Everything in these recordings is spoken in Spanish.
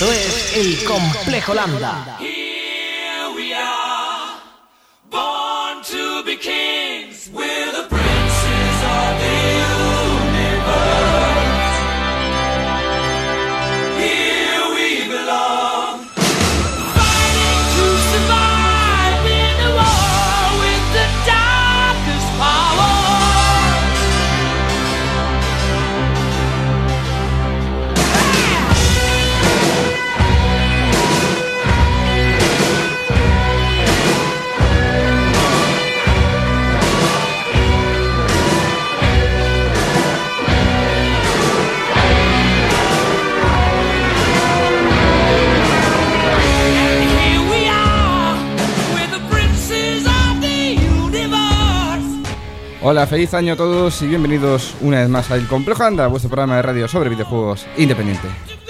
Esto es El Complejo Landa. Here we are, born to be kings, we're the princes of the universe. Here we belong, fighting to survive in a war with the darkest power. Hola, feliz año a todos y bienvenidos una vez más a El Complejo Landa, vuestro programa de radio sobre videojuegos independiente.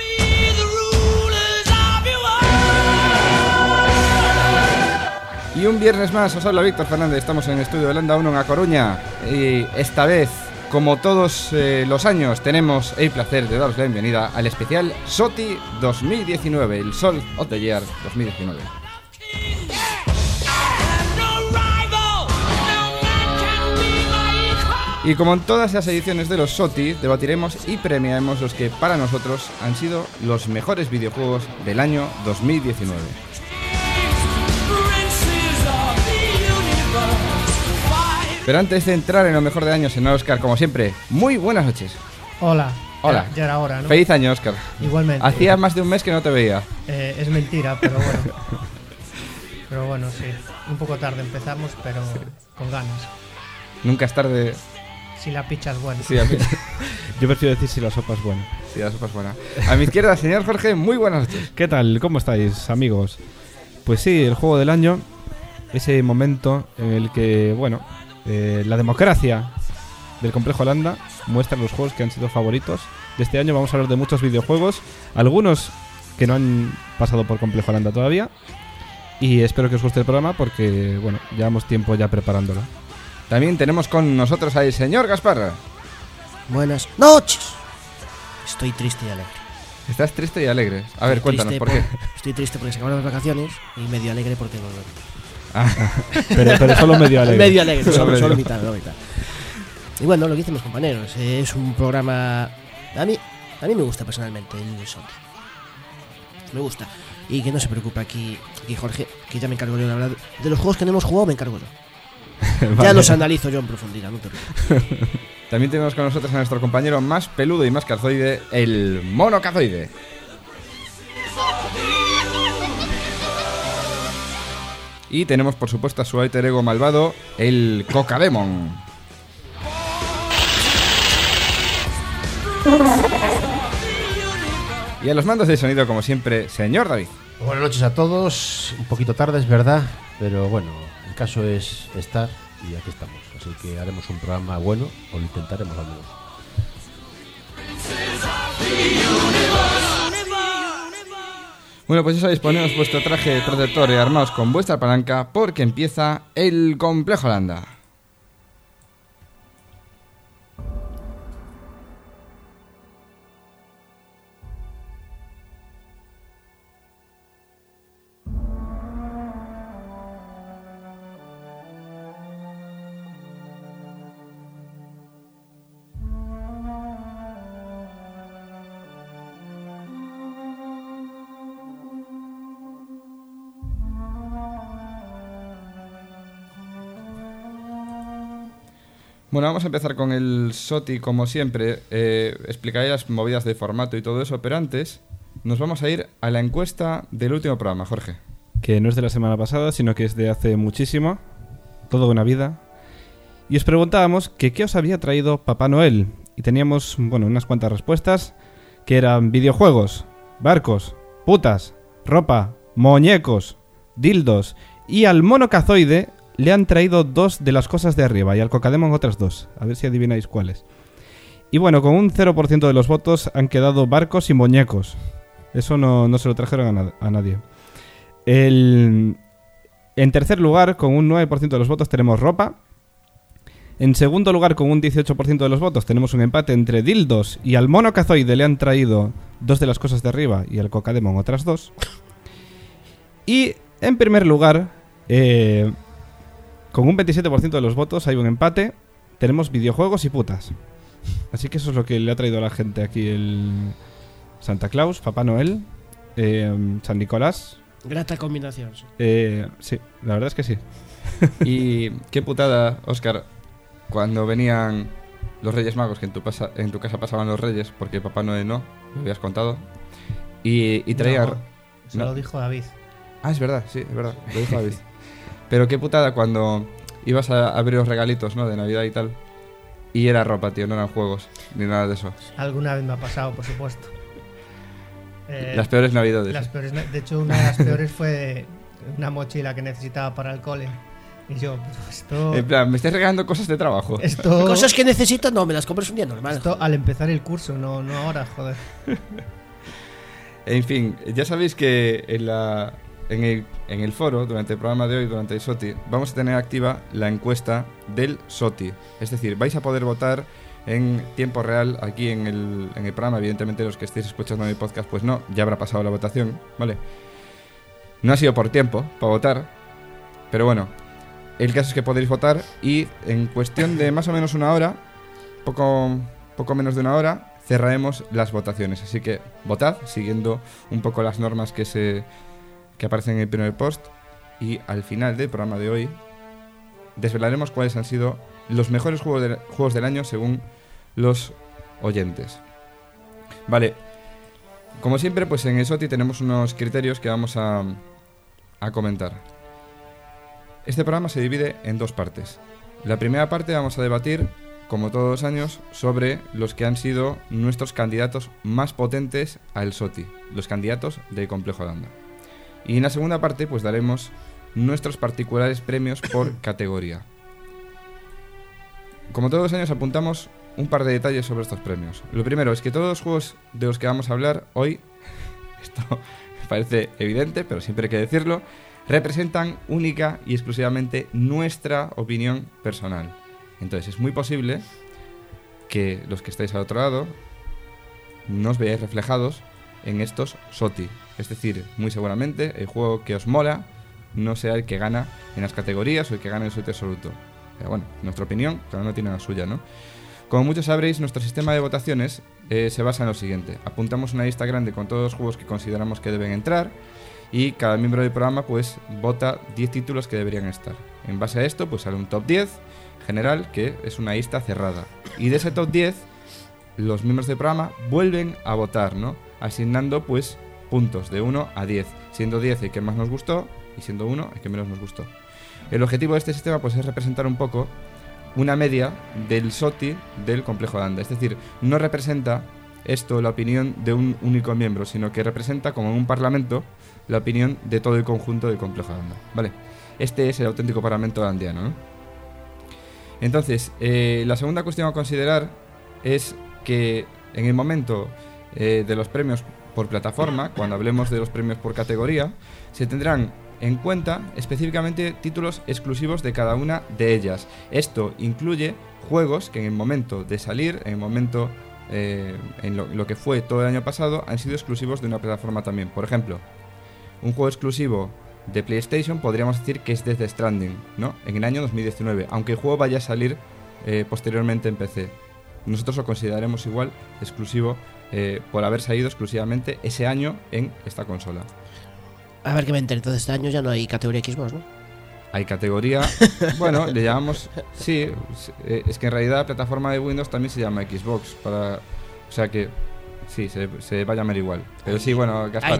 Y un viernes más, os habla Víctor Fernández, estamos en el estudio de Landa 1 en A Coruña y esta vez, como todos los años, tenemos el placer de daros la bienvenida al especial SOTY 2019, el Soul of the Year 2019. Y como en todas las ediciones de los SOTY, debatiremos y premiaremos los que para nosotros han sido los mejores videojuegos del año 2019. Pero antes de entrar en lo mejor de año, señor Óscar, como siempre, muy buenas noches. Hola. Hola. Ya era hora, ¿no? Feliz año, Óscar. Igualmente. Hacía más de un mes que no te veía. Es mentira, pero bueno. Pero bueno, sí. Un poco tarde empezamos, pero con ganas. Nunca es tarde. Si la picha es buena. Sí, yo prefiero decir si la sopa es buena. Sí, la sopa es buena. A mi izquierda, señor Jorge, muy buenas noches. ¿Qué tal? ¿Cómo estáis, amigos? Pues sí, el juego del año, ese momento en el que, bueno, la democracia del Complejo Landa muestra los juegos que han sido favoritos de este año. Vamos a hablar de muchos videojuegos, algunos que no han pasado por Complejo Landa todavía. Y espero que os guste el programa porque, bueno, llevamos tiempo ya preparándolo. También tenemos con nosotros al señor Gaspar. Buenas noches. Estoy triste y alegre. Estás triste y alegre. A ver, cuéntanos, ¿por qué? Estoy triste porque se acabaron las vacaciones y medio alegre porque pero solo medio alegre. Medio alegre, solo mitad. Y bueno, lo que dicen mis compañeros, es un programa... A mí me gusta personalmente el SOTY. Me gusta. Y que no se preocupe aquí Jorge, que ya me encargo yo de hablar de los juegos que no hemos jugado, me encargo yo. Vale. Ya los analizo yo en profundidad, no te preocupes. También tenemos con nosotros a nuestro compañero más peludo y más cazoide, el Mono Cazoide. Y tenemos por supuesto a su alter ego malvado, el Cocademon. Y a los mandos de sonido, como siempre, señor David. Buenas noches a todos. Un poquito tarde, es verdad, pero bueno, el caso es estar y aquí estamos. Así que haremos un programa bueno, o lo intentaremos al menos. Bueno, pues ya sabéis, poneros vuestro traje protector y armaos con vuestra palanca porque empieza el Complejo Landa. Bueno, vamos a empezar con el SOTY como siempre. Explicaré las movidas de formato y todo eso, pero antes nos vamos a ir a la encuesta del último programa, Jorge. Que no es de la semana pasada, sino que es de hace muchísimo, toda una vida. Y os preguntábamos que qué os había traído Papá Noel. Y teníamos, bueno, unas cuantas respuestas, que eran videojuegos, barcos, putas, ropa, muñecos, dildos. Y al Mono Cazoide le han traído 2 de las cosas de arriba y al Cocademon otras 2. A ver si adivináis cuáles. Y bueno, con un 0% de los votos han quedado barcos y muñecos. Eso no se lo trajeron a nadie. En tercer lugar, con un 9% de los votos tenemos ropa. En segundo lugar, con un 18% de los votos, tenemos un empate entre Dildos y al Mono Cazoide le han traído 2 de las cosas de arriba y al Cocademon otras 2. Y en primer lugar, con un 27% de los votos hay un empate, tenemos videojuegos y putas. Así que eso es lo que le ha traído a la gente aquí el Santa Claus, Papá Noel, San Nicolás. Grata combinación. Sí. Sí, la verdad es que sí. Y qué putada, Óscar, cuando venían los Reyes Magos, que en tu casa pasaban los Reyes, porque Papá Noel no, me habías contado, y traía... No, se lo dijo David. Ah, es verdad, sí, es verdad, lo dijo David. Pero qué putada cuando ibas a abrir los regalitos, ¿no?, de Navidad y tal, y era ropa, tío, no eran juegos, ni nada de eso. Alguna vez me ha pasado, por supuesto. Las peores Navidades. De hecho, una de las peores fue una mochila que necesitaba para el cole. Y yo, pues esto... En plan, me estás regalando cosas de trabajo. Esto, Cosas que necesito, no, me las compras un día normal. esto al empezar el curso, no ahora, joder. En fin, ya sabéis que en el foro, durante el programa de hoy, durante el SOTI, vamos a tener activa la encuesta del SOTI. Es decir, vais a poder votar en tiempo real aquí en el programa. Evidentemente los que estéis escuchando mi podcast, pues no, ya habrá pasado la votación, ¿vale? No ha sido por tiempo para votar, pero bueno, el caso es que podéis votar y en cuestión de más o menos una hora, poco menos de una hora, cerraremos las votaciones. Así que votad siguiendo un poco las normas que aparecen en el primer post, y al final del programa de hoy desvelaremos cuáles han sido los mejores juegos del año según los oyentes. Vale, como siempre, pues en el SOTI tenemos unos criterios que vamos a comentar. Este programa se divide en 2 partes. La primera parte vamos a debatir, como todos los años, sobre los que han sido nuestros candidatos más potentes al SOTI, los candidatos del Complejo Landa. Y en la segunda parte, pues daremos nuestros particulares premios por categoría. Como todos los años, apuntamos un par de detalles sobre estos premios. Lo primero es que todos los juegos de los que vamos a hablar hoy, esto me parece evidente, pero siempre hay que decirlo, representan única y exclusivamente nuestra opinión personal. Entonces es muy posible que los que estáis al otro lado no os veáis reflejados en estos SOTI. Es decir, muy seguramente el juego que os mola no sea el que gana en las categorías o el que gana en el SOTI absoluto. Pero bueno, nuestra opinión, cada uno tiene la suya, ¿no? Como muchos sabréis, nuestro sistema de votaciones se basa en lo siguiente. Apuntamos una lista grande con todos los juegos que consideramos que deben entrar y cada miembro del programa pues vota 10 títulos que deberían estar. En base a esto pues sale un top 10 general, que es una lista cerrada. Y de ese top 10, los miembros del programa vuelven a votar, ¿no?, asignando pues puntos de 1 a 10, siendo 10 el que más nos gustó y siendo 1 el que menos nos gustó. El objetivo de este sistema pues es representar un poco una media del SOTI del Complejo Landa. Es decir, no representa esto la opinión de un único miembro, sino que representa, como en un parlamento, la opinión de todo el conjunto del Complejo Landa. ¿Vale? Este es el auténtico parlamento landiano, ¿no? Entonces, la segunda cuestión a considerar es que en el momento de los premios por plataforma, cuando hablemos de los premios por categoría, se tendrán en cuenta específicamente títulos exclusivos de cada una de ellas. Esto incluye juegos que en el momento de salir, en el momento en lo que fue todo el año pasado, han sido exclusivos de una plataforma también. Por ejemplo, un juego exclusivo de PlayStation podríamos decir que es Death Stranding, ¿no?, en el año 2019, aunque el juego vaya a salir posteriormente en PC. Nosotros lo consideraremos igual exclusivo por haber salido exclusivamente ese año en esta consola. A ver, que me entere, entonces este año ya no hay categoría Xbox, ¿no? Hay categoría, bueno, le llamamos, sí, es que en realidad la plataforma de Windows también se llama Xbox, o sea que sí, se va a llamar igual. Pero sí, bueno, Gaspar,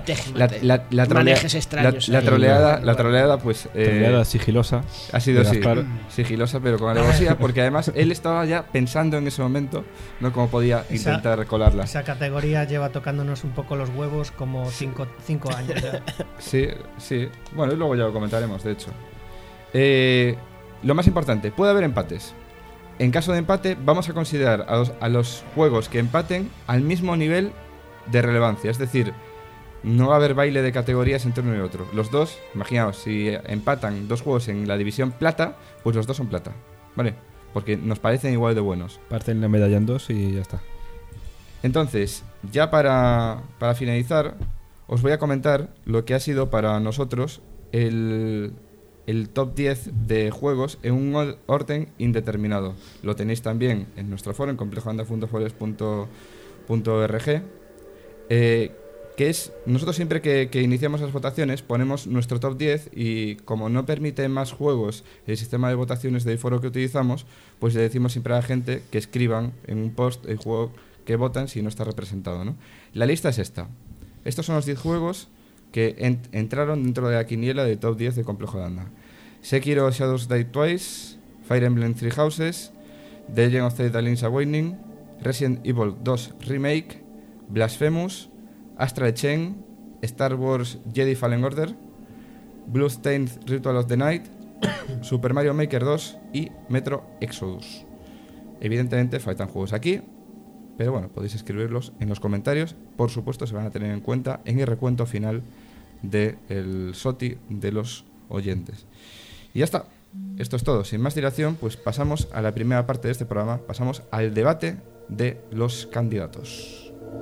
la troleada, pues... troleada sigilosa. Ha sido de así, Gaspar. sigilosa, pero con alevosía, porque además él estaba ya pensando en ese momento, ¿no?, cómo podía intentar colarla. Esa categoría lleva tocándonos un poco los huevos como 5 años ya. Sí, bueno, y luego ya lo comentaremos, de hecho. Lo más importante, puede haber empates. En caso de empate, vamos a considerar a los juegos que empaten al mismo nivel de relevancia. Es decir, no va a haber baile de categorías entre uno y otro. Los dos, imaginaos, si empatan 2 juegos en la división plata, pues los 2 son plata, ¿vale? porque nos parecen igual de buenos. Parten la medalla en dos y ya está. Entonces, ya para finalizar, os voy a comentar lo que ha sido para nosotros el top 10 de juegos en un orden indeterminado. Lo tenéis también en nuestro foro, en complejoanda.foros.org, que es, nosotros siempre que iniciamos las votaciones ponemos nuestro top 10 y como no permite más juegos el sistema de votaciones del foro que utilizamos, pues le decimos siempre a la gente que escriban en un post el juego que votan si no está representado, ¿no? La lista es esta. Estos son los 10 juegos que entraron dentro de la quiniela de top 10 de Complejo Landa. Sekiro Shadows Die Twice, Fire Emblem Three Houses, The Legend of Zelda Link's Awakening, Resident Evil 2 Remake, Blasphemous, Astral Chain, Star Wars Jedi Fallen Order, Bloodstained Ritual of the Night, Super Mario Maker 2 y Metro Exodus. Evidentemente faltan juegos aquí, pero bueno, podéis escribirlos en los comentarios. Por supuesto se van a tener en cuenta en el recuento final del SOTI de los oyentes. Y ya está, esto es todo. Sin más dilación, pues pasamos a la primera parte de este programa, pasamos al debate de los candidatos.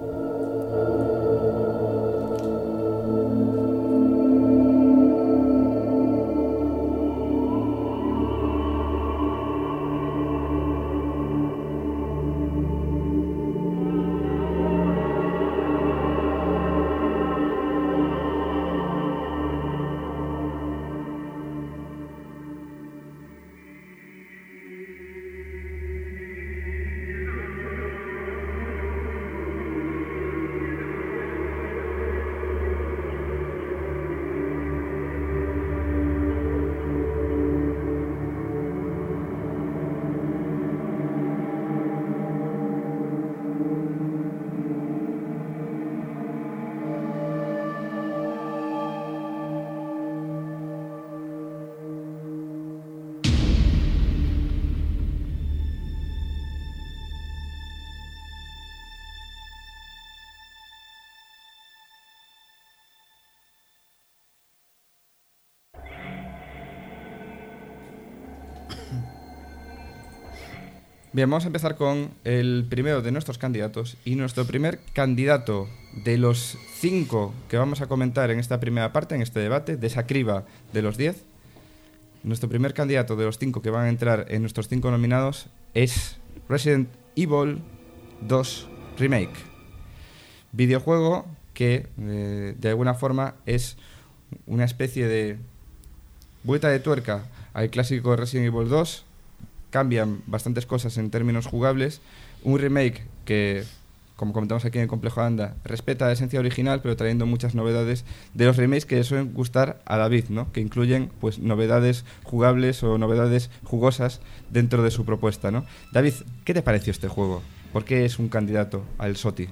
Bien, vamos a empezar con el primero de nuestros candidatos. Y nuestro primer candidato de los 5 que vamos a comentar en esta primera parte, en este debate, de esa criba de los 10, nuestro primer candidato de los 5 que van a entrar en nuestros 5 nominados es Resident Evil 2 Remake. Videojuego que de alguna forma es una especie de vuelta de tuerca al clásico Resident Evil 2. Cambian bastantes cosas en términos jugables. Un remake que, como comentamos aquí en el Complejo Anda, respeta la esencia original, pero trayendo muchas novedades de los remakes que suelen gustar a David, ¿no? Que incluyen pues novedades jugables o novedades jugosas dentro de su propuesta, ¿no? David, ¿qué te pareció este juego? ¿Por qué es un candidato al SOTI?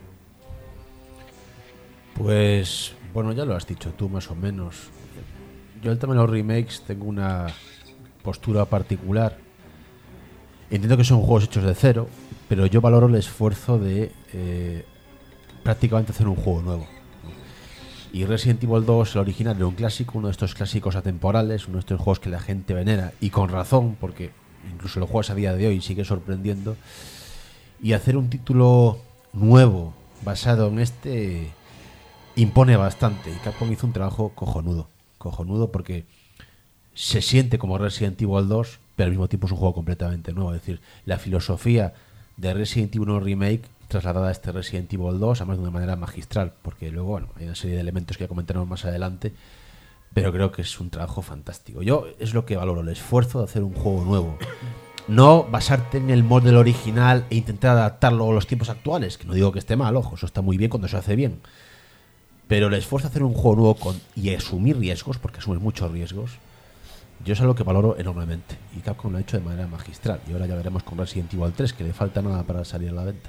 Pues, bueno, ya lo has dicho tú más o menos. Yo el tema de los remakes tengo una postura particular. Entiendo que son juegos hechos de cero, pero yo valoro el esfuerzo de prácticamente hacer un juego nuevo. Y Resident Evil 2, el original, era un clásico, uno de estos clásicos atemporales, uno de estos juegos que la gente venera, y con razón, porque incluso lo juegas a día de hoy y sigue sorprendiendo. Y hacer un título nuevo, basado en este, impone bastante. Y Capcom hizo un trabajo cojonudo porque se siente como Resident Evil 2, pero al mismo tiempo es un juego completamente nuevo. Es decir, la filosofía de Resident Evil 1 Remake trasladada a este Resident Evil 2, además de una manera magistral, porque luego, bueno, hay una serie de elementos que ya comentaremos más adelante, pero creo que es un trabajo fantástico. Yo es lo que valoro, el esfuerzo de hacer un juego nuevo. No basarte en el molde del original e intentar adaptarlo a los tiempos actuales, que no digo que esté mal, ojo, eso está muy bien cuando se hace bien. Pero el esfuerzo de hacer un juego nuevo y asumir riesgos, porque asumes muchos riesgos, yo es algo que valoro enormemente. Y Capcom lo ha hecho de manera magistral. Y ahora ya veremos con Resident Evil 3, que le falta nada para salir a la venta.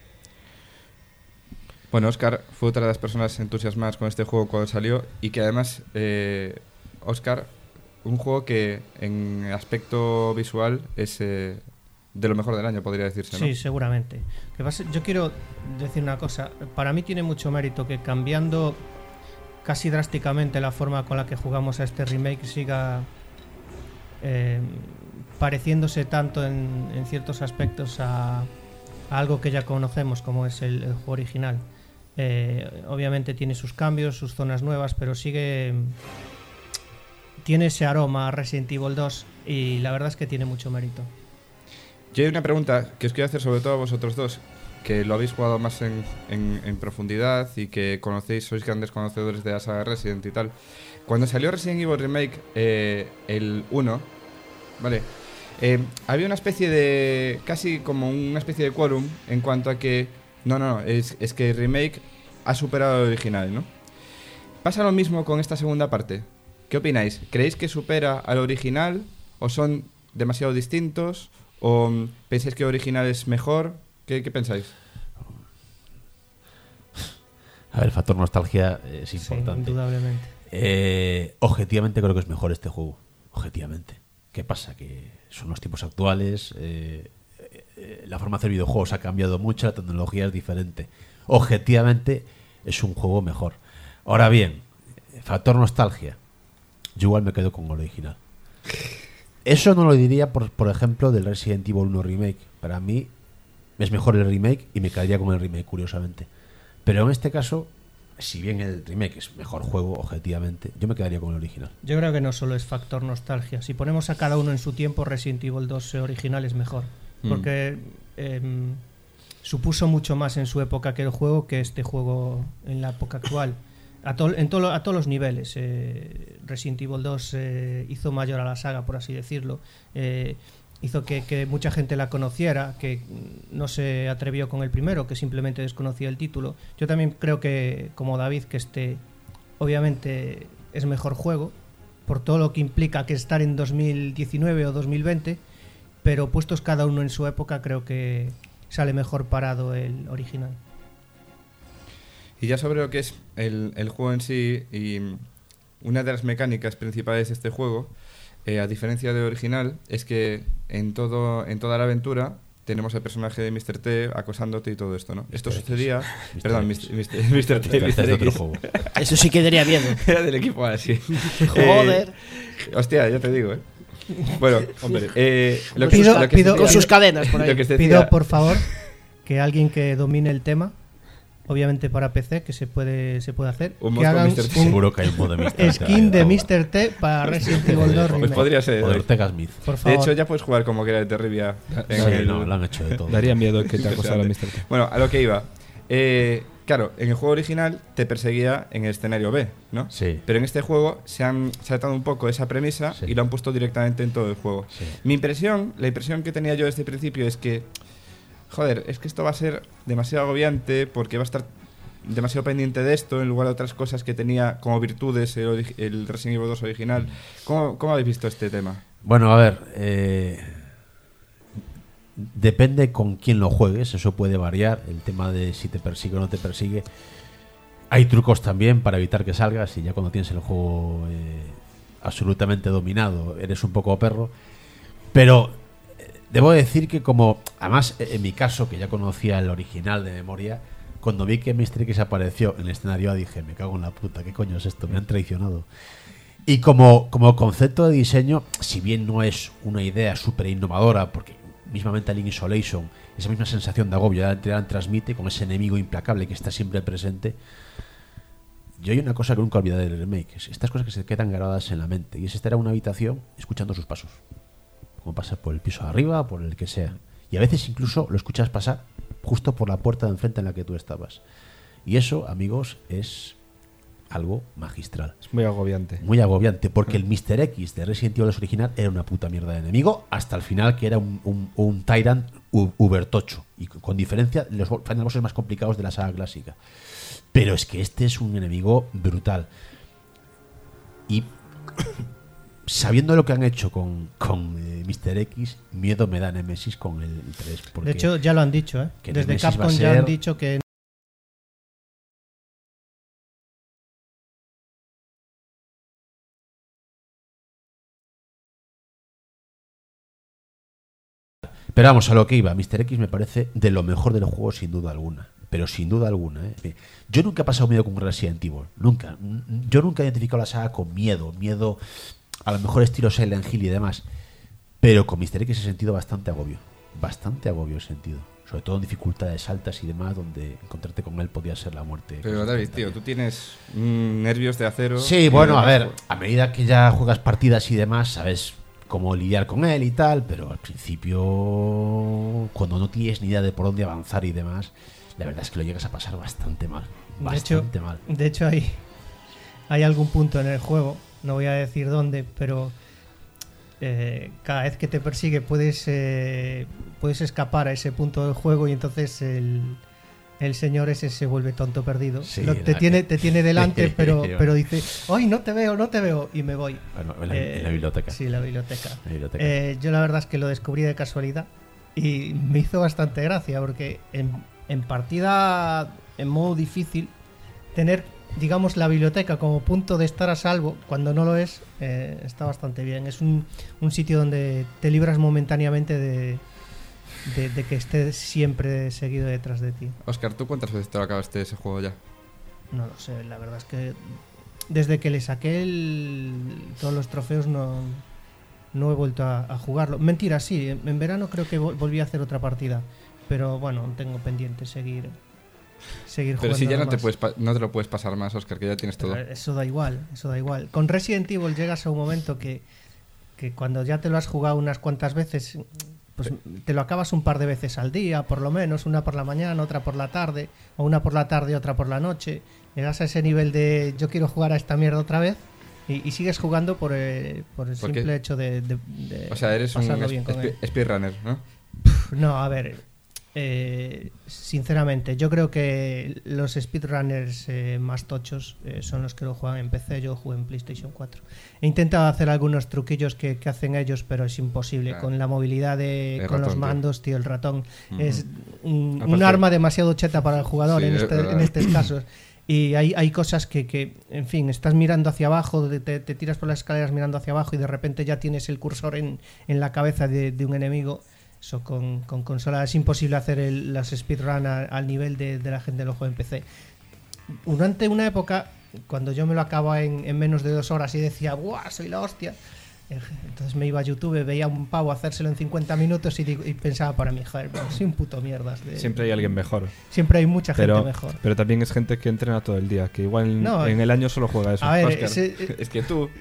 Bueno, Óscar fue otra de las personas entusiasmadas con este juego cuando salió. Y que además, Óscar, un juego que en aspecto visual es de lo mejor del año, podría decirse, ¿no? Sí, seguramente. Yo quiero decir una cosa. Para mí tiene mucho mérito que cambiando casi drásticamente la forma con la que jugamos a este remake siga pareciéndose tanto en ciertos aspectos a algo que ya conocemos como es el juego original. Obviamente tiene sus cambios, sus zonas nuevas, pero tiene ese aroma a Resident Evil 2 y la verdad es que tiene mucho mérito. Yo hay una pregunta que os quiero hacer sobre todo a vosotros dos, que lo habéis jugado más en profundidad y que sois grandes conocedores de la saga Resident y tal. Cuando salió Resident Evil Remake, el 1, ¿vale? Había una especie de... casi como una especie de quórum en cuanto a que... No, es que el remake ha superado el original, ¿no? ¿Pasa lo mismo con esta segunda parte? ¿Qué opináis? ¿Creéis que supera al original? ¿O son demasiado distintos? ¿O pensáis que el original es mejor? ¿Qué pensáis? A ver, el factor nostalgia es importante. Sí, indudablemente. Objetivamente creo que es mejor este juego. Objetivamente. ¿Qué pasa? Que son los tiempos actuales. La forma de hacer videojuegos ha cambiado mucho, la tecnología es diferente. Objetivamente es un juego mejor. Ahora bien, factor nostalgia. Yo igual me quedo con el original. Eso no lo diría, por ejemplo, del Resident Evil 1 Remake. Para mí es mejor el remake y me quedaría con el remake, curiosamente. Pero en este caso, si bien el remake es mejor juego, objetivamente, yo me quedaría con el original. Yo creo que no solo es factor nostalgia. Si ponemos a cada uno en su tiempo, Resident Evil 2 original es mejor. Porque supuso mucho más en su época que el juego que este juego en la época actual. A todos los niveles. Resident Evil 2 hizo mayor a la saga, por así decirlo. Hizo que mucha gente la conociera, que no se atrevió con el primero, que simplemente desconocía el título. Yo también creo que, como David, que este obviamente es mejor juego, por todo lo que implica que estar en 2019 o 2020, pero puestos cada uno en su época, creo que sale mejor parado el original. Y ya sobre lo que es el juego en sí, y una de las mecánicas principales de este juego, a diferencia del original, es que en toda la aventura tenemos el personaje de Mr. T acosándote y todo esto, ¿no? Esto sucedía... Perdón, Mr. T, Mr. X. Eso sí que daría miedo. Era del equipo así. Joder. Hostia, ya te digo, Bueno, hombre, pido con sus cadenas por ahí. Pido, por favor, que alguien que domine el tema, obviamente para PC, que se puede hacer, que hagan seguro que hay un modo de Mr. skin de Mr. T para Resident Evil 2 Pues podría ser. O de Ortega Smith. Por favor. De hecho, ya puedes jugar como que era de Terribia. No, lo han hecho de todo. Daría miedo que te acosara Mr. T. Bueno, a lo que iba. Claro, en el juego original te perseguía en el escenario B, ¿no? Sí. Pero en este juego se han saltado un poco esa premisa y lo han puesto directamente en todo el juego. Sí. La impresión que tenía yo desde el principio es que, joder, es que esto va a ser demasiado agobiante porque va a estar demasiado pendiente de esto en lugar de otras cosas que tenía como virtudes el Resident Evil 2 original. ¿Cómo habéis visto este tema? Bueno, a ver, depende con quién lo juegues, eso puede variar, el tema de si te persigue o no te persigue. Hay trucos también para evitar que salgas y ya cuando tienes el juego absolutamente dominado eres un poco perro. Pero debo decir que además en mi caso, que ya conocía el original de memoria, cuando vi que Mr. X apareció en el escenario dije, me cago en la puta, ¿qué coño es esto? Me han traicionado. Y como concepto de diseño, si bien no es una idea súper innovadora, porque mismamente Alien Isolation, esa misma sensación de agobio te la transmite con ese enemigo implacable que está siempre presente. Yo hay una cosa que nunca olvidaré del remake, estas cosas que se quedan grabadas en la mente, y es estar en una habitación escuchando sus pasos, como pasa por el piso de arriba, por el que sea, y a veces incluso lo escuchas pasar justo por la puerta de enfrente en la que tú estabas, y eso, amigos, es algo magistral. Es muy agobiante. Muy agobiante, porque el Mr. X de Resident Evil original era una puta mierda de enemigo, hasta el final, que era un Tyrant ubertocho, y con diferencia los final bosses más complicados de la saga clásica. Pero es que este es un enemigo brutal. Y sabiendo lo que han hecho con Mr. X, miedo me da Nemesis con el 3. De hecho, ya lo han dicho, que desde Nemesis Capcom ya han dicho que Pero vamos, a lo que iba, Mr. X me parece de lo mejor del juego sin duda alguna. Pero sin duda alguna, Yo nunca he pasado miedo con Resident Evil. Nunca. Yo nunca he identificado la saga con miedo. Miedo a lo mejor estilo Silent Hill y demás. Pero con Mr. X he sentido bastante agobio he sentido, sobre todo en dificultades altas y demás, donde encontrarte con él podía ser la muerte. Pero David, tío, tú tienes nervios de acero. Sí, bueno, a ver, a medida que ya juegas partidas y demás, sabes cómo lidiar con él y tal, pero al principio, cuando no tienes ni idea de por dónde avanzar y demás, la verdad es que lo llegas a pasar bastante mal. Bastante mal. De hecho, hay algún punto en el juego, no voy a decir dónde, pero cada vez que te persigue puedes escapar a ese punto del juego y entonces el señor ese se vuelve tonto perdido. Sí, te tiene delante, pero dice, ¡ay, no te veo! Y me voy. Bueno, en la biblioteca. Sí, la biblioteca. Yo la verdad es que lo descubrí de casualidad y me hizo bastante gracia porque en partida, en modo difícil, tener, digamos, la biblioteca como punto de estar a salvo cuando no lo es, está bastante bien. Es un sitio donde te libras momentáneamente de que esté siempre seguido detrás de ti. Óscar, ¿tú cuántas veces te lo acabaste ese juego ya? No lo sé, la verdad es que desde que le saqué todos los trofeos no he vuelto a jugarlo. Mentira, sí, en verano creo que volví a hacer otra partida, pero bueno, tengo pendiente seguir jugando. Pero si ya no más. no te lo puedes pasar más, Óscar, que ya tienes todo. Pero eso da igual. Con Resident Evil llegas a un momento que cuando ya te lo has jugado unas cuantas veces, pues te lo acabas un par de veces al día, por lo menos, una por la mañana, otra por la tarde, o una por la tarde y otra por la noche. Llegas a ese nivel de yo quiero jugar a esta mierda otra vez y sigues jugando por el simple hecho de o sea, eres un pasarlo bien con él. speedrunner, ¿no? No, a ver, sinceramente, yo creo que los speedrunners más tochos son los que lo juegan en PC. Yo jugué en PlayStation 4. He intentado hacer algunos truquillos que hacen ellos, pero es imposible. Claro. Con la movilidad con ratón, los mandos, tío, el ratón es un arma demasiado cheta para el jugador, sí, en estos casos. Y hay cosas que, en fin, estás mirando hacia abajo, te tiras por las escaleras mirando hacia abajo y de repente ya tienes el cursor en la cabeza de un enemigo. Eso con consola es imposible hacer las speedrun al nivel de la gente que lo juega en PC. Durante una época, cuando yo me lo acababa en menos de 2 horas y decía, ¡buah, soy la hostia! Entonces me iba a YouTube, veía a un pavo hacérselo en 50 minutos y pensaba para mí, joder, soy un puto mierdas. Siempre hay alguien mejor. Siempre hay mucha gente mejor. Pero también es gente que entrena todo el día, que igual en el año solo juega eso. A ver, Oscar, es que tú,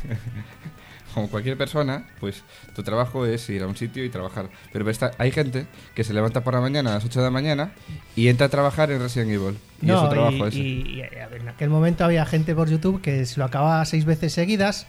como cualquier persona, pues tu trabajo es ir a un sitio y trabajar. Pero hay gente que se levanta por la mañana a las 8 de la mañana y entra a trabajar en Resident Evil. Y es su trabajo ese. Y a ver, en aquel momento había gente por YouTube que se lo acababa 6 veces seguidas.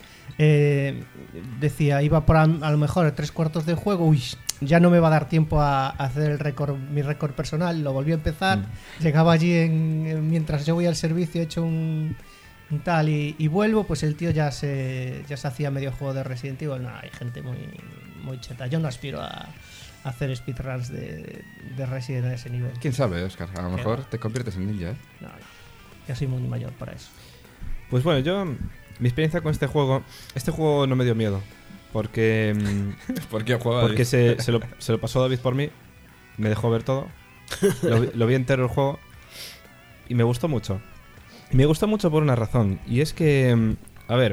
Decía, iba por a lo mejor 3/4 del juego, uy, ya no me va a dar tiempo a hacer mi récord personal, lo volví a empezar, llegaba allí mientras yo voy al servicio, he hecho un tal y vuelvo, pues el tío ya se hacía medio juego de Resident Evil. No, hay gente muy, muy cheta. Yo no aspiro a hacer speedruns de Resident a ese nivel. ¿Quién sabe, Óscar? A lo mejor te conviertes en ninja, ¿eh? No, ya soy muy mayor para eso. Pues bueno, mi experiencia con este juego no me dio miedo. Porque ¿por qué juega porque se lo pasó David por mí, me dejó ver todo, lo vi entero el juego y me gustó mucho. Me gustó mucho por una razón, y es que, a ver,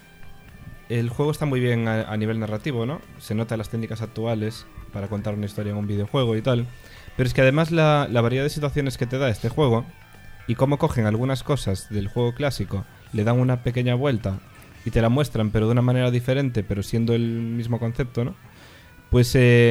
el juego está muy bien a nivel narrativo, ¿no? Se nota las técnicas actuales para contar una historia en un videojuego y tal, pero es que además la variedad de situaciones que te da este juego y cómo cogen algunas cosas del juego clásico, le dan una pequeña vuelta y te la muestran, pero de una manera diferente, pero siendo el mismo concepto, ¿no? Pues,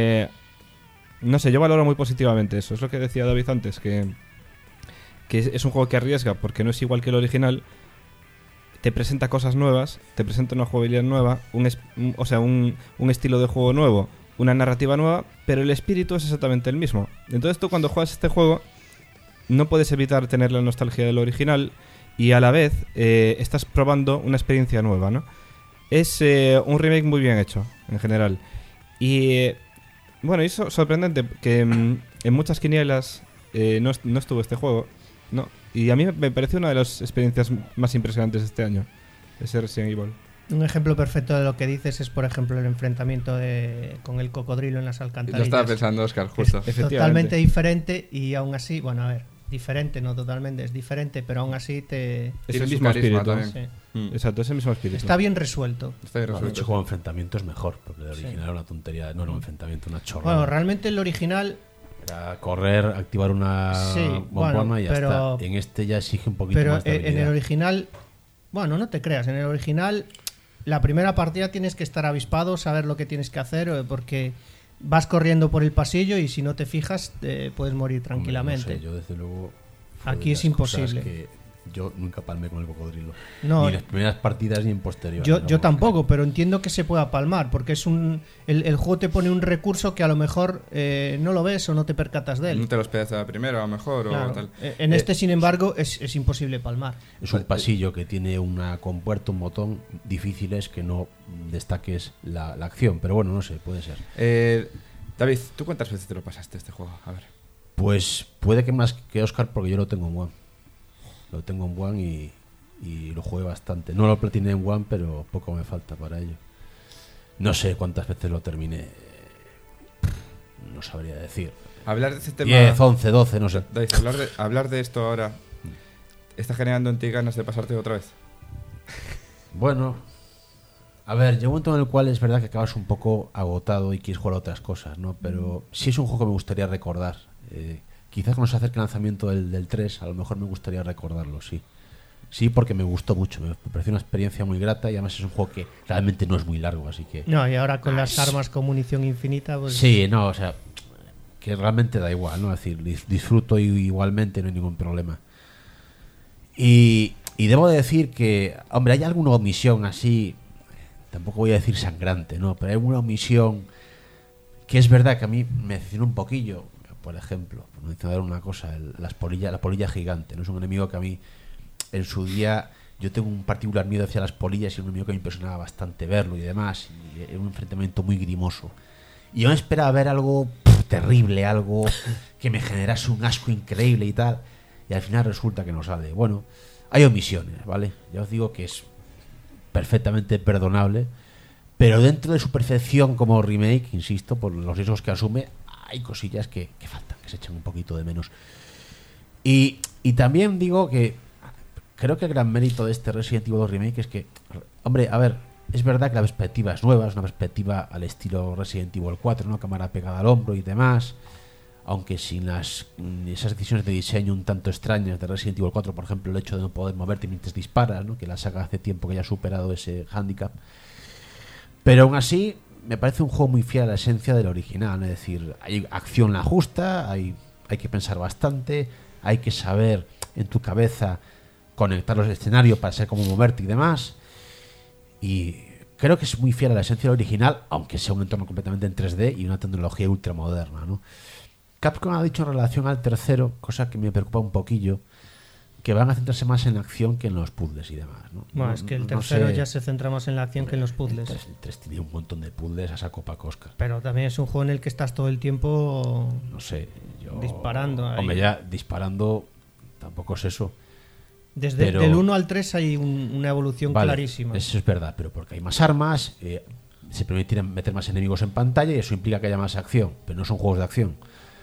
no sé, yo valoro muy positivamente eso. Es lo que decía David antes, que es un juego que arriesga porque no es igual que el original. Te presenta cosas nuevas, te presenta una jugabilidad nueva, un estilo de juego nuevo, una narrativa nueva, pero el espíritu es exactamente el mismo. Entonces tú cuando juegas este juego no puedes evitar tener la nostalgia del original y a la vez estás probando una experiencia nueva, ¿no? Es un remake muy bien hecho, en general. Y bueno, es sorprendente que en muchas quinielas no estuvo este juego, ¿no? Y a mí me pareció una de las experiencias más impresionantes de este año, ese Resident Evil. Un ejemplo perfecto de lo que dices es, por ejemplo, el enfrentamiento con el cocodrilo en las alcantarillas. Lo estaba pensando, Óscar, justo. Es totalmente diferente y aún así, bueno, a ver, diferente, no totalmente, es diferente, pero aún así te... Es Tiene el su mismo carisma espíritu. también. sí. Exacto, es el mismo espíritu. Está bien resuelto. Está bien No, de resuelto. hecho, como enfrentamiento es mejor, porque el original era una tontería. No era un enfrentamiento, una chorrada. Bueno, realmente el original... Era correr, activar una Sí, bombona bueno, y ya pero- está. En este ya exige un poquito Pero más de en el habilidad. original, bueno, no te creas, en el original la primera partida tienes que estar avispado, saber lo que tienes que hacer, porque vas corriendo por el pasillo y si no te fijas puedes morir Hombre, tranquilamente. no sé, yo desde luego fue Aquí de es las cosas imposible. que yo nunca palmé con el cocodrilo. No, ni en las primeras partidas ni en posteriores. yo vamos. tampoco, pero entiendo que se pueda palmar, porque es el juego te pone un recurso que a lo mejor no lo ves o no te percatas de No él. te lo esperas a la primera, a lo mejor, Claro. o tal. En este, sin embargo, es imposible palmar. Es un pasillo que tiene una compuerta, un botón. Difícil es que no destaques la acción, pero bueno, no sé, puede ser. David, ¿tú cuántas veces te lo pasaste este juego? A ver. Pues puede que más que Oscar, porque yo lo tengo en One. Lo tengo en One y lo jugué bastante. No lo platiné en One, pero poco me falta para ello. No sé cuántas veces lo terminé. No sabría decir. Hablar de este tema... 10, 11, 12, no sé. David, hablar de esto ahora está generando en ti ganas de pasarte otra vez. Bueno, a ver, llega un momento en el cual es verdad que acabas un poco agotado y quieres jugar a otras cosas, ¿no? Pero sí es un juego que me gustaría recordar. Quizás cuando se acerque el lanzamiento del 3, a lo mejor me gustaría recordarlo, sí. Sí, porque me gustó mucho, me pareció una experiencia muy grata y además es un juego que realmente no es muy largo, así que... No, y ahora con las armas con munición infinita, pues... Sí, no, o sea, que realmente da igual, ¿no? Es decir, disfruto igualmente, no hay ningún problema. Y debo de decir que, hombre, hay alguna omisión así, tampoco voy a decir sangrante, ¿no? Pero hay alguna omisión que es verdad que a mí me decepcionó un poquillo. Por ejemplo, por mencionar una cosa, la polilla gigante, ¿no? Es un enemigo que a mí, en su día, yo tengo un particular miedo hacia las polillas y es un enemigo que me impresionaba bastante verlo y demás. Y era un enfrentamiento muy grimoso. Y yo me esperaba ver algo terrible, algo que me generase un asco increíble y tal. Y al final resulta que no sale. Bueno, hay omisiones, ¿vale? Ya os digo que es perfectamente perdonable. Pero dentro de su perfección como remake, insisto, por los riesgos que asume, hay cosillas que faltan, que se echan un poquito de menos. Y también digo que creo que el gran mérito de este Resident Evil 2 Remake es que, hombre, a ver, es verdad que la perspectiva es nueva, es una perspectiva al estilo Resident Evil 4, ¿no? Cámara pegada al hombro y demás, aunque sin esas decisiones de diseño un tanto extrañas de Resident Evil 4, por ejemplo, el hecho de no poder moverte mientras disparas, ¿no? Que la saga hace tiempo que ya ha superado ese hándicap. Pero aún así, me parece un juego muy fiel a la esencia del original, ¿no? Es decir, hay acción la justa, hay que pensar bastante, hay que saber en tu cabeza conectar los escenarios para saber cómo moverte y demás. Y creo que es muy fiel a la esencia del original, aunque sea un entorno completamente en 3D y una tecnología ultramoderna, ¿no? Capcom ha dicho en relación al tercero, cosa que me preocupa un poquillo, que van a centrarse más en la acción que en los puzzles y demás, ¿no? Bueno, es que el tercero sé. ya se centra más en la acción que en los puzzles. El 3 tiene un montón de puzzles a saco pa' Oscar. Pero también es un juego en el que estás todo el tiempo No sé, yo... disparando ahí. Hombre, ya disparando tampoco es eso. Desde pero- del 1 al 3 hay una evolución Vale, clarísima. eso es verdad, pero porque hay más armas, se permiten meter más enemigos en pantalla y eso implica que haya más acción, pero no son juegos de acción.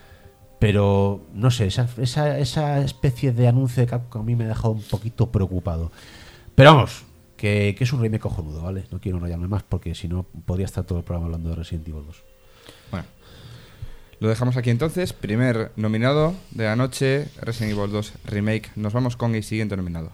Pero, no sé, esa especie de anuncio de Capcom a mí me ha dejado un poquito preocupado. Pero vamos, que es un remake cojonudo, ¿vale? No quiero enrollarme más porque si no podría estar todo el programa hablando de Resident Evil 2. Bueno, lo dejamos aquí entonces. Primer nominado de la noche, Resident Evil 2 Remake. Nos vamos con el siguiente nominado.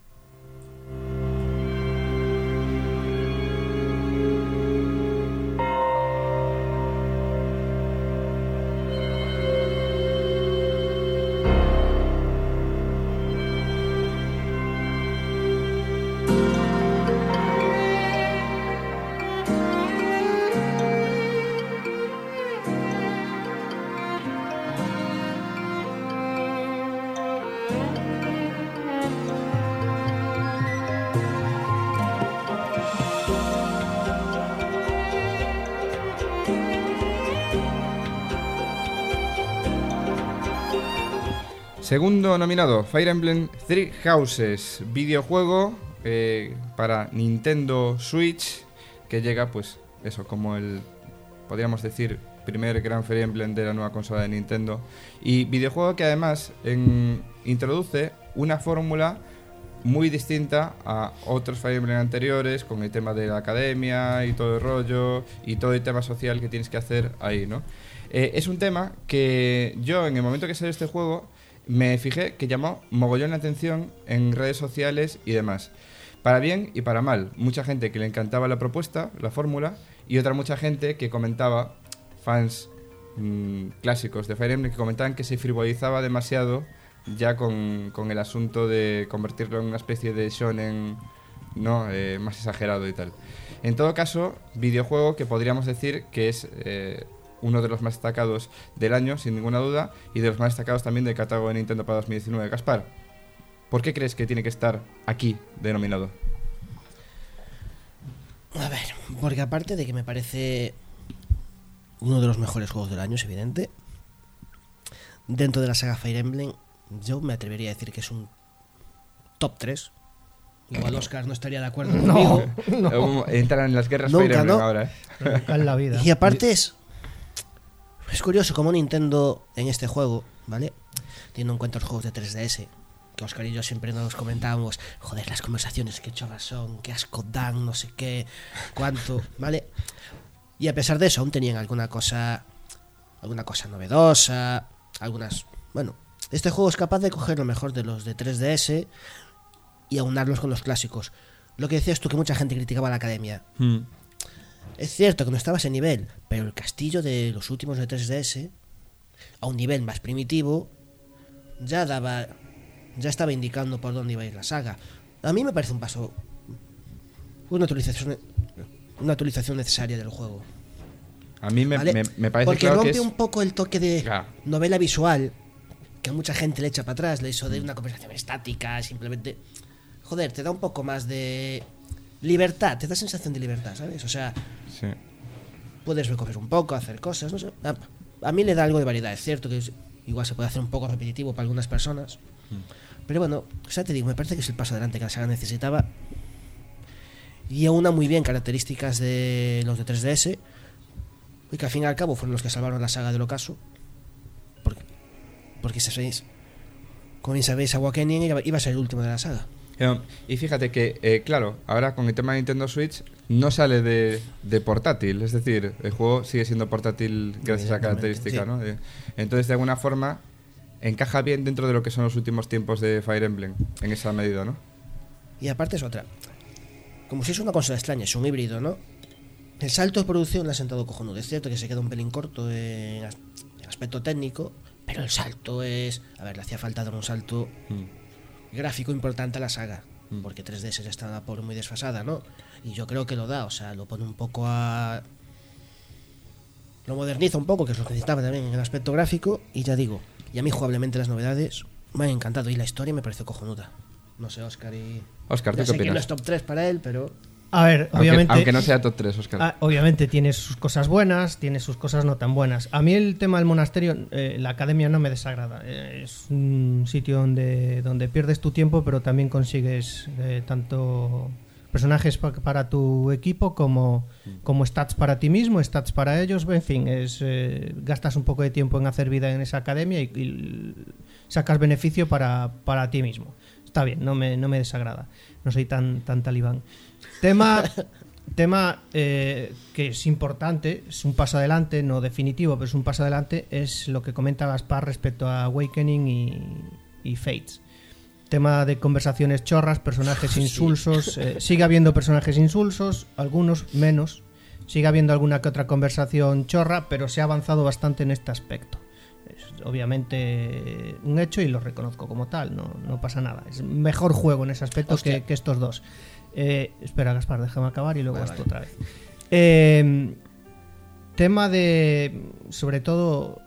Segundo nominado, Fire Emblem Three Houses, videojuego para Nintendo Switch que llega, pues, eso, como el podríamos decir, primer gran Fire Emblem de la nueva consola de Nintendo. Y videojuego que además introduce una fórmula muy distinta a otros Fire Emblem anteriores, con el tema de la academia y todo el rollo, y todo el tema social que tienes que hacer ahí, ¿no? Es un tema que yo, en el momento que salió este juego, me fijé que llamó mogollón la atención en redes sociales y demás. Para bien y para mal. Mucha gente que le encantaba la propuesta, la fórmula, y otra mucha gente que comentaba, fans clásicos de Fire Emblem, que comentaban que se frivolizaba demasiado ya con el asunto de convertirlo en una especie de shonen, ¿no? Más exagerado y tal. En todo caso, videojuego que podríamos decir que es uno de los más destacados del año, sin ninguna duda, y de los más destacados también del catálogo de Nintendo para 2019. Gaspar, ¿por qué crees que tiene que estar aquí denominado? A ver, porque aparte de que me parece uno de los mejores juegos del año, es evidente, dentro de la saga Fire Emblem, yo me atrevería a decir que es un top 3. Igual Oscar no estaría de acuerdo conmigo. Entran en las guerras Nunca, Fire Emblem ¿no? ahora, Nunca en la vida. Y aparte es curioso cómo Nintendo en este juego, ¿vale? Teniendo en cuenta los juegos de 3DS, que Oscar y yo siempre nos comentábamos, joder, las conversaciones, qué chorras son, qué asco dan, no sé qué, cuánto, ¿vale? Y a pesar de eso, aún tenían alguna cosa novedosa, algunas... Bueno, este juego es capaz de coger lo mejor de los de 3DS y aunarlos con los clásicos. Lo que decías tú, que mucha gente criticaba a la academia. Es cierto que no estaba a ese nivel, pero el castillo de los últimos de 3DS, a un nivel más primitivo, ya estaba indicando por dónde iba a ir la saga. A mí me parece un paso, una actualización necesaria del juego. A mí me parece porque claro rompe que es... un poco el toque de Claro. novela visual que a mucha gente le echa para atrás, le hizo de una conversación estática, simplemente... Joder, te da un poco más de libertad, te da sensación de libertad, ¿sabes? O sea, Sí. puedes recoger un poco, hacer cosas, no sé. A mí le da algo de variedad. Es cierto que igual se puede hacer un poco repetitivo para algunas personas, pero bueno, o sea, te digo, me parece que es el paso adelante que la saga necesitaba y aúna muy bien características de los de 3DS y que al fin y al cabo fueron los que salvaron la saga del ocaso, porque como bien sabéis, Awakening iba a ser el último de la saga. Y fíjate que, claro, ahora con el tema de Nintendo Switch no sale de portátil, es decir, el juego sigue siendo portátil gracias a esa característica, sí. ¿no? Entonces, de alguna forma, encaja bien dentro de lo que son los últimos tiempos de Fire Emblem, en esa medida, ¿no? Y aparte es otra, como si es una consola extraña, es un híbrido, ¿no? El salto de producción le ha sentado cojonudo. Es cierto que se queda un pelín corto en aspecto técnico, pero el salto es... A ver, le hacía falta dar un salto gráfico importante a la saga, porque 3DS ya estaba por muy desfasada, ¿no? Y yo creo que lo da, o sea, lo pone un poco a... Lo moderniza un poco, que es lo que necesitaba también en el aspecto gráfico, y ya digo, y a mí jugablemente las novedades me han encantado, y la historia me pareció cojonuda. No sé, Óscar y... Óscar, ya ¿tú qué sé que no opinas? es top 3 para él, pero... A ver, obviamente... Aunque no sea top 3, Óscar. Obviamente tiene sus cosas buenas, tiene sus cosas no tan buenas. A mí el tema del monasterio, la academia no me desagrada. Es un sitio donde pierdes tu tiempo, pero también consigues tanto personajes para tu equipo como stats para ti mismo, stats para ellos. En fin, gastas un poco de tiempo en hacer vida en esa academia y sacas beneficio para ti mismo. Está bien, no me desagrada. No soy tan talibán. Tema que es importante, es un paso adelante, no definitivo, pero es un paso adelante, es lo que comenta Gaspar respecto a Awakening y Fates. Tema de conversaciones chorras, personajes insulsos, sigue habiendo personajes insulsos, algunos menos, sigue habiendo alguna que otra conversación chorra, pero se ha avanzado bastante en este aspecto. Es obviamente un hecho y lo reconozco como tal, no pasa nada. Es mejor juego en ese aspecto que estos dos. Espera, Gaspar, déjame acabar y luego esto otra vez. Tema de, sobre todo,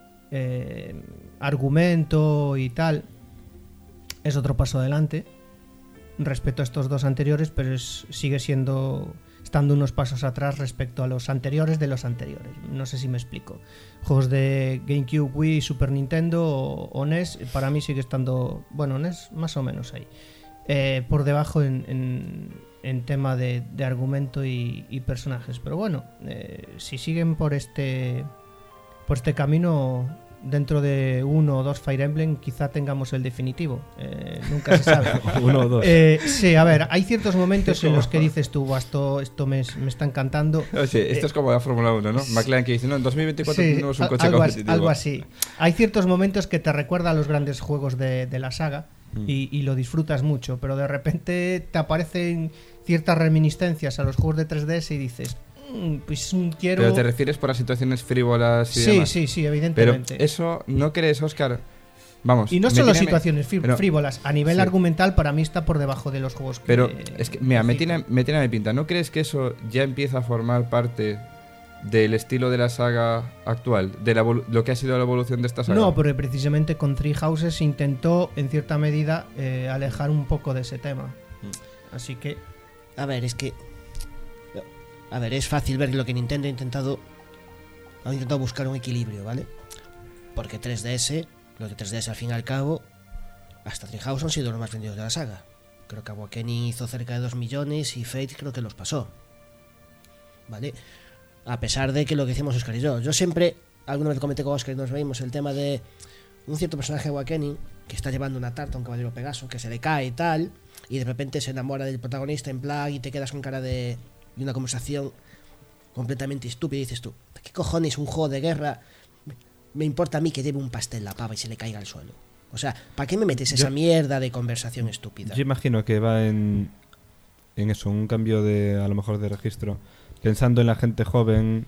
argumento y tal, es otro paso adelante respecto a estos dos anteriores, pero sigue estando unos pasos atrás respecto a los anteriores de los anteriores. No sé si me explico. Juegos de GameCube, Wii, Super Nintendo o NES, para mí sigue estando, bueno, NES más o menos ahí. Por debajo en en tema de argumento y personajes. Pero bueno, si siguen por este camino, dentro de 1 o 2 Fire Emblem quizá tengamos el definitivo. Nunca se sabe. 1 o 2. Sí, a ver, hay ciertos momentos en los que dices tú, esto me está encantando. Oye, esto es como la Fórmula 1, ¿no? McLaren que dice, no, en 2024 Sí, tenemos un coche algo competitivo. algo así. Hay ciertos momentos que te recuerdan a los grandes juegos de la saga y lo disfrutas mucho, pero de repente te aparecen ciertas reminiscencias a los juegos de 3DS y dices, pues quiero... Pero te refieres por las situaciones frívolas y Sí, demás. sí, Pero evidentemente. eso, ¿no crees, Óscar? Vamos. Y no me solo tiene- situaciones pero- frívolas, a nivel sí. argumental para mí está por debajo de los juegos que... Pero es que, mira, me cito. tiene mi pinta. ¿No crees que eso ya empieza a formar parte del estilo de la saga actual? De lo que ha sido la evolución de esta saga. No, pero precisamente con Three Houses intentó, en cierta medida, alejar un poco de ese tema. Así que... A ver, es que... A ver, es fácil ver lo que Nintendo ha intentado buscar un equilibrio, ¿vale? Porque 3DS, los de 3DS al fin y al cabo, hasta Treehouse han sido los más vendidos de la saga. Creo que Awakening hizo cerca de 2 millones y Fate creo que los pasó. ¿Vale? A pesar de que lo que hicimos Oscar y yo siempre, alguna vez comenté con Oscar y nos veíamos el tema de un cierto personaje de Awakening que está llevando una tarta a un caballero Pegaso, que se le cae y tal, y de repente se enamora del protagonista en plan y te quedas con cara de una conversación completamente estúpida y dices tú, ¿qué cojones un juego de guerra? Me importa a mí que lleve un pastel la pava y se le caiga al suelo. O sea, ¿para qué me metes esa mierda de conversación estúpida? Yo imagino que va en eso, un cambio de, a lo mejor, de registro. Pensando en la gente joven,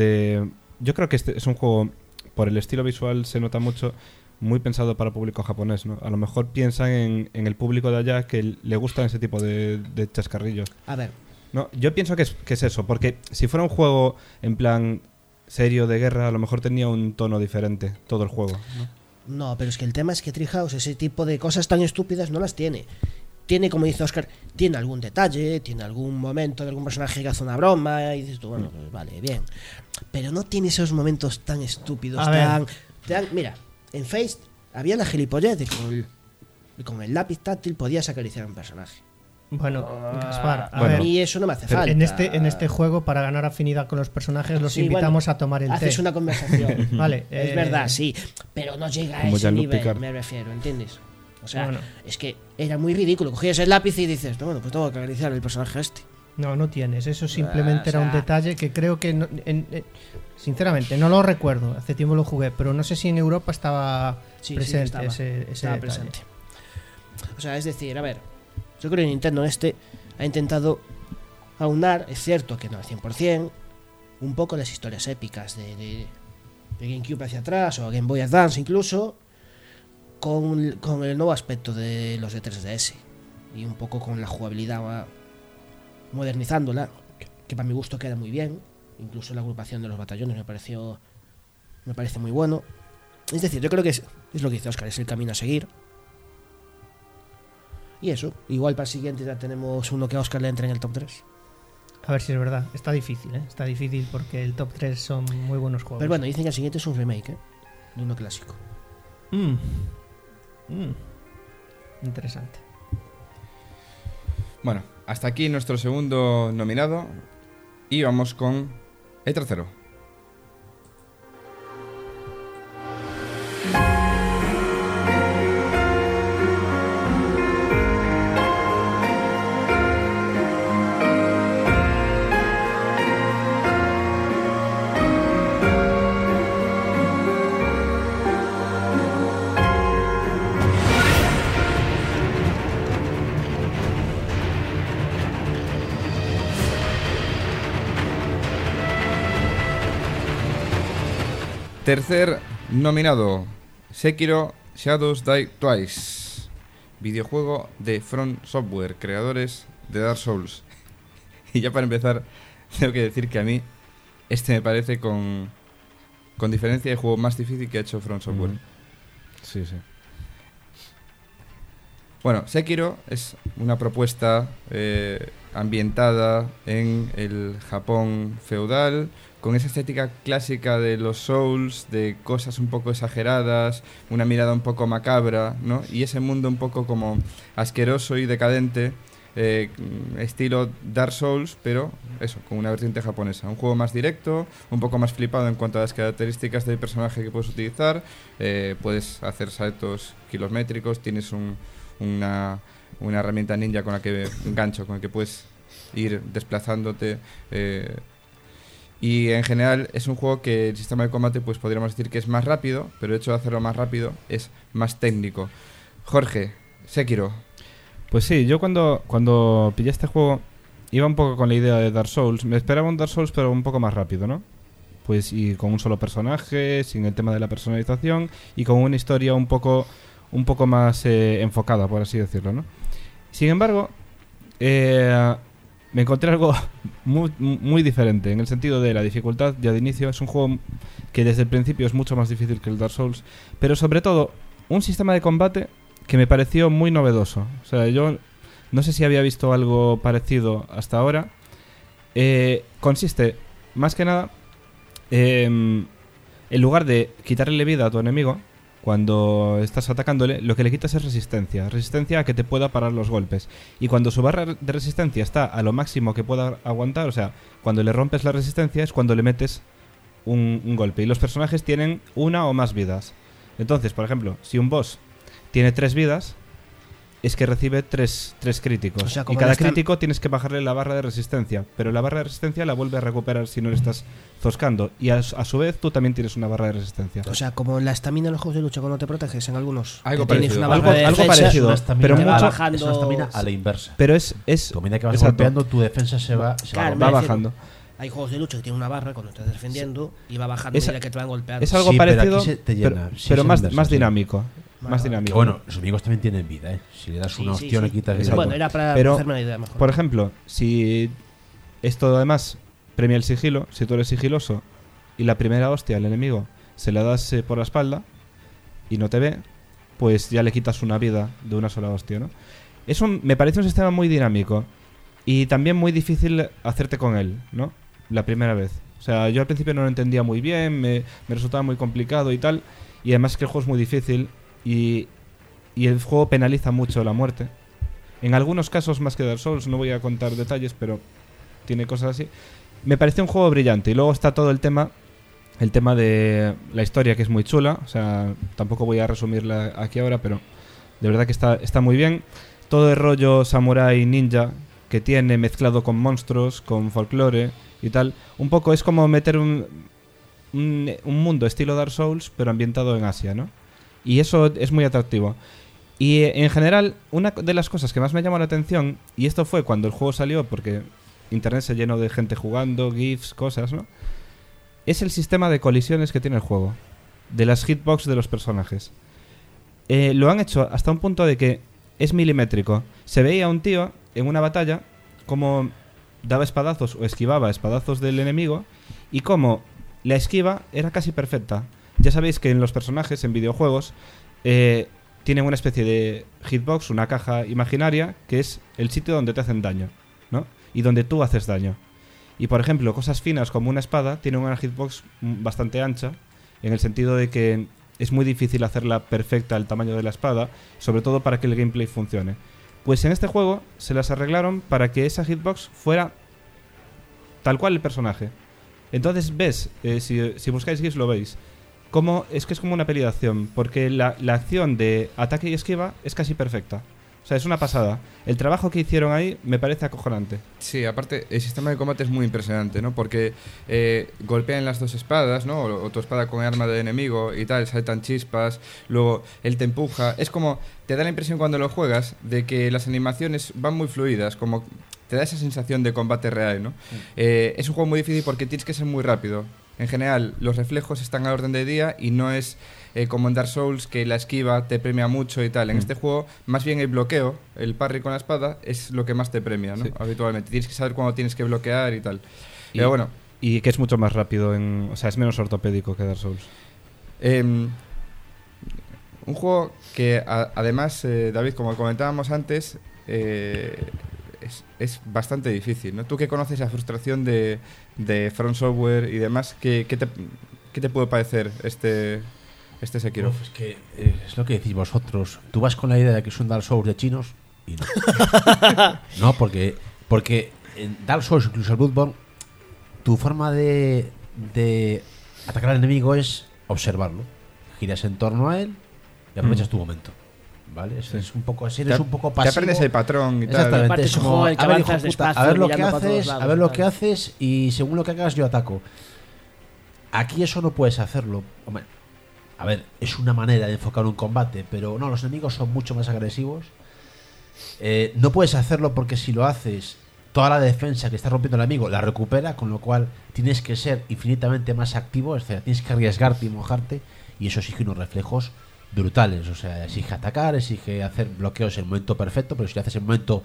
yo creo que este es un juego, por el estilo visual se nota mucho, muy pensado para público japonés, ¿no? A lo mejor piensan en el público de allá que le gustan ese tipo de chascarrillos. A ver, No, yo pienso que es eso, porque si fuera un juego en plan serio de guerra, a lo mejor tenía un tono diferente todo el juego, ¿no? no, pero es que el tema es que Treehouse ese tipo de cosas tan estúpidas no las tiene. Tiene, como dice Oscar, tiene algún detalle, tiene algún momento de algún personaje que hace una broma y dices tú, bueno, pues vale, bien. Pero no tiene esos momentos tan estúpidos, A ver. mira, en Face había la gilipollez de que con el lápiz táctil podías acariciar a un personaje. Bueno, Gaspar, a Bueno, A ver, mí eso no me hace pero falta. en este juego, para ganar afinidad con los personajes, los Sí, invitamos bueno, a tomar el haces té. una conversación. Vale, Es verdad, sí, pero no llega a Como ese Jean-Luc nivel, Picard. me refiero, ¿entiendes? O sea, Bueno. es que era muy ridículo. Cogías el lápiz y dices, bueno, pues tengo que acariciar al personaje este. No tienes. Eso simplemente o sea- era un detalle que creo que, sinceramente, no lo recuerdo. Hace tiempo lo jugué, pero no sé si en Europa estaba Sí, presente estaba, ese estaba detalle. presente. O sea, es decir, a ver, yo creo que Nintendo ha intentado aunar, es cierto que no al 100%, un poco las historias épicas de GameCube hacia atrás o Game Boy Advance incluso, con el nuevo aspecto de los de 3DS y un poco con la jugabilidad modernizándola, que para mi gusto queda muy bien. Incluso la agrupación de los batallones me parece muy bueno. Es decir, yo creo que es lo que dice Oscar, es el camino a seguir. Y eso, igual para el siguiente ya tenemos uno que a Oscar le entre en el top 3. A ver si es verdad. Está difícil, ¿eh? Está difícil porque el top 3 son muy buenos juegos. Pero bueno, dicen que el siguiente es un remake, de uno clásico. Interesante. Bueno, hasta aquí nuestro segundo nominado. Y vamos con el tercero. Tercer nominado, Sekiro Shadows Die Twice, videojuego de From Software, creadores de Dark Souls. Y ya para empezar, tengo que decir que a mí este me parece con diferencia el juego más difícil que ha hecho From Software. Sí, sí. Bueno, Sekiro es una propuesta ambientada en el Japón feudal, con esa estética clásica de los Souls, de cosas un poco exageradas, una mirada un poco macabra, ¿no? Y ese mundo un poco como asqueroso y decadente estilo Dark Souls, pero eso, con una vertiente japonesa. Un juego más directo, un poco más flipado en cuanto a las características del personaje que puedes utilizar. Puedes hacer saltos kilométricos, tienes una herramienta ninja con la que un gancho con el que puedes ir desplazándote. Y en general es un juego que el sistema de combate pues podríamos decir que es más rápido, pero el hecho de hacerlo más rápido es más técnico. Jorge, Sekiro. Pues sí, yo cuando pillé este juego iba un poco con la idea de Dark Souls. Me esperaba un Dark Souls pero un poco más rápido, ¿no? Pues y con un solo personaje, sin el tema de la personalización y con una historia un poco más enfocada, por así decirlo, ¿no? Sin embargo, me encontré algo muy diferente en el sentido de la dificultad ya de inicio. Es un juego que desde el principio es mucho más difícil que el Dark Souls, pero sobre todo un sistema de combate que me pareció muy novedoso. O sea, yo no sé si había visto algo parecido hasta ahora. Consiste, más que nada, en lugar de quitarle vida a tu enemigo cuando estás atacándole, lo que le quitas es resistencia. Resistencia a que te pueda parar los golpes. Y cuando su barra de resistencia está a lo máximo que pueda aguantar, o sea, cuando le rompes la resistencia es cuando le metes un golpe. Y los personajes tienen una o más vidas. Entonces, por ejemplo, si un boss tiene 3 vidas, es que recibe 3 críticos. O sea, y cada crítico tienes que bajarle la barra de resistencia. Pero la barra de resistencia la vuelve a recuperar si no le estás zoscando. Y a su vez tú también tienes una barra de resistencia. O sea, como la estamina en los juegos de lucha cuando te proteges en algunos. Algo que tienes parecido. una barra de Algo defensa, parecido. Una estamina pero a la- mucho- bajando- es una estamina a la inversa. Pero es Tu medida que vas exacto. golpeando, tu defensa se va Claro, va me refiero, bajando. Hay juegos de lucha que tienen una barra cuando estás defendiendo y va bajando Es- a medida que te van golpeando. Es algo Sí, pero aquí parecido, se te llena. Sí, pero es más, inversa, más sí. dinámico. Más Vale. dinámico. Que bueno, los enemigos también tienen vida, ¿eh? Si le das una Sí, opción sí. le quitas Exacto. Bueno, era para Pero, hacerme una idea mejor. Por ejemplo, si esto además premia el sigilo, si tú eres sigiloso y la primera hostia al enemigo se la das por la espalda y no te ve, pues ya le quitas una vida de una sola hostia, ¿no? Me parece un sistema muy dinámico y también muy difícil hacerte con él, ¿no? La primera vez. O sea, yo al principio no lo entendía muy bien, me resultaba muy complicado y tal, y además que el juego es muy difícil y el juego penaliza mucho la muerte. En algunos casos más que Dark Souls, no voy a contar detalles, pero tiene cosas así. Me pareció un juego brillante. Y luego está todo el tema de la historia, que es muy chula. O sea, tampoco voy a resumirla aquí ahora, pero de verdad que está muy bien. Todo el rollo samurai ninja que tiene, mezclado con monstruos, con folclore y tal. Un poco es como meter un mundo estilo Dark Souls, pero ambientado en Asia, ¿no? Y eso es muy atractivo. Y en general, una de las cosas que más me llamó la atención, y esto fue cuando el juego salió, porque internet se llenó de gente jugando, GIFs, cosas, ¿no? Es el sistema de colisiones que tiene el juego, de las hitbox de los personajes. Lo han hecho hasta un punto de que es milimétrico. Se veía un tío en una batalla como daba espadazos o esquivaba espadazos del enemigo, y como la esquiva era casi perfecta. Ya sabéis que en los personajes, en videojuegos, tienen una especie de hitbox, una caja imaginaria, que es el sitio donde te hacen daño, ¿no? Y donde tú haces daño. Y por ejemplo, cosas finas como una espada tienen una hitbox bastante ancha, en el sentido de que es muy difícil hacerla perfecta al tamaño de la espada, sobre todo para que el gameplay funcione. Pues en este juego se las arreglaron para que esa hitbox fuera tal cual el personaje. Entonces ves, si buscáis GIFs lo veis, es que es como una peli de acción, porque la acción de ataque y esquiva es casi perfecta. O sea, es una pasada. El trabajo que hicieron ahí me parece acojonante. Sí, aparte, el sistema de combate es muy impresionante, ¿no? Porque golpean las dos espadas, ¿no? O tu espada con arma de enemigo y tal, saltan chispas, luego él te empuja. Es como, te da la impresión cuando lo juegas de que las animaciones van muy fluidas, como te da esa sensación de combate real, ¿no? Es un juego muy difícil porque tienes que ser muy rápido. En general, los reflejos están a orden de día y no es como en Dark Souls, que la esquiva te premia mucho y tal. En este juego, más bien el bloqueo, el parry con la espada, es lo que más te premia, ¿no? Sí. Habitualmente. Tienes que saber cuándo tienes que bloquear y tal. Y, Pero bueno. Y que es mucho más rápido, o sea, es menos ortopédico que Dark Souls. Un juego que, además, David, como comentábamos antes, es bastante difícil, ¿no? Tú que conoces la frustración de From Software y demás, ¿qué te puede parecer este Sekiro? Es que es lo que decís vosotros. Tú vas con la idea de que es un Dark Souls de chinos Y no. No, porque en Dark Souls, incluso el Bloodborne, tu forma de atacar al enemigo es observarlo. Giras en torno a él y aprovechas tu momento. ¿Vale? Es un poco así, eres un poco Te pasivo. aprendes el patrón y tal. Exactamente, Aparte es es un como, juego en el que a ver, avanzas hijo puta, despacio, a ver lo que mirando para todos haces, lados, a ver lo tal. que haces y según lo que hagas yo ataco. Aquí eso no puedes hacerlo. Hombre, a ver, es una manera de enfocar un combate, pero no, los enemigos son mucho más agresivos. No puedes hacerlo porque si lo haces, toda la defensa que está rompiendo el enemigo la recupera, con lo cual tienes que ser infinitamente más activo, es decir, tienes que arriesgarte y mojarte, y eso exige unos reflejos brutales. O sea, exige atacar, exige hacer bloqueos en el momento perfecto, pero si lo haces en el momento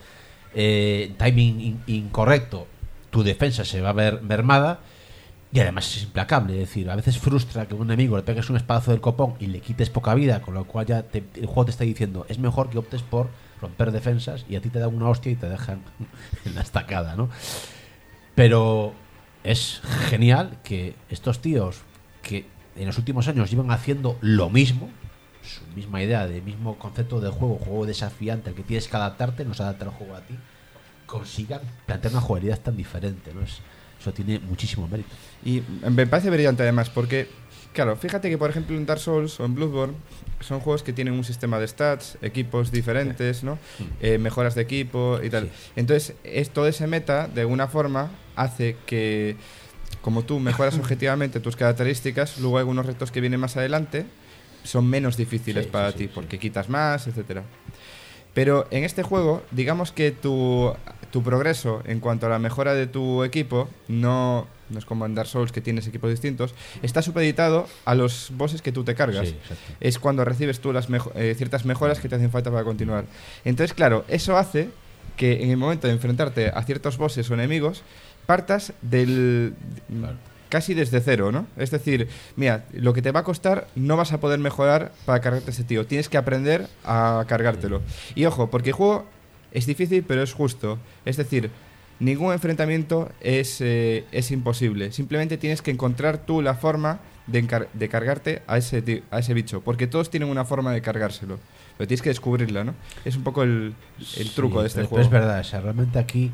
timing incorrecto, tu defensa se va a ver mermada. Y además es implacable, es decir, a veces frustra que a un enemigo le pegues un espadazo del copón y le quites poca vida, con lo cual ya el juego te está diciendo es mejor que optes por romper defensas, y a ti te dan una hostia y te dejan en la estacada, ¿no? Pero es genial que estos tíos que en los últimos años llevan haciendo lo mismo, su misma idea, de mismo concepto de juego desafiante al que tienes que adaptarte, no se adapta el juego a ti, consigan plantear una jugabilidad tan diferente, ¿no? Eso tiene muchísimo mérito. Y me parece brillante además porque, claro, fíjate que por ejemplo en Dark Souls o en Bloodborne son juegos que tienen un sistema de stats, equipos diferentes, ¿no? Mejoras de equipo y tal. Sí. Entonces, todo ese meta, de alguna forma, hace que, como tú mejoras objetivamente tus características, luego algunos retos que vienen más adelante son menos difíciles para ti, porque quitas más, etcétera. Pero en este juego, digamos que tu progreso en cuanto a la mejora de tu equipo no es como en Dark Souls, que tienes equipos distintos, está supeditado a los bosses que tú te cargas. Sí, exacto. Es cuando recibes tú las ciertas mejoras que te hacen falta para continuar. Entonces, claro, eso hace que en el momento de enfrentarte a ciertos bosses o enemigos, partas casi desde cero, ¿no? Es decir, mira, lo que te va a costar no vas a poder mejorar para cargarte a ese tío. Tienes que aprender a cargártelo. Y ojo, porque el juego es difícil, pero es justo. Es decir, ningún enfrentamiento es imposible. Simplemente tienes que encontrar tú la forma de cargarte a ese bicho. Porque todos tienen una forma de cargárselo. Pero tienes que descubrirla, ¿no? Es un poco el truco de este juego. Pero es verdad, o sea, realmente aquí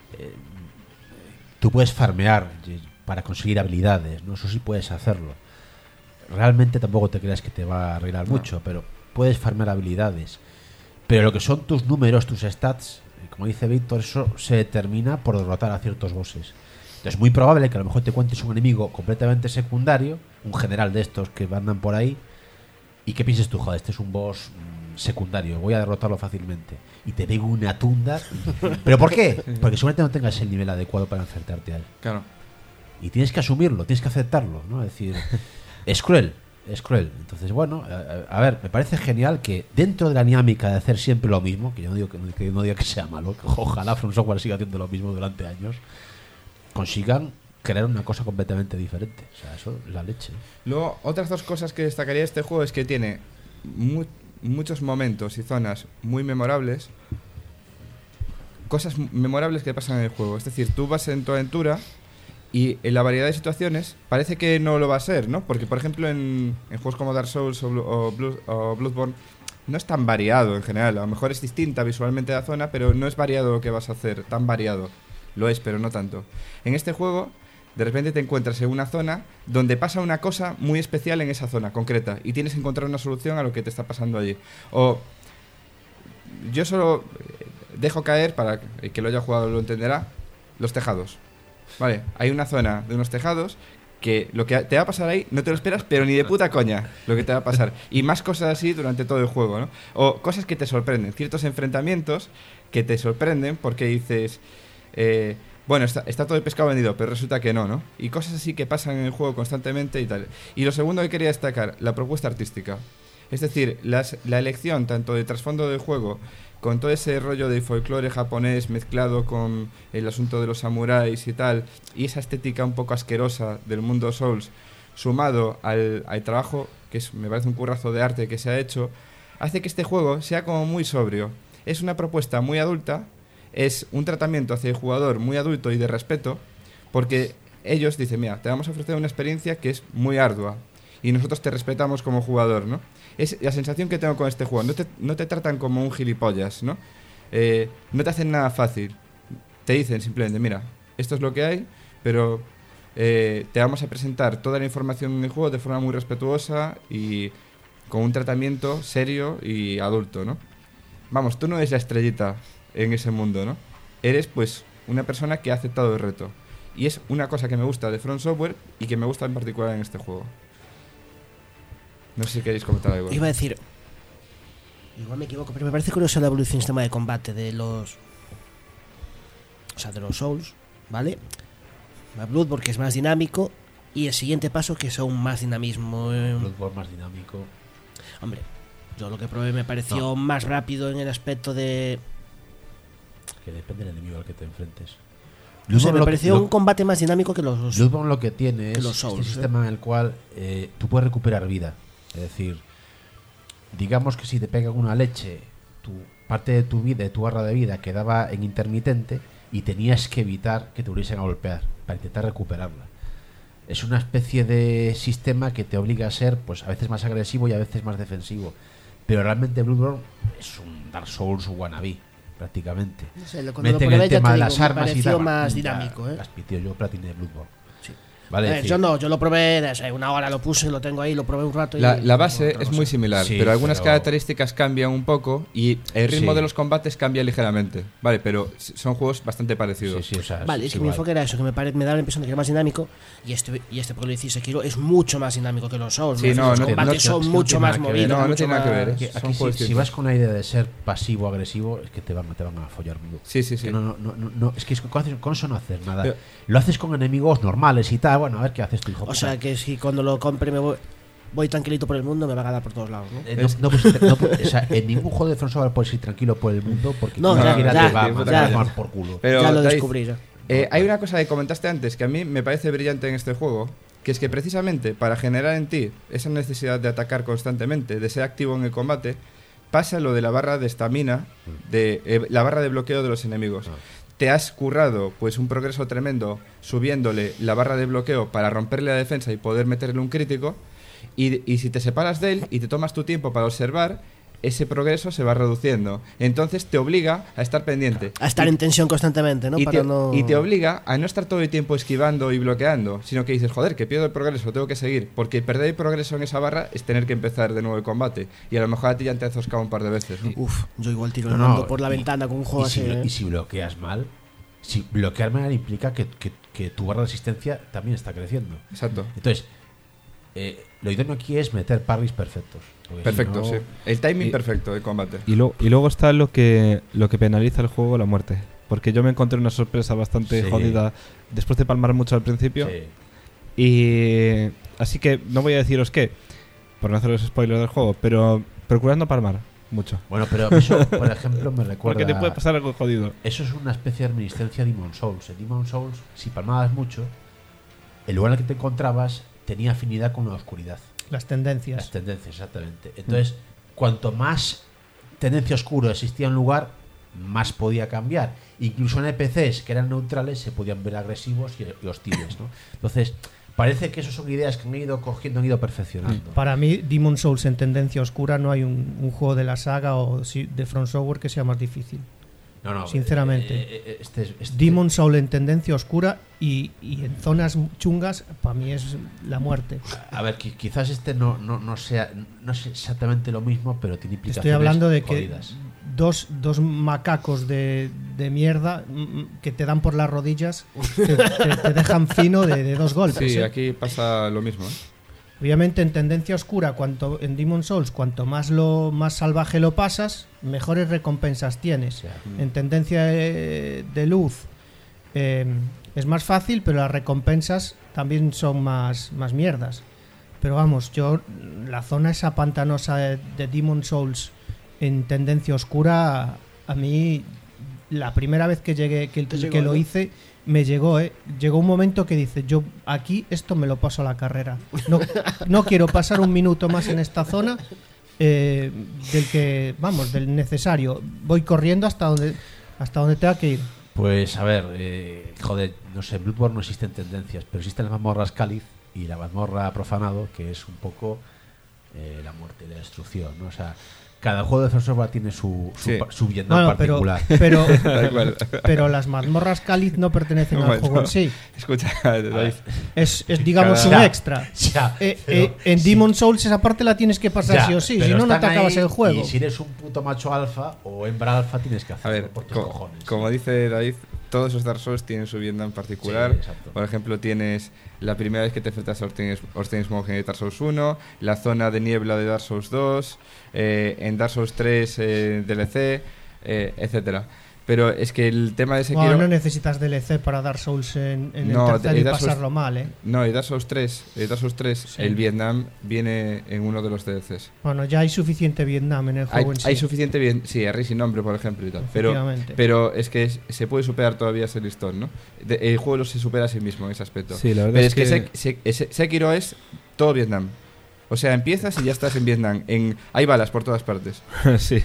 tú puedes farmear para conseguir habilidades, ¿no? Eso sí puedes hacerlo. Realmente tampoco te creas que te va a arreglar mucho, pero puedes farmear habilidades. Pero lo que son tus números, tus stats, como dice Víctor, eso se determina por derrotar a ciertos bosses. Entonces es muy probable que a lo mejor te cuentes un enemigo completamente secundario, un general de estos que andan por ahí, y que pienses tú, joder, este es un boss secundario, voy a derrotarlo fácilmente. Y te pego una tunda. ¿Pero por qué? Porque seguramente no tengas el nivel adecuado para enfrentarte a él. Claro. Y tienes que asumirlo, tienes que aceptarlo, ¿no? Es decir, es cruel. Entonces, bueno, a ver, me parece genial que dentro de la dinámica de hacer siempre lo mismo, que yo no digo que sea malo, que ojalá From Software siga haciendo lo mismo durante años, consigan crear una cosa completamente diferente. O sea, eso es la leche. Luego, otras dos cosas que destacaría de este juego es que tiene muchos momentos y zonas muy memorables, cosas memorables que pasan en el juego. Es decir, tú vas en tu aventura y en la variedad de situaciones parece que no lo va a ser, ¿no? Porque, por ejemplo, en juegos como Dark Souls o Bloodborne no es tan variado en general. A lo mejor es distinta visualmente la zona, pero no es variado lo que vas a hacer, tan variado. Lo es, pero no tanto. En este juego, de repente te encuentras en una zona donde pasa una cosa muy especial en esa zona concreta y tienes que encontrar una solución a lo que te está pasando allí. O yo solo dejo caer, para el que lo haya jugado lo entenderá, los tejados. Vale, hay una zona de unos tejados que lo que te va a pasar ahí no te lo esperas, pero ni de puta coña lo que te va a pasar. Y más cosas así durante todo el juego, ¿no? O cosas que te sorprenden, ciertos enfrentamientos que te sorprenden porque dices, bueno, está todo el pescado vendido, pero resulta que no, ¿no? Y cosas así que pasan en el juego constantemente y tal. Y lo segundo que quería destacar, la propuesta artística. Es decir, la elección tanto de trasfondo del juego, con todo ese rollo de folclore japonés mezclado con el asunto de los samuráis y tal, y esa estética un poco asquerosa del mundo Souls, sumado al trabajo, que me parece un currazo de arte que se ha hecho, hace que este juego sea como muy sobrio. Es una propuesta muy adulta, es un tratamiento hacia el jugador muy adulto y de respeto, porque ellos dicen, mira, te vamos a ofrecer una experiencia que es muy ardua, y nosotros te respetamos como jugador, ¿no? Es la sensación que tengo con este juego. No te tratan como un gilipollas, ¿no? no te hacen nada fácil. Te dicen simplemente, mira, esto es lo que hay, pero te vamos a presentar toda la información en el juego de forma muy respetuosa y con un tratamiento serio y adulto, ¿no? Vamos, tú no eres la estrellita en ese mundo, ¿no? Eres, pues, una persona que ha aceptado el reto. Y es una cosa que me gusta de From Software y que me gusta en particular en este juego. No sé si queréis comentar algo. Iba a decir, igual me equivoco, pero me parece curioso la evolución del sistema de combate de los, o sea, de los Souls, ¿vale? A Bloodborne, que es más dinámico, y el siguiente paso, que es aún más dinamismo. Bloodborne más dinámico. Hombre, yo lo que probé me pareció más rápido en el aspecto de... Que depende del enemigo al que te enfrentes. No sé, me Bloodborne pareció un combate más dinámico que los... Bloodborne lo que tiene que es los Souls, este sistema en el cual tú puedes recuperar vida. Es decir, digamos que si te pegan una leche, tu parte de tu vida, de tu barra de vida, quedaba en intermitente y tenías que evitar que te volviesen a golpear para intentar recuperarla. Es una especie de sistema que te obliga a ser, pues, a veces más agresivo y a veces más defensivo. Pero realmente Bloodborne es un Dark Souls wannabe, prácticamente. No sé, cuando lo Meten probé, el ya tema te de digo, las me armas y pareció tal. más Ya, dinámico, Gaspi, tío, yo platiné Bloodborne. Sí. Vale, A ver, decir, yo no, yo lo probé, no sé, una hora lo puse, lo tengo ahí, lo probé un rato. Y La base otra es cosa. muy similar, Sí, pero algunas pero- características cambian un poco y el ritmo Sí. de los combates cambia ligeramente. Vale, pero son juegos bastante parecidos. sí, o sea, Vale, es es que mi igual. enfoque era eso, que me da la impresión de que era más dinámico, y este porque lo dice Sekiro es mucho más dinámico que los Souls. Sí, no, los no- combates no- son no mucho tiene más nada que ver. movidos. No, no mucho tiene nada que ver, más- ¿eh? Aquí Son si, juegos si distintos. vas con la idea de ser pasivo-agresivo, es que te van a follar mucho. Sí, sí, Es sí. que no, es que con eso no haces nada. Pero- Lo haces con enemigos normales y tal. Bueno, a ver qué haces tu hijo. O sea, que si cuando lo compre me voy tranquilito por el mundo, me va a ganar por todos lados, ¿no? o sea, en ningún juego de From Software puedes ir tranquilo por el mundo porque No, ni ya, siquiera ya, te va a ya, mandar ya. a tomar por culo. Pero, ya lo David, descubrí ya. Hay una cosa que comentaste antes que a mí me parece brillante en este juego, que es que precisamente para generar en ti esa necesidad de atacar constantemente, de ser activo en el combate, pasa lo de la barra de estamina, de la barra de bloqueo de los enemigos. Te has currado pues un progreso tremendo subiéndole la barra de bloqueo para romperle la defensa y poder meterle un crítico, y si te separas de él y te tomas tu tiempo para observar, ese progreso se va reduciendo. Entonces te obliga a estar pendiente. A estar Y- en tensión constantemente, ¿no? y, Para te, no... y te obliga a no estar todo el tiempo esquivando y bloqueando, sino que dices, joder, que pierdo el progreso, tengo que seguir. Porque perder el progreso en esa barra es tener que empezar de nuevo el combate. Y a lo mejor a ti ya te has zoscado un par de veces, ¿no? Uf, yo igual tiro No, el no, mando por la y- ventana con un juego y así, si, ¿eh? y si bloqueas mal, implica que tu barra de resistencia también está creciendo. Exacto. Entonces, lo idóneo aquí es meter parries perfectos. porque Perfecto, si no- sí. El timing Y- perfecto de combate. Y luego está lo que penaliza el juego, la muerte. Porque yo me encontré una sorpresa bastante Sí. jodida después de palmar mucho al principio. Sí. Y así que no voy a deciros qué, por no haceros spoilers del juego, pero procurad no palmar mucho. Bueno, pero eso, por ejemplo, me recuerda... Porque te puede pasar algo jodido. Eso es una especie de reminiscencia de Demon Souls. En Demon Souls, si palmabas mucho, el lugar en el que te encontrabas tenía afinidad con la oscuridad. Las Las tendencias. tendencias, exactamente. Entonces, cuanto más tendencia oscura existía en un lugar, más podía cambiar. Incluso en NPCs que eran neutrales se podían ver agresivos y hostiles, ¿no? Entonces, parece que esas son ideas que han ido cogiendo, han ido perfeccionando. Para mí, Demon Souls en tendencia oscura no hay un juego de la saga o de From Software que sea más difícil. No, Sinceramente. Este Demon Souls en tendencia oscura y en zonas chungas, para mí es la muerte. A ver, quizás este no sea no es exactamente lo mismo, pero tiene implicaciones Estoy hablando de que jodidas. dos macacos de mierda que te dan por las rodillas te dejan fino de dos golpes. Sí, ¿eh? aquí pasa lo mismo, ¿eh? Obviamente en tendencia oscura, en Demon Souls, cuanto más salvaje lo pasas, mejores recompensas tienes. sea, En tendencia de luz es más fácil, pero las recompensas también son más mierdas. Pero vamos, la zona esa pantanosa de Demon Souls en tendencia oscura, a mí la primera vez que llegué, que llegó, lo ¿no? hice, me llegó, llegó un momento que dice, yo aquí esto me lo paso a la carrera. No quiero pasar un minuto más en esta zona del necesario. Voy corriendo hasta donde tenga que ir. Pues a ver, joder, no sé, en Bloodborne no existen tendencias, pero existen las mazmorras cáliz y la mazmorra profanado, que es un poco la muerte y la destrucción, ¿no? O sea, cada juego de From Software tiene su Sí. Vietnam Bueno, pero, particular. pero las mazmorras Cáliz no pertenecen al Bueno, juego en sí. Escucha, David. Es digamos, Cada- un extra. Ya, En Demon Souls esa parte la tienes que pasar Ya, sí o sí, pero si no, no están te acabas ahí, el juego. Y si eres un puto macho alfa o hembra alfa, tienes que A hacerlo ver, por tus cojones. como dice David, todos esos Dark Souls tienen su Vietnam particular. Sí, exacto. Por ejemplo, tienes la primera vez que te enfrentas a Orstein Smoke en Dark Souls 1, la zona de niebla de Dark Souls 2, en Dark Souls 3 DLC, etcétera. Pero es que el tema de Sekiro... Bueno, no necesitas DLC para Dark Souls en No, el tercero y Dark Souls- pasarlo mal, ¿eh? No, y Dark Souls 3, Sí. el Vietnam viene en uno de los DLCs. Bueno, ya hay suficiente Vietnam en el Hay, juego en sí. hay suficiente bien, sí, Harry sin nombre, por ejemplo, y tal. Pero, Efectivamente. pero es que se puede superar todavía ese listón, ¿no? El juego se supera a sí mismo en ese aspecto. Sí, la verdad Pero es que- Sekiro es todo Vietnam. O sea, empiezas y ya estás en Vietnam. Hay balas por todas partes. Sí.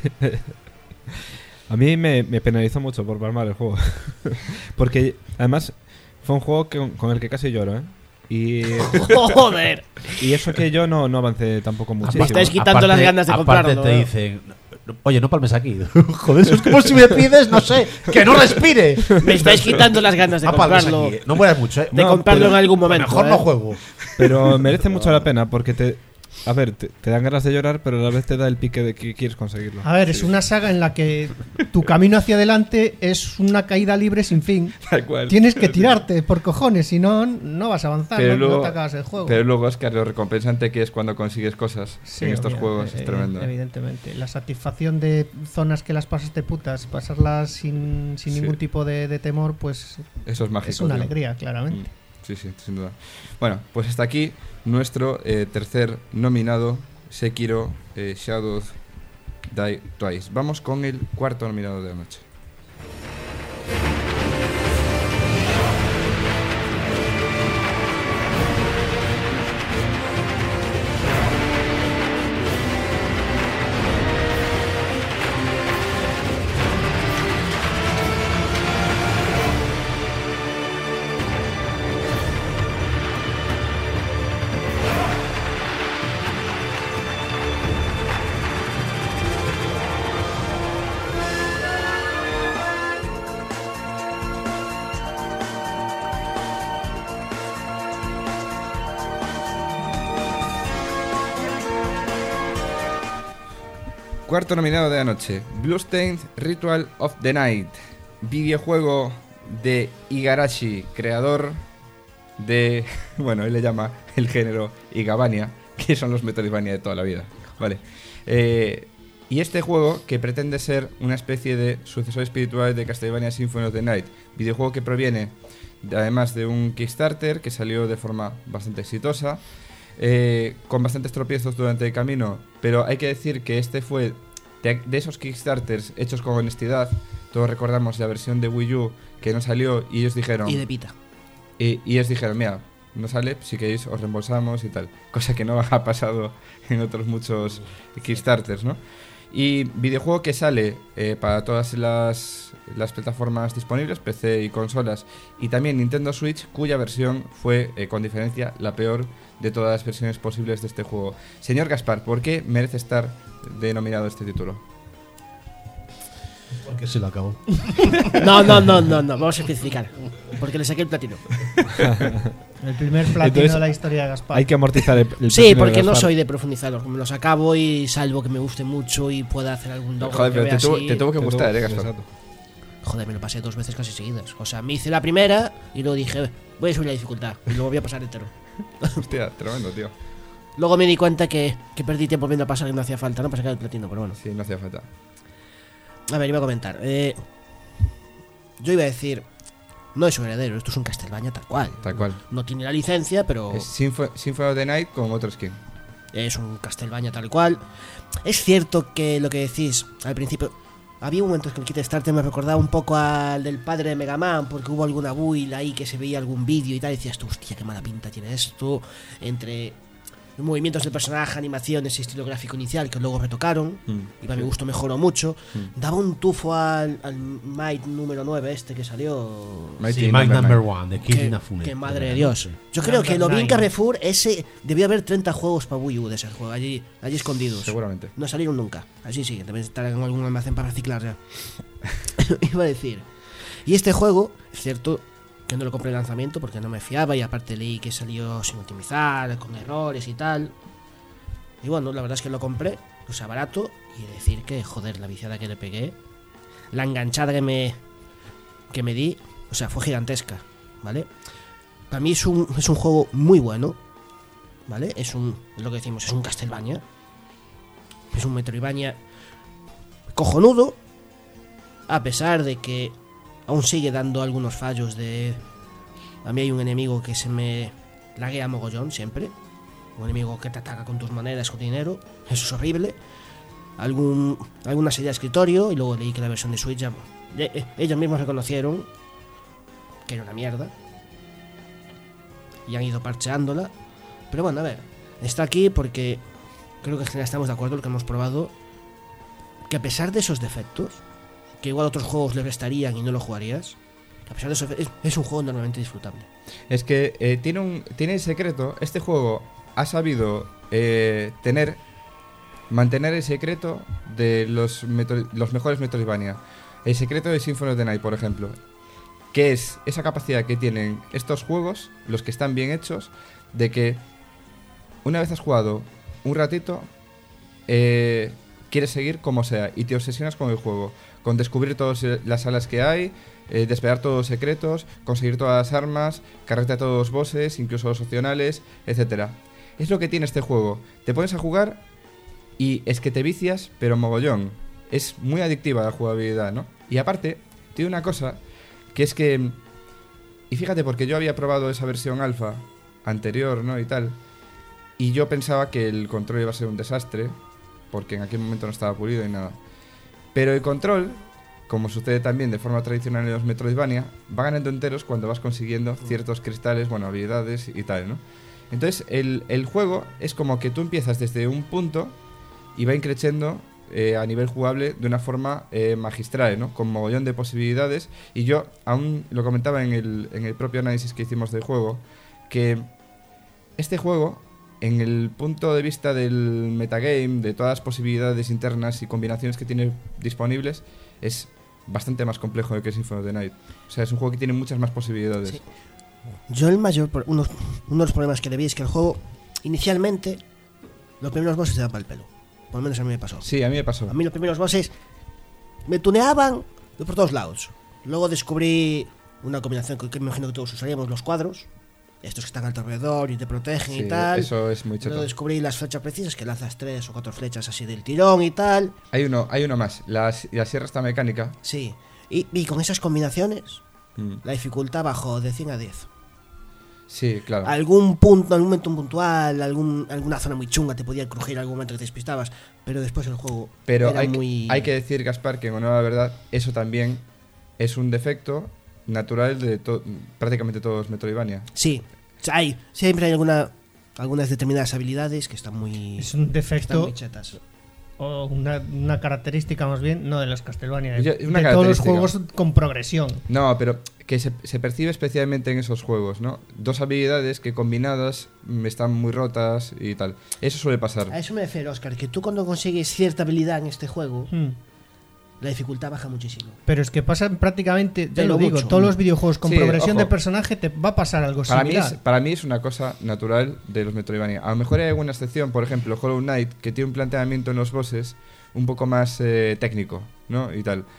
A mí me penalizó mucho por palmar el juego. Porque además fue un juego con el que casi lloro, ¿eh? Y, ¡Joder! y eso que yo no avancé tampoco muchísimo. Me estáis quitando las ganas de comprarlo, Aparte te ¿eh? dicen, oye, no palmes aquí. Joder, eso es como si me pides, no sé, que no respire. Me estáis quitando las ganas de No palmes comprarlo. aquí. No mueras mucho, ¿eh? De No, comprarlo pero en algún A momento. lo mejor ¿eh? no juego. Pero merece mucho la pena porque te dan ganas de llorar, pero a la vez te da el pique de que quieres conseguirlo. A ver, es una saga en la que tu camino hacia adelante es una caída libre sin fin. Tal cual. Tienes que tirarte por cojones, si no, no vas a avanzar, Pero no luego, te acabas el juego. pero luego, Oscar, lo recompensante que es cuando consigues cosas Sí, en estos obviamente, juegos es tremendo. Evidentemente. La satisfacción de zonas que las pasas de putas, pasarlas sin Sí. ningún tipo de temor, pues Eso es mágico. es una tío. alegría, claramente. Sí, sí, sin duda. Bueno, pues hasta aquí nuestro tercer nominado, Sekiro Shadow Die Twice. Vamos con el cuarto nominado de la noche. Cuarto nominado de la noche, Bloodstained Ritual of the Night, videojuego de Igarashi, creador de, bueno, él le llama el género Igabania, que son los Metroidvania de toda la vida, ¿vale? Y este juego, que pretende ser una especie de sucesor espiritual de Castlevania Symphony of the Night, videojuego que proviene además de un Kickstarter que salió de forma bastante exitosa, con bastantes tropiezos durante el camino, pero hay que decir que este fue de esos Kickstarters hechos con honestidad. Todos recordamos la versión de Wii U que no salió y ellos dijeron... Y de pita. Y ellos dijeron, mira, no sale, si queréis os reembolsamos y tal. Cosa que no ha pasado en otros muchos Kickstarters, ¿no? Y videojuego que sale para todas las plataformas disponibles, PC y consolas, y también Nintendo Switch, cuya versión fue, con diferencia, la peor de todas las versiones posibles de este juego. Señor Gaspar, ¿por qué merece estar denominado este título? Porque se lo acabó. No, vamos a especificar. Porque le saqué el platino. El primer platino Entonces, de la historia de Gaspar. Hay que amortizar el Sí, platino de porque no Gaspar. soy de profundizarlos. Me los acabo y salvo que me guste mucho y pueda hacer algún dogma Joder, que pero vea te tuvo así. que Te gustar, tuvo- Gaspar. exacto. Joder, me lo pasé 2 veces casi seguidas. O sea, me hice la primera y luego dije, voy a subir la dificultad. Y luego voy a pasar entero. Hostia, tremendo, tío. Luego me di cuenta que perdí tiempo viendo a pasar y no hacía falta, ¿no? Para sacar el platino, pero bueno. Sí, no hacía falta. A ver, iba a comentar. Yo iba a decir, no es un heredero, esto es un Castlevania tal cual. Tal cual. No tiene la licencia, pero Es Symphony of the Night con otro skin. es un Castlevania tal cual. Es cierto que lo que decís al principio, había momentos que el Kickstarter me recordaba un poco al del padre de Mega Man, porque hubo alguna build ahí que se veía algún vídeo y tal, y decías tú, hostia, qué mala pinta tiene esto. Entre Los movimientos del personaje, animaciones y estilo gráfico inicial que luego retocaron, y para mi gusto mejoró mucho. Daba un tufo al Might número 9 este que salió. Mighty Sí, Might Number Number One, de Kill Que, Inafune. que madre de Dios. Yo creo que lo vi en Carrefour, ese debió haber 30 juegos para Wii U de ese juego, allí escondidos. Seguramente. No salieron nunca. Así sí, deben estar en algún almacén para reciclar ya. Iba a decir. Y este juego, es cierto que no lo compré en lanzamiento porque no me fiaba, y aparte leí que salió sin optimizar, con errores y tal. Y bueno, la verdad es que lo compré, o sea, barato, y decir que, joder, la viciada que le pegué, la enganchada que me di, o sea, fue gigantesca, ¿vale? Para mí es un juego muy bueno, ¿vale? Es lo que decimos, es un Castlevania. Es un Metroidvania cojonudo, a pesar de que aún sigue dando algunos fallos de... A mí hay un enemigo que se me laguea mogollón siempre. Un enemigo que te ataca con tus monedas, con dinero. Eso es horrible. Alguna salida de escritorio, y luego leí que la versión de Switch ya, ellos mismos reconocieron que era una mierda y han ido parcheándola. Pero bueno, a ver, está aquí porque creo que en general estamos de acuerdo en lo que hemos probado, que a pesar de esos defectos, que igual otros juegos le restarían y no lo jugarías, que a pesar de eso es un juego enormemente disfrutable. Es que tiene el secreto. Este juego ha sabido mantener el secreto de los mejores Metroidvania. El secreto de Symphony of the Night, por ejemplo, que es esa capacidad que tienen estos juegos, los que están bien hechos, de que una vez has jugado un ratito, quieres seguir como sea y te obsesionas con el juego, con descubrir todas las salas que hay, despegar todos los secretos, conseguir todas las armas, cargarte a todos los bosses, incluso los opcionales, etcétera. Es lo que tiene este juego. Te pones a jugar y es que te vicias, pero mogollón. Es muy adictiva la jugabilidad, ¿no? Y aparte, tiene una cosa, que es que... Y fíjate, porque yo había probado esa versión alfa anterior, ¿no? Y tal. Y yo pensaba que el control iba a ser un desastre, porque en aquel momento no estaba pulido y nada. Pero el control, como sucede también de forma tradicional en los Metroidvania, va ganando enteros cuando vas consiguiendo ciertos cristales, bueno, habilidades y tal, ¿no? Entonces, el juego es como que tú empiezas desde un punto y va increciendo a nivel jugable de una forma magistral, ¿no? Con mogollón de posibilidades. Y yo aún lo comentaba en el propio análisis que hicimos del juego, que este juego, en el punto de vista del metagame, de todas las posibilidades internas y combinaciones que tiene disponibles, es bastante más complejo de que Symphony of the Night. O sea, es un juego que tiene muchas más posibilidades. Sí. Yo uno de los problemas que le vi es que el juego, inicialmente, los primeros bosses te dan para el pelo. Por lo menos a mí me pasó. Sí, a mí me pasó. A mí los primeros bosses me tuneaban por todos lados. Luego descubrí una combinación que me imagino que todos usaríamos, los cuadros. Estos que están a tu alrededor y te protegen Sí, y tal. eso es muy cheto. Luego descubrí las flechas precisas, que lanzas 3 o 4 flechas así del tirón y tal. Hay uno más. La sierra está mecánica. Sí. Y con esas combinaciones, la dificultad bajó de 100 a 10. Sí, claro. Algún momento puntual, alguna zona muy chunga te podía crujir algún momento que te despistabas, pero después el juego Pero era hay que decir, Gaspar, que en honor a la verdad, eso también es un defecto natural de prácticamente todos los Metroidvania. Sí, siempre hay algunas determinadas habilidades que están muy... Es un están defecto muy chetas. o una característica más bien, no de los Castlevania, Es una de todos los característica. juegos con progresión. No, pero que se percibe especialmente en esos juegos, ¿no? Dos habilidades que combinadas están muy rotas y tal. Eso suele pasar. A eso me refiero, Oscar, que tú cuando consigues cierta habilidad en este juego, la dificultad baja muchísimo. Pero es que pasa prácticamente, ya Pero lo digo, mucho. todos los videojuegos con Sí, progresión ojo. de personaje te va a pasar algo similar. Para mí es una cosa natural de los Metroidvania. A lo mejor hay alguna excepción, por ejemplo, Hollow Knight, que tiene un planteamiento en los bosses un poco más técnico, ¿no? Y tal.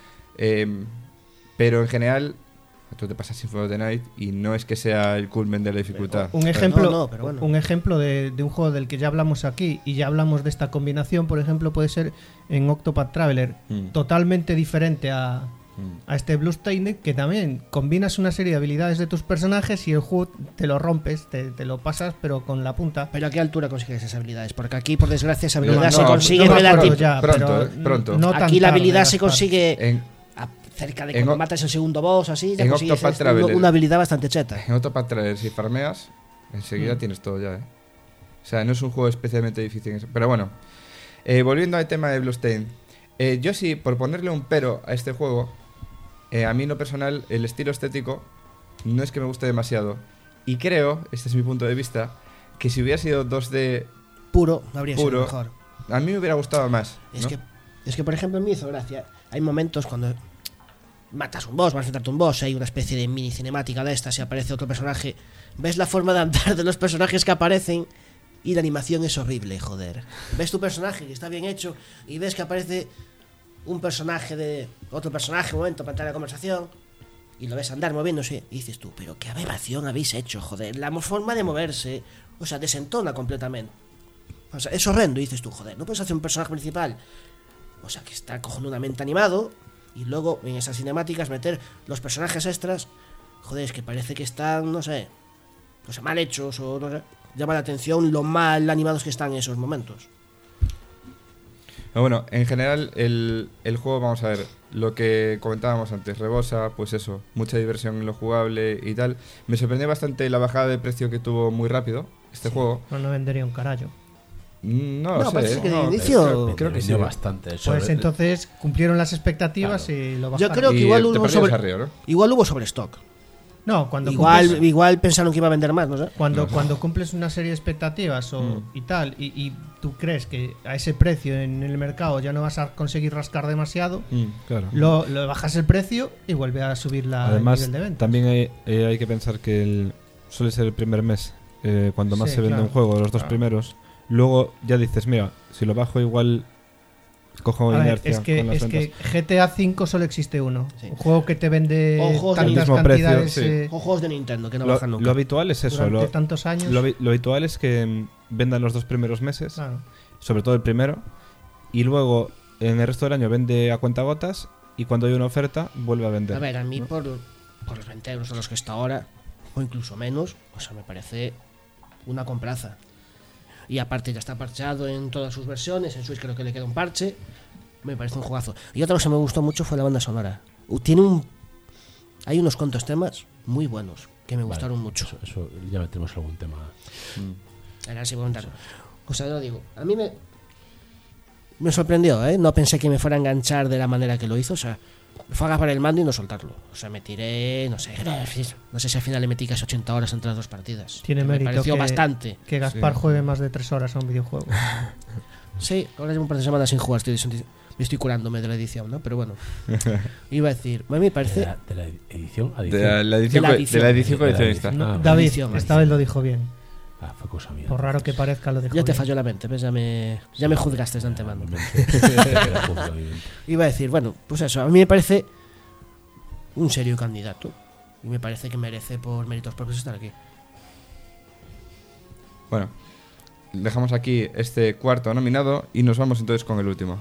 Pero en general, tú te pasas Symphony of the Night y no es que sea el culmen de la dificultad. Un ejemplo, No, pero bueno. un ejemplo de un juego del que ya hablamos aquí y ya hablamos de esta combinación, por ejemplo, puede ser en Octopath Traveler, totalmente diferente a este Bloodstained, que también combinas una serie de habilidades de tus personajes y el juego te lo rompes, te lo pasas, pero con la punta. Pero ¿a qué altura consigues esas habilidades? Porque aquí, por desgracia, esa No, habilidad se no, consigue no me acuerdo relativamente... ya. Pronto. No Aquí tan la tarde, habilidad se Gaspar. consigue En cerca de en cuando o- matas el segundo boss, así, ya en consigues Octopath Traveler. una habilidad bastante cheta. Octopath Traveler, si farmeas, enseguida tienes todo ya, ¿eh? O sea, no es un juego especialmente difícil en eso. Pero bueno, volviendo al tema de Bloodstained, yo sí, por ponerle un pero a este juego, a mí en lo personal, el estilo estético no es que me guste demasiado. Y creo, este es mi punto de vista, que si hubiera sido 2D Puro, habría sido puro, mejor. a mí me hubiera gustado más, ¿no? Es que, por ejemplo, me hizo gracia. Hay momentos cuando matas un boss, vas a enfrentarte a un boss, hay una especie de mini cinemática de estas y aparece otro personaje. Ves la forma de andar de los personajes que aparecen y la animación es horrible, joder. Ves tu personaje que está bien hecho y ves que aparece un personaje de otro personaje, un momento, para entrar a la conversación, y lo ves andar moviéndose y dices tú, pero qué aberración habéis hecho, joder. La forma de moverse, o sea, desentona completamente. O sea, es horrendo, y dices tú, joder, no puedes hacer un personaje principal, o sea, que está cojonudamente animado, y luego en esas cinemáticas meter los personajes extras, joder, es que parece que están, no sé, mal hechos, o no sé, llama la atención lo mal animados que están en esos momentos. Bueno, en general el juego, vamos a ver, lo que comentábamos antes, rebosa, pues eso, mucha diversión en lo jugable y tal. Me sorprendió bastante la bajada de precio que tuvo muy rápido este juego. No vendería un carallo. No No, sé, parece que de inicio- creo que sí. bastante. Pues entonces cumplieron las expectativas y lo bajaron. Yo creo que Y igual te hubo perdías a Río, ¿no? igual hubo sobrestock. No, cuando Igual pensaron que iba a vender más, no sé. cuando cumples una serie de expectativas y tal, y tú crees que a ese precio en el mercado ya no vas a conseguir rascar demasiado, Claro. lo bajas el precio y vuelve a subir el Además, nivel de venta. también hay que pensar que suele ser el primer mes cuando más Sí, se vende claro. un juego, los dos Claro. primeros. Luego ya dices, mira, si lo bajo igual cojo A ver, inercia es que, con las es ventas. que GTA V solo existe uno. Sí. Un juego que te vende Ojos del tantas mismo precio, cantidades sí. Son juegos de Nintendo que no Lo, bajan nunca. lo habitual es eso. durante Lo, tantos años. lo habitual es que vendan los dos primeros meses, Claro. sobre todo el primero, y luego en el resto del año vende a cuentagotas y cuando hay una oferta vuelve a vender. A ver, a mí por los 20 euros a los que está ahora, o incluso menos, o sea, me parece una compraza. Y aparte ya está parcheado en todas sus versiones, en Switch creo que le queda un parche, me parece un juegazo. Y otra cosa que me gustó mucho fue la banda sonora. Hay unos cuantos temas muy buenos, que me gustaron mucho. Eso ya metemos algún tema. Ahora sí voy a contar. O sea, yo digo, a mí me sorprendió, ¿eh? No pensé que me fuera a enganchar de la manera que lo hizo, o sea, me fue a agarrar el mando y no soltarlo. O sea, me tiré, no sé si al final le metí casi 80 horas entre las dos partidas. Tiene Que mérito me pareció que- bastante. Que Gaspar juegue más de 3 horas a un videojuego. Sí, ahora llevo un par de semanas sin jugar, estoy curándome de la edición, ¿no? Pero bueno, iba a decir, a mí me parece... De la edición a De edición. la edición, De la edición. de la edición De la coleccionista. edición. Ah, David, edición, esta vez lo dijo bien. Fue cosa mía. Por raro que parezca, lo dijo Ya te bien. falló la mente, ¿ves? Ya me juzgaste de antemano. Obviamente. Iba a decir, bueno, pues eso, a mí me parece un serio candidato. Y me parece que merece por méritos propios estar aquí. Bueno, dejamos aquí este cuarto nominado y nos vamos entonces con el último.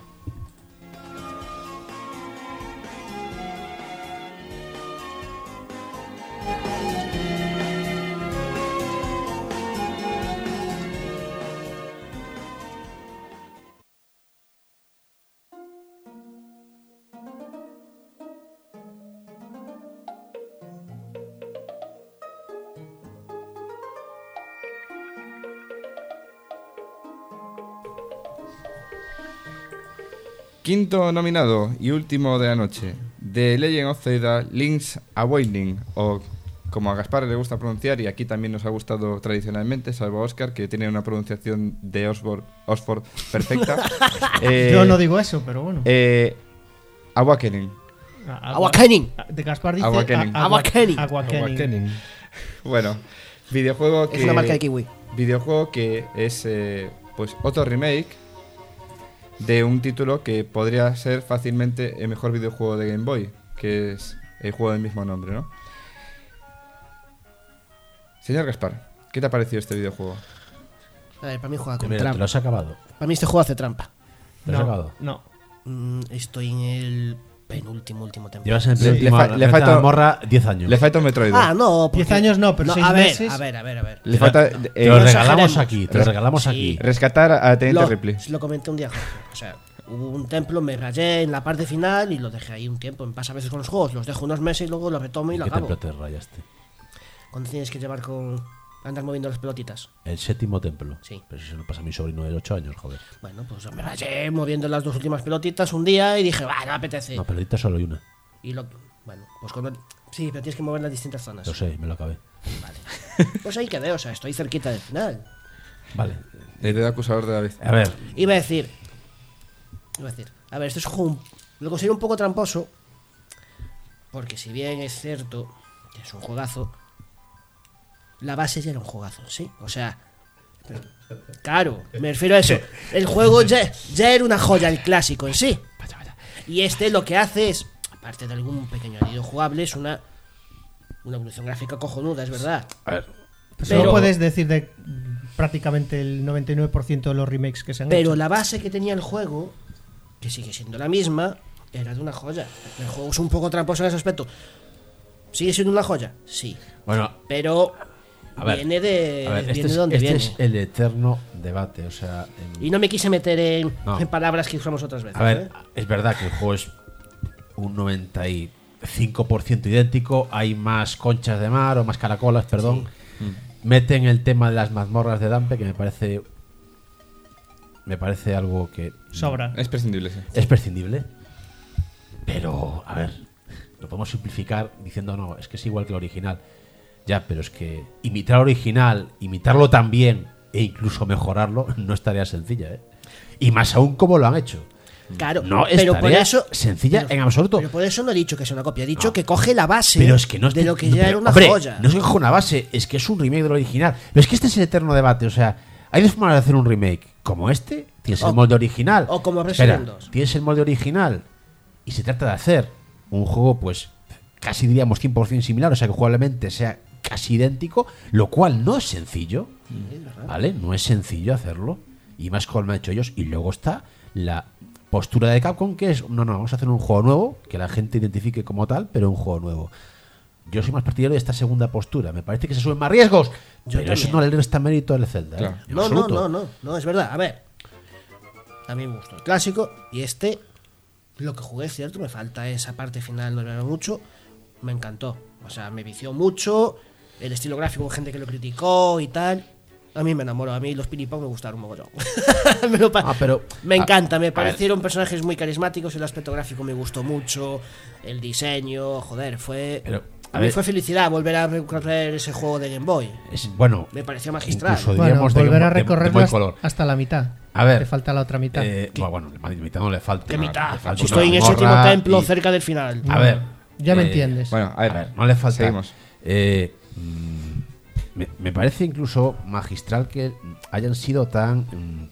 Quinto nominado y último de la noche, The Legend of Zelda Link's Awakening, o como a Gaspar le gusta pronunciar, y aquí también nos ha gustado tradicionalmente, salvo a Oscar, que tiene una pronunciación de Oxford perfecta. Yo no digo eso, pero bueno. Awakening. Awakening. De Gaspar dice Awakening. Awakening. Awakening. Bueno, videojuego que... Es una marca de kiwi. Videojuego que es pues otro remake de un título que podría ser fácilmente el mejor videojuego de Game Boy, que es el juego del mismo nombre, ¿no? Señor Gaspar, ¿qué te ha parecido este videojuego? A ver, para mí juega con Mira, ¿te trampa. lo has acabado? Para mí este juego hace trampa. ¿Te lo has acabado? No. Estoy en el penúltimo temporada. Llevas en Le el fa- le falta- morra 10 años. Le falta un Metroid. Ah, no, 10 años no, pero 6 a ver, meses. a ver. Le falta Te lo no regalamos exageremos. aquí, te lo regalamos Sí. aquí. rescatar a Teniente Ripley. Lo comenté un día, Jorge. O sea, hubo un templo, me rayé en la parte final y lo dejé ahí un tiempo. Me pasa a veces con los juegos, los dejo unos meses y luego los retomo y lo ¿Qué acabo. templo te rayaste? Cuando tienes que llevar con Andar moviendo las pelotitas. El séptimo templo. Sí. Pero eso no pasa a mi sobrino de 8 años, joder. Bueno, pues me vaya moviendo las 2 últimas pelotitas un día y dije, va, no me apetece. No, pelotita solo hay una. Y bueno, pues cuando... Sí, pero tienes que mover las distintas zonas. Lo sé, me lo acabé. Vale. Pues ahí quedé, o sea, estoy cerquita del final. Vale. El dedo acusador de David. A ver, Iba a decir, a ver, este es un juego, lo considero un poco tramposo, porque si bien es cierto que es un juegazo, la base ya era un juegazo, ¿sí? O sea, claro, me refiero a eso. El juego ya era una joya, el clásico en sí. Y este lo que hace es, aparte de algún pequeño añadido jugable, es una evolución gráfica cojonuda, es verdad. a ver. Pero puedes decir de prácticamente el 99% de los remakes que se han Pero hecho. la base que tenía el juego, que sigue siendo la misma, era de una joya. El juego es un poco tramposo en ese aspecto. ¿Sigue siendo una joya? Sí. Bueno, Pero a ver. viene de, a ver, viene este de donde este viene. es el eterno debate. O sea, Y no me quise meter en No. palabras que usamos otras veces. a ver, ¿eh? es verdad que el juego es un 95% idéntico. Hay más conchas de mar o más caracolas, perdón. Meten el tema de las mazmorras de Dampe, que me parece algo que Sobra. Es prescindible, sí. es prescindible. Pero, a ver, lo podemos simplificar diciendo no, es que es igual que el original. Ya, pero es que imitar al original, imitarlo también e incluso mejorarlo, no es tarea sencilla, ¿eh? Y más aún como lo han hecho. Claro, No es pero por tarea eso sencilla en absoluto. Pero por eso no he dicho que es una copia, he dicho que coge la base Pero es que no de lo que no, ya pero, era una hombre, joya. No es que coja una base, es que es un remake del original. Pero es que este es el eterno debate. O sea, hay dos formas de hacer un remake. Como este, tienes el molde original. o como Espera, Resident 2. tienes el molde original y se trata de hacer un juego, pues, casi diríamos 100% similar. O sea, que jugablemente sea casi idéntico, lo cual no es sencillo. ¿Vale? No es sencillo hacerlo. Y más como lo han hecho ellos. Y luego está la postura de Capcom, que es, no, vamos a hacer un juego nuevo, que la gente identifique como tal, pero un juego nuevo. Yo soy más partidario de esta segunda postura. Me parece que se suben más riesgos, Yo pero eso también. no le resta mérito al Zelda. Claro. En No, absoluto. no, es verdad. A ver, a mí me gustó el clásico y este, lo que jugué es cierto, me falta esa parte final, no era mucho, me encantó. O sea, me vició mucho, el estilo gráfico, gente que lo criticó y tal. A mí me enamoró, a mí los Pinipong me gustaron un mogollón. Pero Me encanta, me ver. parecieron personajes muy carismáticos, el aspecto gráfico me gustó mucho, el diseño, joder, fue... Pero, a a mí ver. fue felicidad volver a recorrer ese juego de Game Boy. bueno, Me pareció magistral. incluso Bueno, diríamos de volver Game a Boy- de recorrerlo Game Boy Color. hasta la mitad. A ver. Te falta la otra mitad. Bueno, la mitad no le falta. ¿Qué mitad? Le falta Si estoy en una el séptimo mazmorra templo y- cerca del final. A ver. Ya me entiendes. Bueno, a ver, no le falta. Seguimos. Me parece incluso magistral que hayan sido tan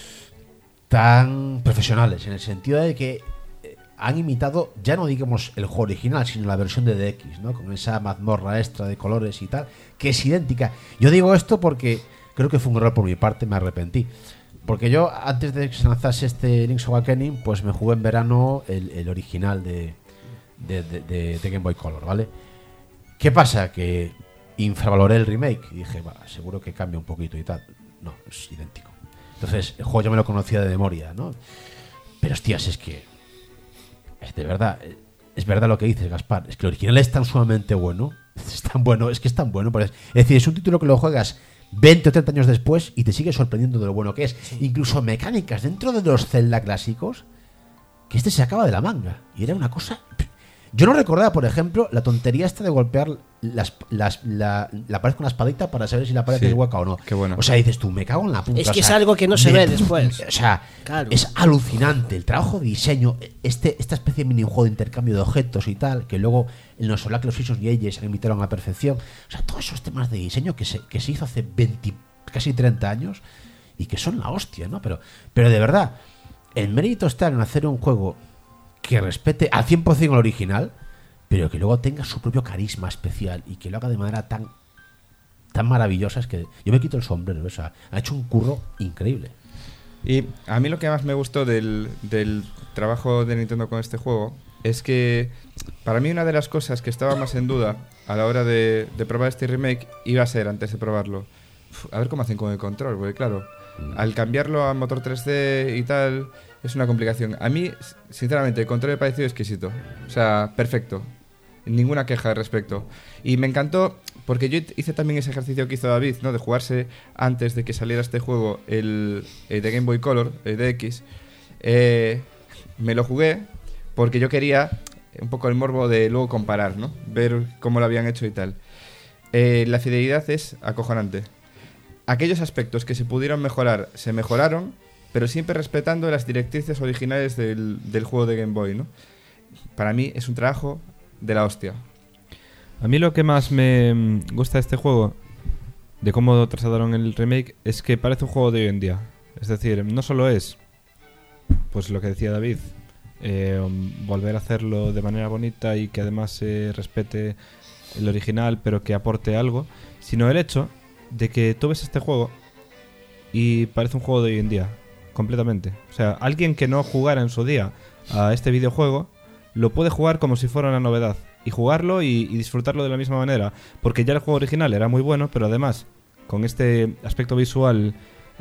profesionales, en el sentido de que han imitado, ya no digamos el juego original, sino la versión de DX, ¿no? Con esa mazmorra extra de colores y tal, que es idéntica. Yo digo esto porque creo que fue un error por mi parte, me arrepentí. Porque yo, antes de que se lanzase este Link's Awakening, pues me jugué en verano el original de Game Boy Color, ¿vale? ¿Qué pasa? Que infravaloré el remake y dije, va, seguro que cambia un poquito y tal. No, es idéntico. Entonces, el juego yo me lo conocía de memoria, ¿no? Pero hostias, es que de verdad, es verdad lo que dices, Gaspar. Es que el original es tan sumamente bueno. Es tan bueno, es que es tan bueno. Es decir, es un título que lo juegas 20 o 30 años después y te sigue sorprendiendo de lo bueno que es. Incluso mecánicas dentro de los Zelda clásicos que este se acaba de la manga. Y era una cosa... Yo no recordaba, por ejemplo, la tontería esta de golpear la pared con la espadita para saber si la pared Sí, es hueca o no. qué bueno. O sea, dices tú, me cago en la puta. Es que o sea, es algo que no se ve después. O sea, Claro. es alucinante el trabajo de diseño, esta especie de minijuego de intercambio de objetos y tal, que luego en los Oracle of Seasons y Ages se imitaron a la perfección. O sea, todos esos temas de diseño que se hizo hace 20, casi 30 años y que son la hostia, ¿no? Pero de verdad, el mérito está en hacer un juego que respete al 100% el original, pero que luego tenga su propio carisma especial y que lo haga de manera tan maravillosa. Es que yo me quito el sombrero. O sea, ha hecho un curro increíble. Y a mí lo que más me gustó del trabajo de Nintendo con este juego es que para mí una de las cosas que estaba más en duda a la hora de probar este remake iba a ser, antes de probarlo, a ver cómo hacen con el control, porque claro, al cambiarlo a motor 3D y tal, es una complicación. A mí, sinceramente, el control me pareció exquisito. O sea, perfecto. Ninguna queja al respecto. Y me encantó porque yo hice también ese ejercicio que hizo David, ¿no? De jugarse antes de que saliera este juego el de Game Boy Color, el DX. Me lo jugué porque yo quería un poco el morbo de luego comparar, ¿no? Ver cómo lo habían hecho y tal. La fidelidad es acojonante. Aquellos aspectos que se pudieron mejorar, se mejoraron, pero siempre respetando las directrices originales del juego de Game Boy, ¿no? Para mí es un trabajo de la hostia. A mí lo que más me gusta de este juego, de cómo trasladaron el remake, es que parece un juego de hoy en día. Es decir, no solo es, pues lo que decía David, volver a hacerlo de manera bonita y que además se respete el original, pero que aporte algo, sino el hecho de que tú ves este juego y parece un juego de hoy en día, completamente. O sea, alguien que no jugara en su día a este videojuego lo puede jugar como si fuera una novedad y jugarlo y disfrutarlo de la misma manera, porque ya el juego original era muy bueno, pero además con este aspecto visual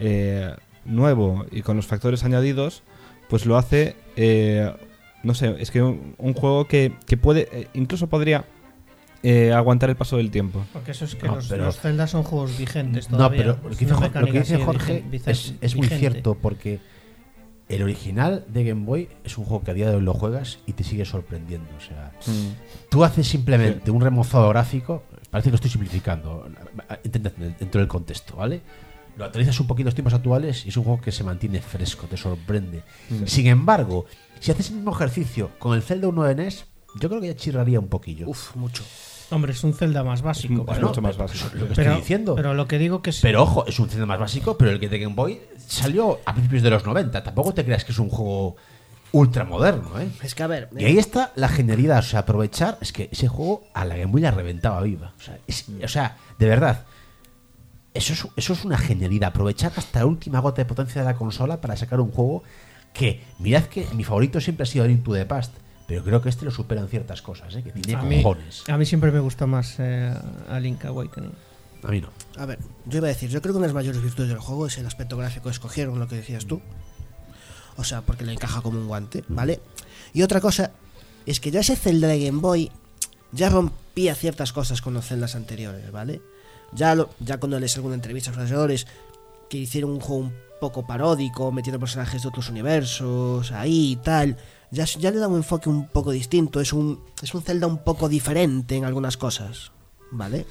nuevo y con los factores añadidos, pues lo hace, no sé, es que un juego que puede, incluso podría aguantar el paso del tiempo. Porque eso es que No, pero- los Zelda son juegos vigentes No, todavía. pero lo que Es dice, una lo que mecánica dice así Jorge es muy vigente. cierto, porque el original de Game Boy es un juego que a día de hoy lo juegas y te sigue sorprendiendo. O sea, tú haces simplemente un remozado gráfico, parece que lo estoy simplificando, entended, dentro del contexto, ¿vale? Lo actualizas un poquito en los tiempos actuales y es un juego que se mantiene fresco, te sorprende. Sin embargo, si haces el mismo ejercicio con el Zelda 1 de NES, yo creo que ya chirraría un poquillo. Uf, mucho. Hombre, es un Zelda más básico. Es Bueno, mucho más pero básico. eso es lo que estoy diciendo. Pero lo que digo que es... Pero ojo, es un Zelda más básico, pero el que de Game Boy salió a principios de los 90. Tampoco te creas que es un juego ultramoderno, ¿eh? Es que a ver, Y ahí está la genialidad, o sea, aprovechar. Es que ese juego a la Game Boy la reventaba viva. O sea, de verdad, eso es una genialidad. Aprovechar hasta la última gota de potencia de la consola para sacar un juego que, mirad que mi favorito siempre ha sido Link to the Past. Pero creo que este lo supera en ciertas cosas, ¿eh? Que tiene cojones. a mí siempre me gustó más a Link Awakening. A mí no. a ver, yo iba a decir, yo creo que una de las mayores virtudes del juego es el aspecto gráfico que escogieron, lo que decías tú. O sea, porque le encaja como un guante, ¿vale? Y otra cosa es que ya ese Zelda de Game Boy ya rompía ciertas cosas con los Zeldas anteriores, ¿vale? Ya cuando lees alguna entrevista a los desarrolladores que hicieron un juego un poco paródico, metiendo personajes de otros universos ahí y tal, ya le da un enfoque un poco distinto. Es un Zelda un poco diferente en algunas cosas, ¿vale?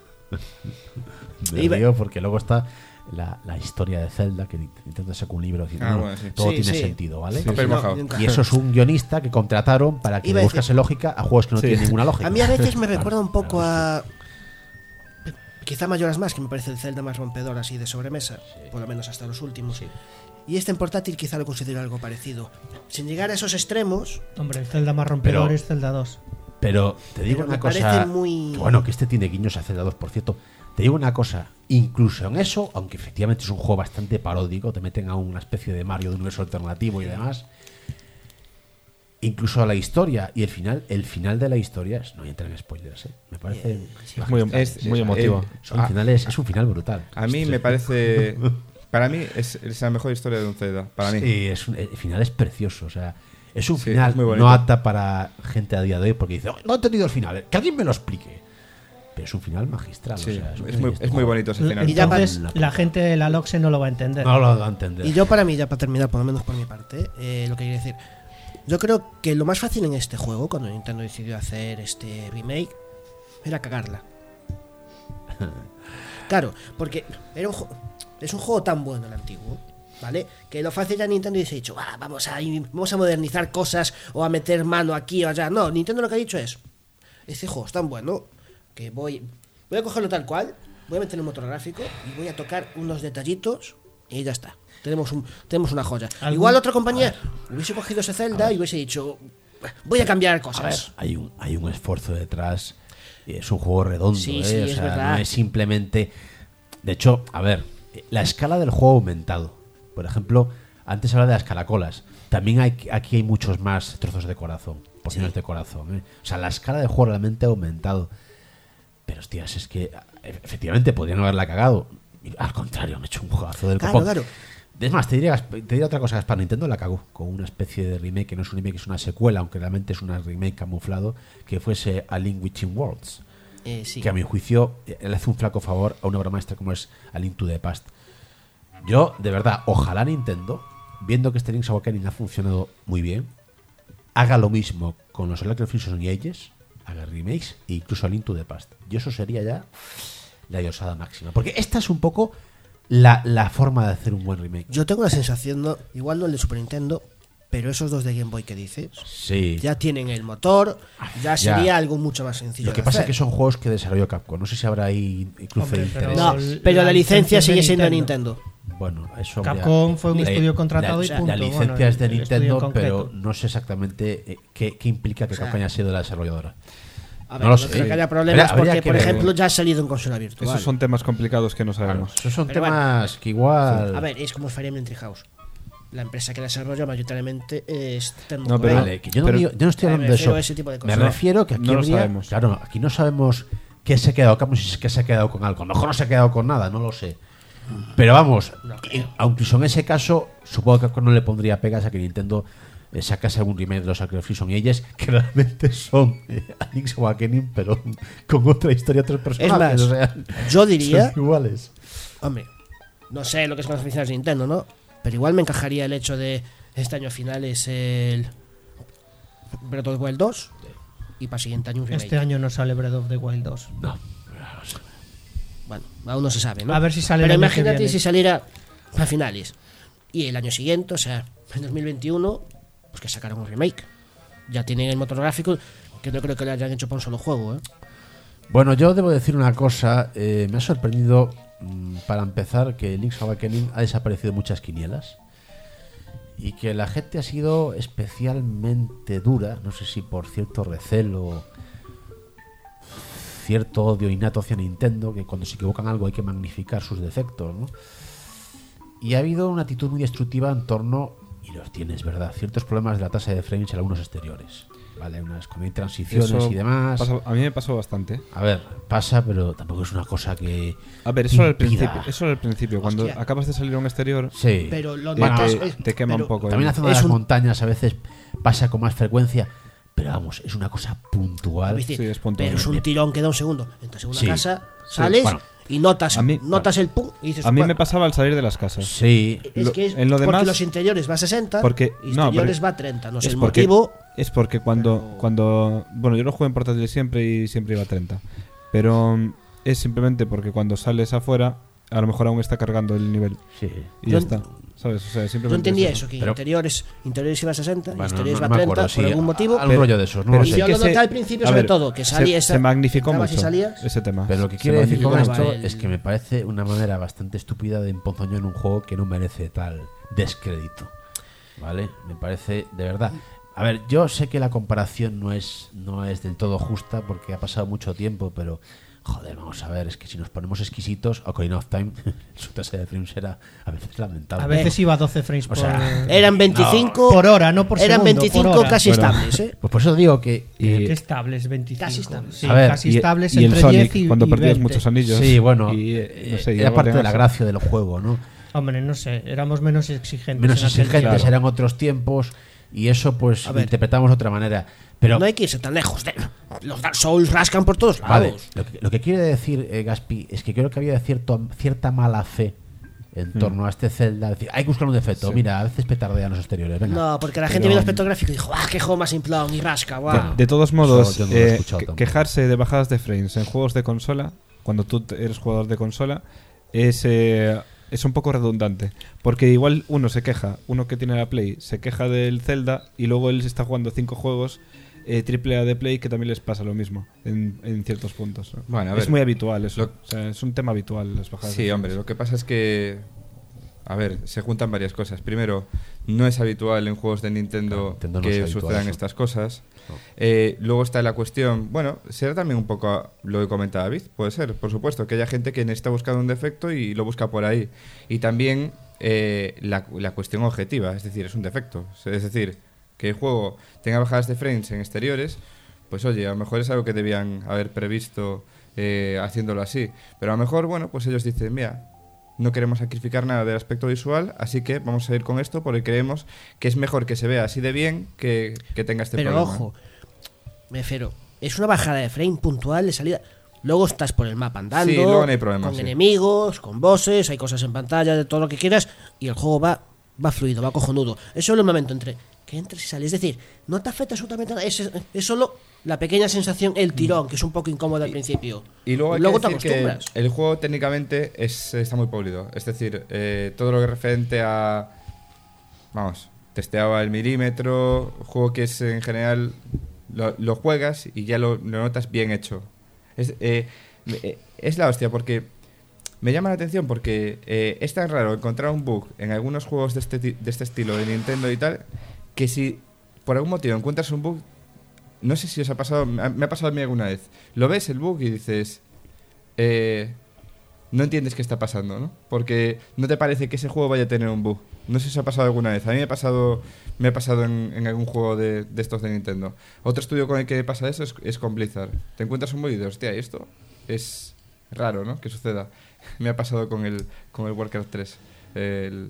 Me Iba- río porque luego está la historia de Zelda, que Nintendo sacó un libro diciendo, no, bueno, sí. todo Sí, tiene sí. sentido, ¿vale? Papel No, mojado. nunca. Y eso es un guionista que contrataron para que Iba le a buscase lógica a juegos que no Sí. tienen ninguna lógica. A mí a veces me recuerda un poco a... Quizá Majora's Mask, que me parece el Zelda más rompedor así de sobremesa, por lo menos hasta los últimos. Y este en portátil quizá lo considero algo parecido. Sin llegar a esos extremos, Hombre, el Zelda más rompedor Pero- es Zelda 2. Pero te digo Pero me una cosa. parece muy- que bueno, que este tiene guiños a Zelda 2, por cierto. Te digo una cosa, incluso en eso, aunque efectivamente es un juego bastante paródico, te meten a una especie de Mario de universo alternativo y demás. Incluso a la historia y el final de la historia, no voy a entrar en spoilers, me parece Es muy, muy emotivo. son finales, es un final brutal. A mí me parece... Para mí es la mejor historia de un Zelda. Para mí. Sí, el final es precioso, o sea, es un Sí, final es muy bonito. no apta para gente a día de hoy porque dice, "Oh, no he entendido el final, que alguien me lo explique." Pero es un final magistral, Sí, o sea, es muy bonito ese final. Y ya Entonces, para- la gente de la LOXE no lo va a entender. No lo va a entender. y yo para mí, ya para terminar, por lo menos por mi parte, lo que quiero decir, yo creo que lo más fácil en este juego, cuando Nintendo decidió hacer este remake, era cagarla. Claro, porque es un juego tan bueno el antiguo, ¿vale? Que lo fácil ya Nintendo dice, dicho, vamos a modernizar cosas o a meter mano aquí o allá. No, Nintendo lo que ha dicho es, este juego es tan bueno que voy a cogerlo tal cual, voy a meter un motor gráfico y voy a tocar unos detallitos y ya está. Tenemos una joya. Igual otra compañía hubiese cogido ese Zelda y hubiese dicho, voy a cambiar A ver, cosas. hay un esfuerzo detrás. Y es un juego redondo, Sí, ¿eh? sí, O es sea, verdad. no es simplemente. De hecho, a ver, la escala del juego ha aumentado. Por ejemplo, antes hablaba de las caracolas. También aquí hay muchos más trozos de corazón, porciones de corazón, ¿eh? O sea, la escala del juego realmente ha aumentado. Pero, hostias, es que efectivamente podrían haberla cagado. Y, al contrario, han hecho un juegazo del Claro, copón. claro. Es más, te diría otra cosa, Gaspar. Nintendo la cagó con una especie de remake, que no es un remake, es una secuela, aunque realmente es un remake camuflado, que fuese A Link Between Worlds. Sí. que a mi juicio le hace un flaco favor a una obra maestra como es A Link to the Past. Yo, de verdad, ojalá Nintendo, viendo que este Link's Awakening ha funcionado muy bien, haga lo mismo con los Electric Fusion y Ages, haga remakes e incluso A Link to the Past. Y eso sería ya la diosada máxima. Porque esta es un poco la forma de hacer un buen remake. Yo tengo la sensación, no, igual no el de Super Nintendo, pero esos dos de Game Boy que dices, Sí. ya tienen el motor, ya sería algo mucho más sencillo. Lo que de pasa es hacer. que son juegos que desarrolló Capcom. No sé si habrá ahí cruce de Hombre, pero- intereses. No, pero la licencia es de sigue siendo de Nintendo. Nintendo. Bueno, eso Capcom fue un la- estudio contratado y la punto. licencia Bueno, es de el estudio en Nintendo, concreto. pero no sé exactamente qué implica que O sea, Capcom haya sido la desarrolladora. A No lo no sé. creo que haya problemas Habría porque, que por ver. ejemplo, ya ha salido en consola virtual. Esos son temas complicados que no sabemos. Esos son Pero temas que igual. A ver, es como Fire Emblem Treehouse. La empresa que la desarrolla mayoritariamente es Tecmo No, pero- Koei. Vale, que yo no, pero- yo no estoy Me hablando de refiero eso. a ese tipo de Me cosas. refiero que aquí No lo habría- sabemos. Claro, aquí no sabemos qué se ha quedado Capcom, si es que se ha quedado con algo. A lo mejor no se ha quedado con nada, no lo sé. Pero vamos, aunque en ese caso, supongo que Capcom no le pondría pegas a que Nintendo sacase algún remake de los Sacred Fusion y Ages, que realmente son A Link's Awakening, pero con otra historia, otros personajes. más, o sea, yo diría, son iguales. hombre, no sé lo que es con las oficinas de Nintendo, ¿no? Pero igual me encajaría el hecho de este año final es el Breath of the Wild 2 y para el siguiente año un remake. Este año no sale Breath of the Wild 2. No. Bueno, aún no se sabe, ¿no? A ver si sale Pero el año que imagínate viene. si saliera a finales y el año siguiente, o sea, en 2021, pues que sacaran un remake. Ya tienen el motor gráfico, que no creo que lo hayan hecho para un solo juego, ¿eh? Bueno, yo debo decir una cosa. Me ha sorprendido, para empezar, que Link's Awakening ha desaparecido en muchas quinielas. Y que la gente ha sido especialmente dura, no sé si por cierto recelo, cierto odio innato hacia Nintendo, que cuando se equivocan algo hay que magnificar sus defectos, ¿no? Y ha habido una actitud muy destructiva en torno, y los tienes, ¿verdad?, ciertos problemas de la tasa de frames en algunos exteriores. Vale, unas con transiciones Eso y demás. a mí me pasó bastante. A ver, pasa, pero tampoco es una cosa que. A ver, eso era el impida. principio. Eso era el principio. Cuando Hostia. acabas de salir a un exterior, Sí. Pero lo Bueno, notas, te quema pero un poco. También la zona de es las un- montañas a veces pasa con más frecuencia, pero vamos, es una cosa puntual. ¿viste? Sí, es puntual. Pero es un tirón que da un segundo. Entras en una Sí. casa, sales Bueno. y notas, A mí- notas el pum y dices, a mí "Bueno, me pasaba al salir de las casas. Sí. es que es en lo porque demás- los interiores va a 60 porque- y no, exteriores pero- va a 30. No sé es el porque- motivo. Es porque cuando bueno, yo lo juego en portátil siempre y siempre iba a 30. Pero es simplemente porque cuando sales afuera, a lo mejor aún está cargando el nivel. Sí. Y Yo ya está. ¿Sabes? O sea, simplemente Yo entendía es eso, que Pero- interiores iba a 60 y Bueno, exteriores va no a me 30 acuerdo, por sí, algún motivo. algún rollo de esos, no Pero lo Y sé. yo que lo noté se- al principio a sobre ver, todo, que salía se magnificó entrabas mucho y salías. ese tema. Pero lo que Se quiero decir con magnificó esto el- es que me parece una manera bastante estúpida de emponzoñar en un juego que no merece tal descrédito. ¿Vale? Me parece, de verdad. A ver, yo sé que la comparación no es del todo justa porque ha pasado mucho tiempo, pero joder, vamos a ver, es que si nos ponemos exquisitos, Ocarina of Time, su tasa de frames era a veces lamentable. A veces iba a 12 frames por, Eran 25 por hora, no por eran segundo, 25 por hora. casi Bueno. estables, ¿eh? Pues por eso digo que ¿Qué estables? 25. Casi estables. Sí, A ver, casi y, estables y el entre Sonic, 10 y cuando y perdías 20. muchos anillos. sí, bueno, y, no sé, y era luego parte de tenías- la gracia del juego, ¿no? Hombre, no sé, éramos menos exigentes. Menos en aquel exigentes, tiempo. eran otros tiempos y eso pues A lo ver. interpretamos de otra manera. Pero No hay que irse tan lejos. Los Dark Souls rascan por todos vale, lados. lo que quiere decir Gaspi es que creo que había cierta mala fe en torno a este Zelda. Es decir, hay que buscar un defecto. Mira, a veces petardean los exteriores. Venga. No, porque la Pero- gente vio el aspecto gráfico y dijo, ¡ah, qué juego más simplón! Y rasca, guau. De todos modos, Eso yo no lo he escuchado tampoco. quejarse de bajadas de frames en juegos de consola, cuando tú eres jugador de consola, es un poco redundante. Porque igual uno que tiene la Play, se queja del Zelda y luego él está jugando 5 juegos triple A de Play que también les pasa lo mismo en ciertos puntos, ¿no? Bueno, a es ver, muy habitual eso. lo- O sea, es un tema habitual las bajadas de Sí, frames. hombre, lo que pasa es que, a ver, se juntan varias cosas. Primero, no es habitual en juegos de Nintendo, Claro, Nintendo no que es habitual sucedan eso. estas cosas. No. Luego está la cuestión, bueno, será también un poco lo que comentaba David, puede ser, por supuesto, que haya gente que está buscando un defecto y lo busca por ahí. Y también la cuestión objetiva, es decir, es un defecto. Es decir, que el juego tenga bajadas de frames en exteriores, pues oye, a lo mejor es algo que debían haber previsto haciéndolo así. Pero a lo mejor, bueno, pues ellos dicen, mira, no queremos sacrificar nada del aspecto visual, así que vamos a ir con esto porque creemos que es mejor que se vea así de bien que tenga este Pero problema. ojo, me refiero, es una bajada de frame puntual de salida. Luego estás por el mapa andando, Sí, luego no hay problema, con sí. enemigos, con bosses, hay cosas en pantalla, de todo lo que quieras, y el juego va fluido, va cojonudo. Es solo el momento entre que entres y sales. Es decir, no te afecta absolutamente nada. Es solo la pequeña sensación, el tirón, que es un poco incómodo al principio. Y luego hay te que decir que acostumbras. el juego técnicamente está muy pulido. Es decir, todo lo que es referente a... Vamos, testeaba el milímetro, juego que es en general... Lo juegas y ya lo notas bien hecho. Es la hostia porque... Me llama la atención porque es tan raro encontrar un bug en algunos juegos de este estilo de Nintendo y tal, que si por algún motivo encuentras un bug, no sé si os ha pasado, me ha pasado a mí alguna vez, lo ves el bug y dices, no entiendes qué está pasando, ¿no? Porque no te parece que ese juego vaya a tener un bug. No sé si os ha pasado alguna vez. A mí me ha pasado en algún juego de estos de Nintendo. Otro estudio con el que pasa eso es con Blizzard. Te encuentras un bug y dices, hostia, esto es raro, ¿no? Que suceda. Me ha pasado con el Warcraft 3. El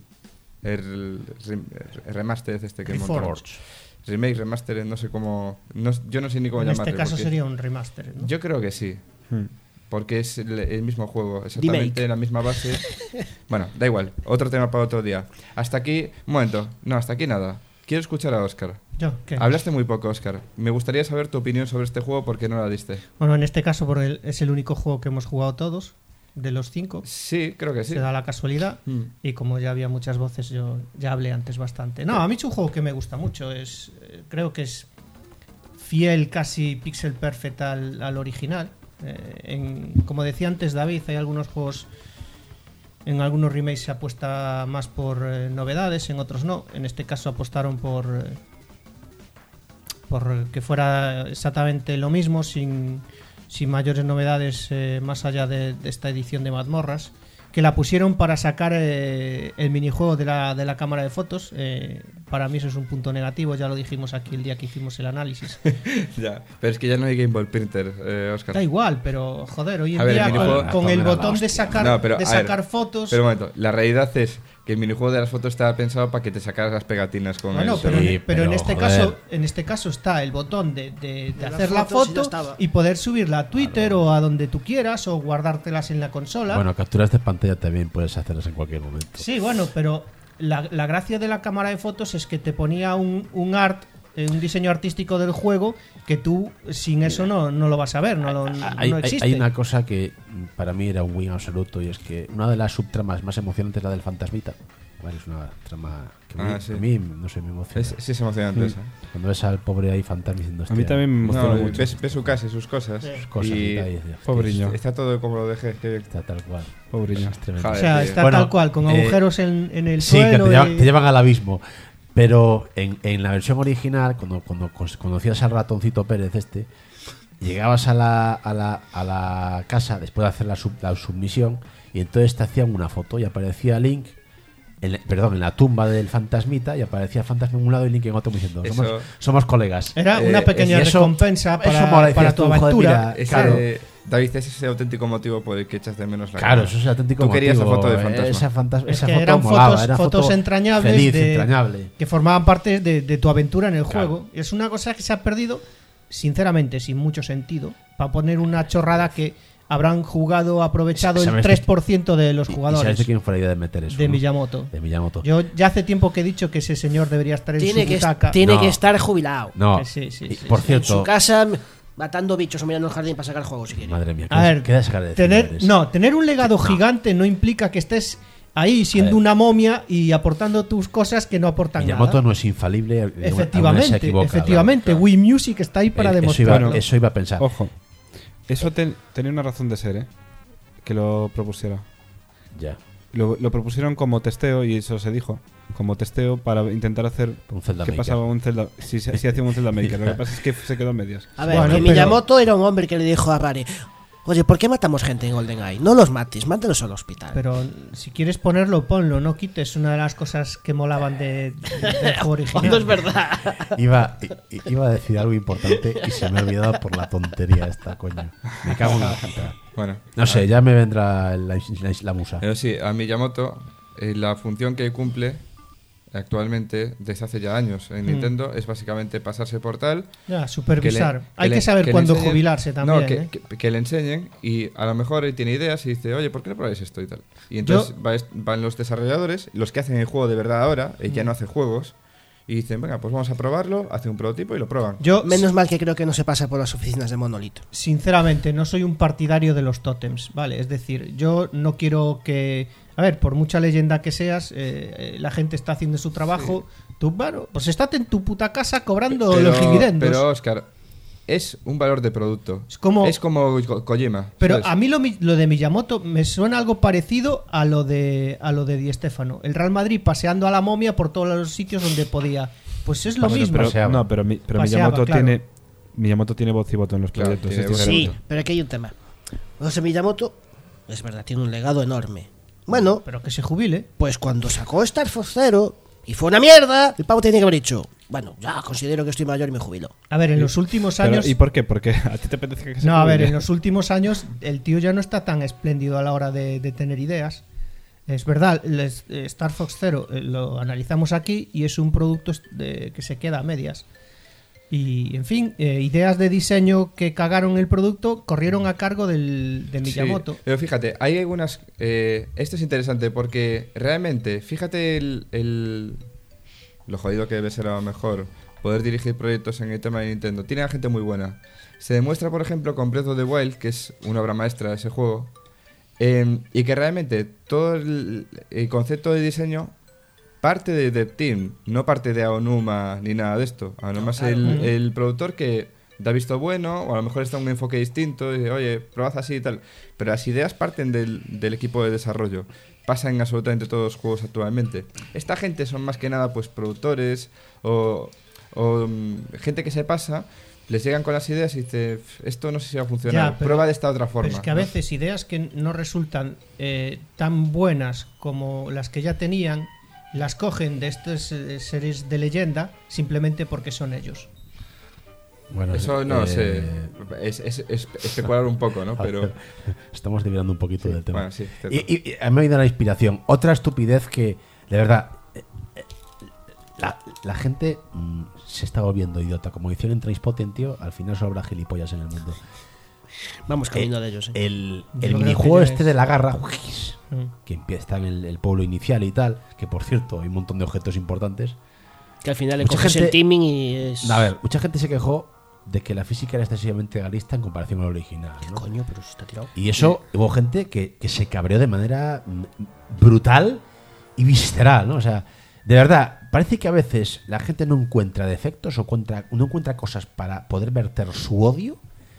remaster este que Reforged. Remake, remaster, no sé cómo... yo no sé ni cómo En llamarlo. este caso sería un remaster, ¿no? Yo creo que sí. Hmm. Porque es el mismo juego, exactamente la misma base. Bueno, da igual, otro tema para otro día. Hasta aquí, un momento, no, hasta aquí nada. Quiero escuchar a Óscar. ¿Yo qué? Hablaste muy poco, Óscar. Me gustaría saber tu opinión sobre este juego porque no la diste. Bueno, en este caso porque es el único juego que hemos jugado todos, de los 5. Sí, creo que sí. Se da la casualidad. Y como ya había muchas voces, yo ya hablé antes bastante. No, a mí es un juego que me gusta mucho. Creo que es fiel, casi pixel perfect al original. Como decía antes David, hay algunos juegos, en algunos remakes se apuesta más por novedades, en otros no. En este caso apostaron por que fuera exactamente lo mismo, sin mayores novedades más allá de esta edición de mazmorras, que la pusieron para sacar el minijuego de la cámara de fotos. Para mí eso es un punto negativo, ya lo dijimos aquí el día que hicimos el análisis. Ya, pero es que ya no hay Game Boy Printer, Óscar. Da igual, pero joder, hoy A en ver, día el minijuego- con el Mira, la botón de hostia. sacar, No, pero, a ver, sacar fotos... Pero un momento, la realidad es que el minijuego de las fotos estaba pensado para que te sacaras las pegatinas con Bueno, el pero, Sony. pero en pero, este joder. caso, está el botón de las hacer la fotos y ya foto estaba. y poder subirla a Twitter o a donde tú quieras o guardártelas en la consola. Bueno, capturas de pantalla también puedes hacerlas en cualquier momento. Sí, bueno, pero la gracia de la cámara de fotos es que te ponía un art, un diseño artístico del juego que tú sin eso no lo vas a ver, no existe. Hay una cosa que para mí era un win absoluto, y es que una de las subtramas más emocionantes es la del fantasmita. Vale, es una trama que Sí. a mí, no sé, me emociona. Sí, es emocionante esa. Cuando ves al pobre ahí fantasma diciendo, A mí "Hostia, también me emocionó No, mucho. ves su casa y sus cosas. cosas y y tal", y dices, Pobriño. está todo como lo dejé. qué bien. está tal cual. Pobreño. Es tremendo. O Joder, sea, tío. está Bueno, tal cual, con agujeros en el Sí, que suelo. te llevan al abismo. Pero en la versión original, cuando conocías al ratoncito Pérez llegabas a la casa después de hacer la submisión, y entonces te hacían una foto y aparecía Link, en la tumba del fantasmita, y aparecía el fantasma en un lado y Link en otro diciendo, Eso- somos colegas. Era una pequeña y eso- recompensa eso mola, para decías tu tú, joder, aventura. mira, Ese- claro. David, ese es el auténtico motivo por el que echas de menos la Claro, cámara. eso es el auténtico Tú querías motivo. la foto de fantasma. Es Esa que foto eran molaba, era fotos foto entrañables feliz, entrañable. que formaban parte de tu aventura en el Claro. juego. Es una cosa que se ha perdido, sinceramente, sin mucho sentido, para poner una chorrada que habrán jugado, aprovechado el ¿Sabes 3% de los ¿Y sabes jugadores de quién fue la idea de meter eso? de no? Miyamoto. De Miyamoto. Yo ya hace tiempo que he dicho que ese señor debería estar en Tiene su que, butaca. tiene No. que estar jubilado. No, Sí, sí, y, sí, por En cierto, su casa, matando bichos o mirando el jardín para sacar juegos si quiere. madre mía, A ver, qué desagradecido eres. tener un legado gigante no implica que estés ahí siendo A ver. una momia y aportando tus cosas que no aportan Miyamoto nada. no es infalible. alguna vez se Efectivamente, equivoca, efectivamente, claro. Wii Music está ahí para Eso demostrarlo. eso iba a pensar. Ojo, eso tenía una razón de ser, que lo propusiera. Ya, Lo propusieron como testeo, y eso se dijo, como testeo para intentar hacer un Zelda qué Maker. pasaba un Zelda, si hacía un Zelda Maker. Lo que pasa es que se quedó en medias. A ver, Bueno, que pero- Miyamoto era un hombre que le dijo a Rare: oye, ¿por qué matamos gente en GoldenEye? No los mates, mátalos al hospital. Pero si quieres ponerlo, ponlo, no quites una de las cosas que molaban del juego original. Cuando es verdad. Iba a decir algo importante y se me ha olvidado por la tontería esta, coño. Me cago en la puta. Bueno, No sé, ya me vendrá la musa. pero sí, a Miyamoto, la función que cumple actualmente, desde hace ya años en Nintendo, es básicamente pasarse por tal. Ya, supervisar. que Hay le- que saber que le cuándo enseñen- jubilarse también. No, ¿eh? que le enseñen y a lo mejor él tiene ideas y dice, oye, ¿por qué no probáis esto y tal? Y entonces van los desarrolladores, los que hacen el juego de verdad ahora, ya no hace juegos, y dicen, venga, pues vamos a probarlo, hacen un prototipo y lo prueban. Yo, Menos mal que creo que no se pasa por las oficinas de Monolith. sinceramente, no soy un partidario de los tótems, ¿vale? Es decir, yo no quiero que... A ver, por mucha leyenda que seas, la gente está haciendo su trabajo. Tú, bueno, pues estate en tu puta casa cobrando los dividendos. Pero, Oscar, es un valor de producto. Es como- Kojima. Pero ¿sabes? a mí lo de Miyamoto me suena algo parecido a lo de Di Stéfano. El Real Madrid paseando a la momia por todos los sitios donde podía. Pues es lo Bueno, mismo. paseaba. Pero Paseaba, Miyamoto claro. tiene voz y voto en los Claro, proyectos. tiene es voz y diferente. Sí, pero aquí hay un tema. José Miyamoto, es verdad, tiene un legado enorme. Bueno, Pero que se jubile. pues cuando sacó Star Fox Zero y fue una mierda, el pavo tenía que haber dicho, bueno, ya considero que estoy mayor y me jubilo. A ver, en los últimos Pero, años... ¿y por qué? Porque a ti te apetece que se No, a ver, jubile. en los últimos años el tío ya no está tan espléndido a la hora de tener ideas. Es verdad, Star Fox Zero lo analizamos aquí y es un producto que se queda a medias. Y, en fin, ideas de diseño que cagaron el producto corrieron a cargo de Miyamoto. Sí, pero fíjate, hay algunas... esto es interesante porque realmente, fíjate lo jodido que debe ser a lo mejor poder dirigir proyectos en el tema de Nintendo. Tiene a gente muy buena. Se demuestra, por ejemplo, con Breath of the Wild, que es una obra maestra de ese juego, y que realmente todo el concepto de diseño parte de Dev Team, no parte de Aonuma ni nada de esto. Aonuma es el productor que da visto bueno, o a lo mejor está un enfoque distinto, y dice, oye, probad así y tal. Pero las ideas parten del equipo de desarrollo. Pasa en absolutamente todos los juegos actualmente. Esta gente son más que nada pues productores o gente que se pasa, les llegan con las ideas y dice, esto no sé si va a funcionar, Ya, pero- prueba de esta otra forma. Pero es que a ¿no? veces ideas que no resultan tan buenas como las que ya tenían, las cogen de estas series de leyenda simplemente porque son ellos. Bueno, Eso no sé, es especular un poco, ¿no? Pero Estamos desviando un poquito del tema. bueno, sí, cierto. Y a mí me ha ido la inspiración. Otra estupidez que, de verdad, la gente se está volviendo idiota. Como decían en Trainspotting, tío, al final sobra gilipollas en el mundo. Vamos camino de ellos, El creo minijuego que este es- de la garra, Mm. que empieza en el pueblo inicial y tal, que por cierto hay un montón de objetos importantes. Que al final le Mucha coges gente- el teaming y es... A ver, mucha gente se quejó de que la física era excesivamente realista en comparación con la original, ¿no? Coño, pero si está tirado. Y eso hubo gente que se cabreó de manera brutal y visceral, ¿no? O sea, de verdad, parece que a veces la gente no encuentra defectos o no encuentra cosas para poder verter su odio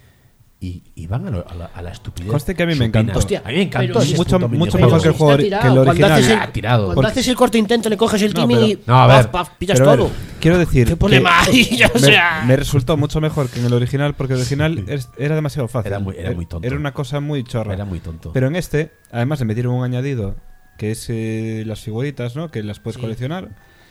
y van a la estupidez. Conste que a mí me supina. encantó. Hostia, a mí me encantó. pero ese mucho- puto mucho minijuego. mejor que el juego está que tirado. el Cuando original. haces el- Ah, tirado. Cuando Porque- haces el corte intento le coges el No, teaming pero- y No, a ver. pillas Pero a ver, todo. quiero decir ¿Qué problema que hay? O sea... me resultó mucho mejor que en el original, porque el original era demasiado fácil. Era muy tonto. Era una cosa muy chorra. Era muy tonto. Pero en este, además le metieron un añadido, que es las figuritas, ¿no? Que las puedes Sí. coleccionar.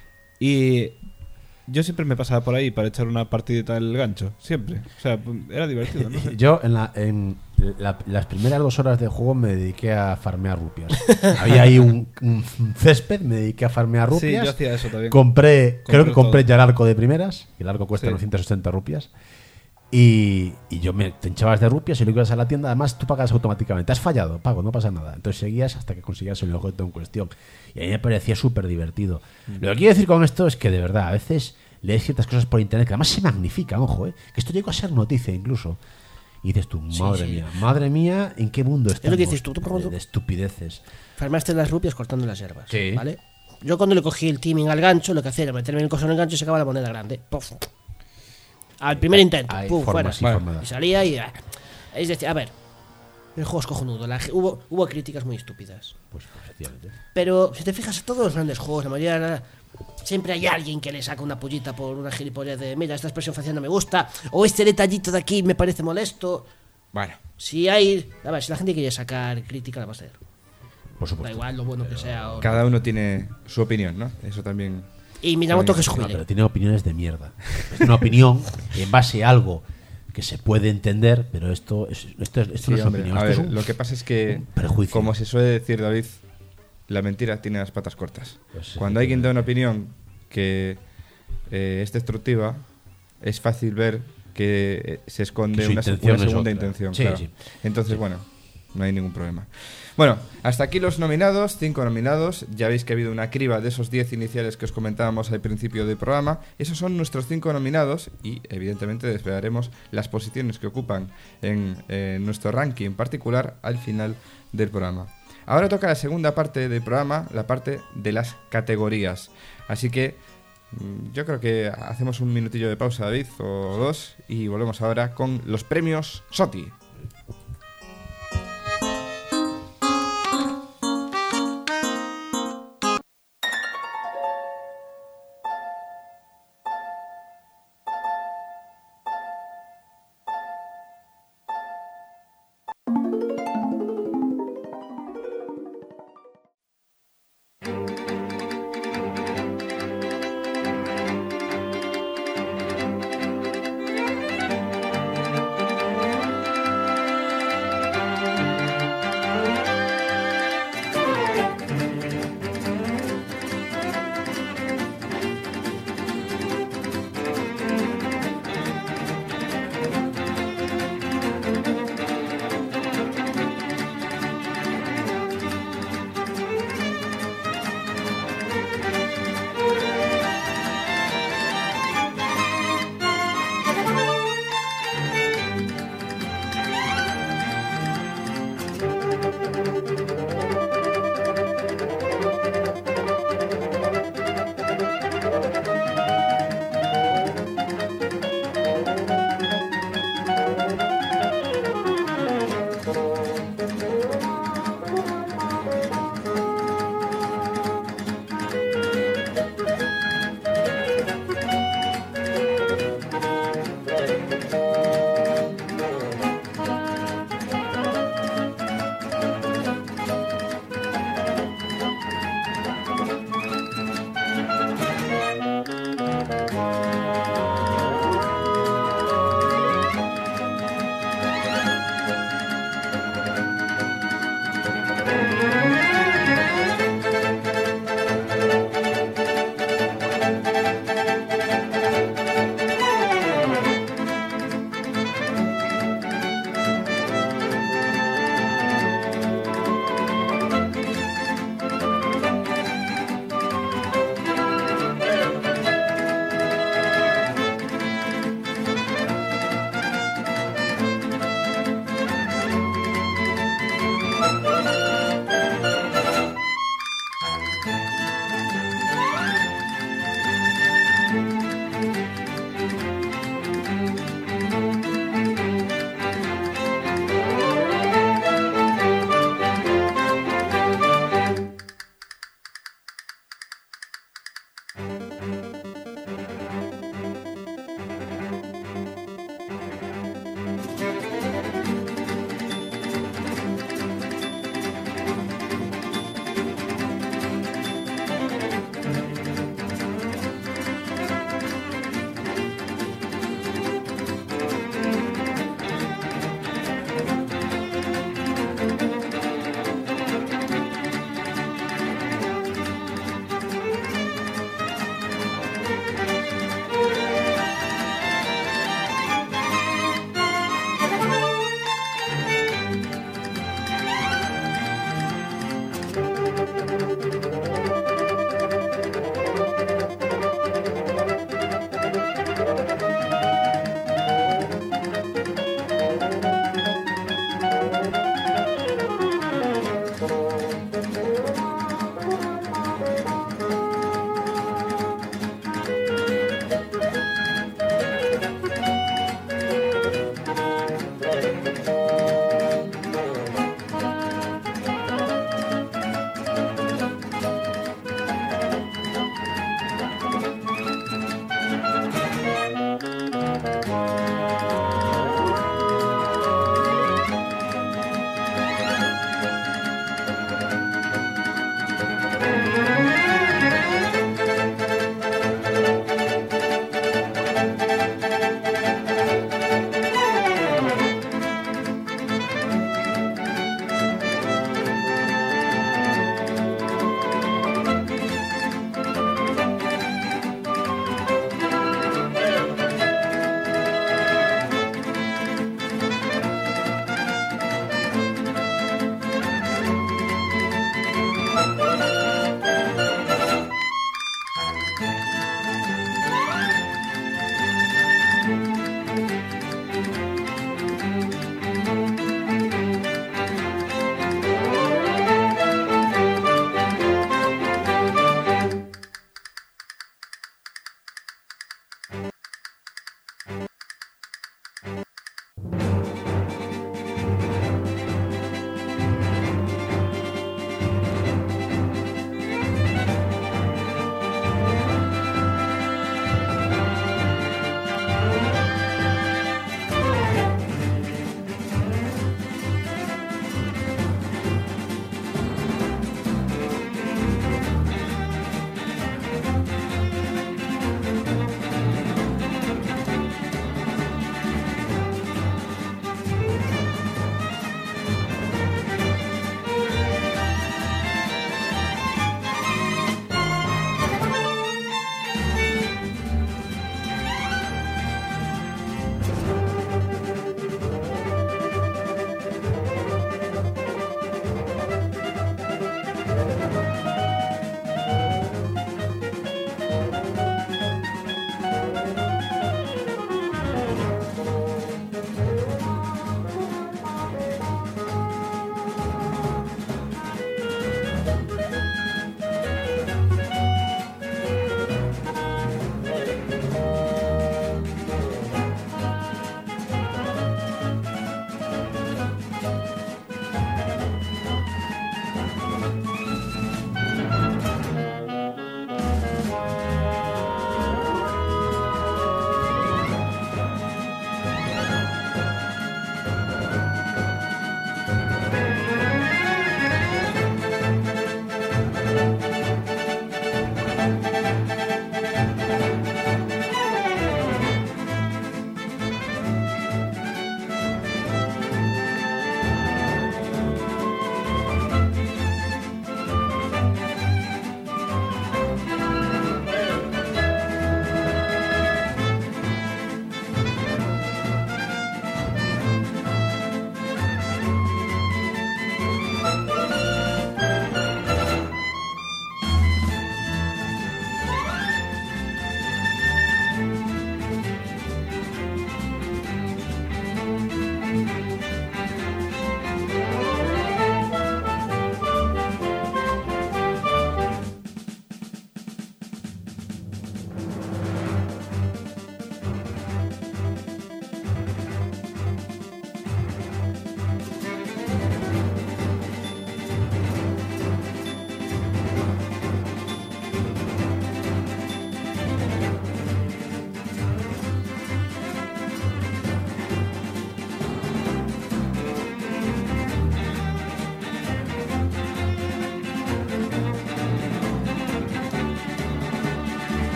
Y yo siempre me pasaba por ahí para echar una partidita al gancho. Siempre. O sea, era divertido, ¿no? Yo en las primeras 2 horas de juego me dediqué a farmear rupias. Había ahí un césped, me dediqué a farmear Sí, rupias. yo hacía eso también. Creo que compré todo. ya el arco de primeras. Y el arco cuesta Sí. 960 rupias. Y yo te hinchabas de rupias y luego ibas a la tienda. Además, tú pagas automáticamente. Has fallado, pago, no pasa nada. Entonces seguías hasta que conseguías el objeto en cuestión. Y a mí me parecía súper divertido. Lo que quiero decir con esto es que, de verdad, a veces lees ciertas cosas por internet que además se magnifican, ojo, que esto llegó a ser noticia incluso. Y dices tú, madre mía, ¿en qué mundo estamos? que dices tú de estupideces. Farmaste las rupias cortando las hierbas. Sí. ¿Vale? Yo cuando le cogí el teaming al gancho, lo que hacía era meterme el coso en el gancho y sacaba la moneda grande. ¡Puf! Al primer intento. Hay ¡Pum! Fuera. formas y formas. Y salía y... Es decir, a ver, el juego es cojonudo. Hubo críticas muy estúpidas. Pues efectivamente. Pero si te fijas, todos los grandes juegos, la mayoría... Siempre hay alguien que le saca una pollita por una gilipollez de mira, esta expresión facial no me gusta, o este detallito de aquí me parece molesto. Bueno, Si hay... A ver, si la gente quiere sacar crítica, la va a hacer. Por Da supuesto. igual lo bueno que sea. O... cada uno tiene su opinión, ¿no? Eso también. Y Miyamoto que se No, jubile. pero tiene opiniones de mierda. Es una opinión en base a algo que se puede entender, pero esto Sí, no es hombre, opinión. a Esto ver, es lo que pasa es que, un prejuicio. como se suele decir, David, la mentira tiene las patas cortas. Pues sí, Cuando alguien da una opinión que es destructiva, es fácil ver que se esconde Que su una intención es segunda otra. intención. Sí, claro. sí. Entonces, bueno, no hay ningún problema. Bueno, hasta aquí los nominados, 5 nominados. Ya veis que ha habido una criba de esos 10 iniciales que os comentábamos al principio del programa. Esos son nuestros 5 nominados y evidentemente desvelaremos las posiciones que ocupan en nuestro ranking particular al final del programa. Ahora toca la segunda parte del programa, la parte de las categorías. Así que yo creo que hacemos un minutillo de pausa, David, o dos, y volvemos ahora con los premios SOTI.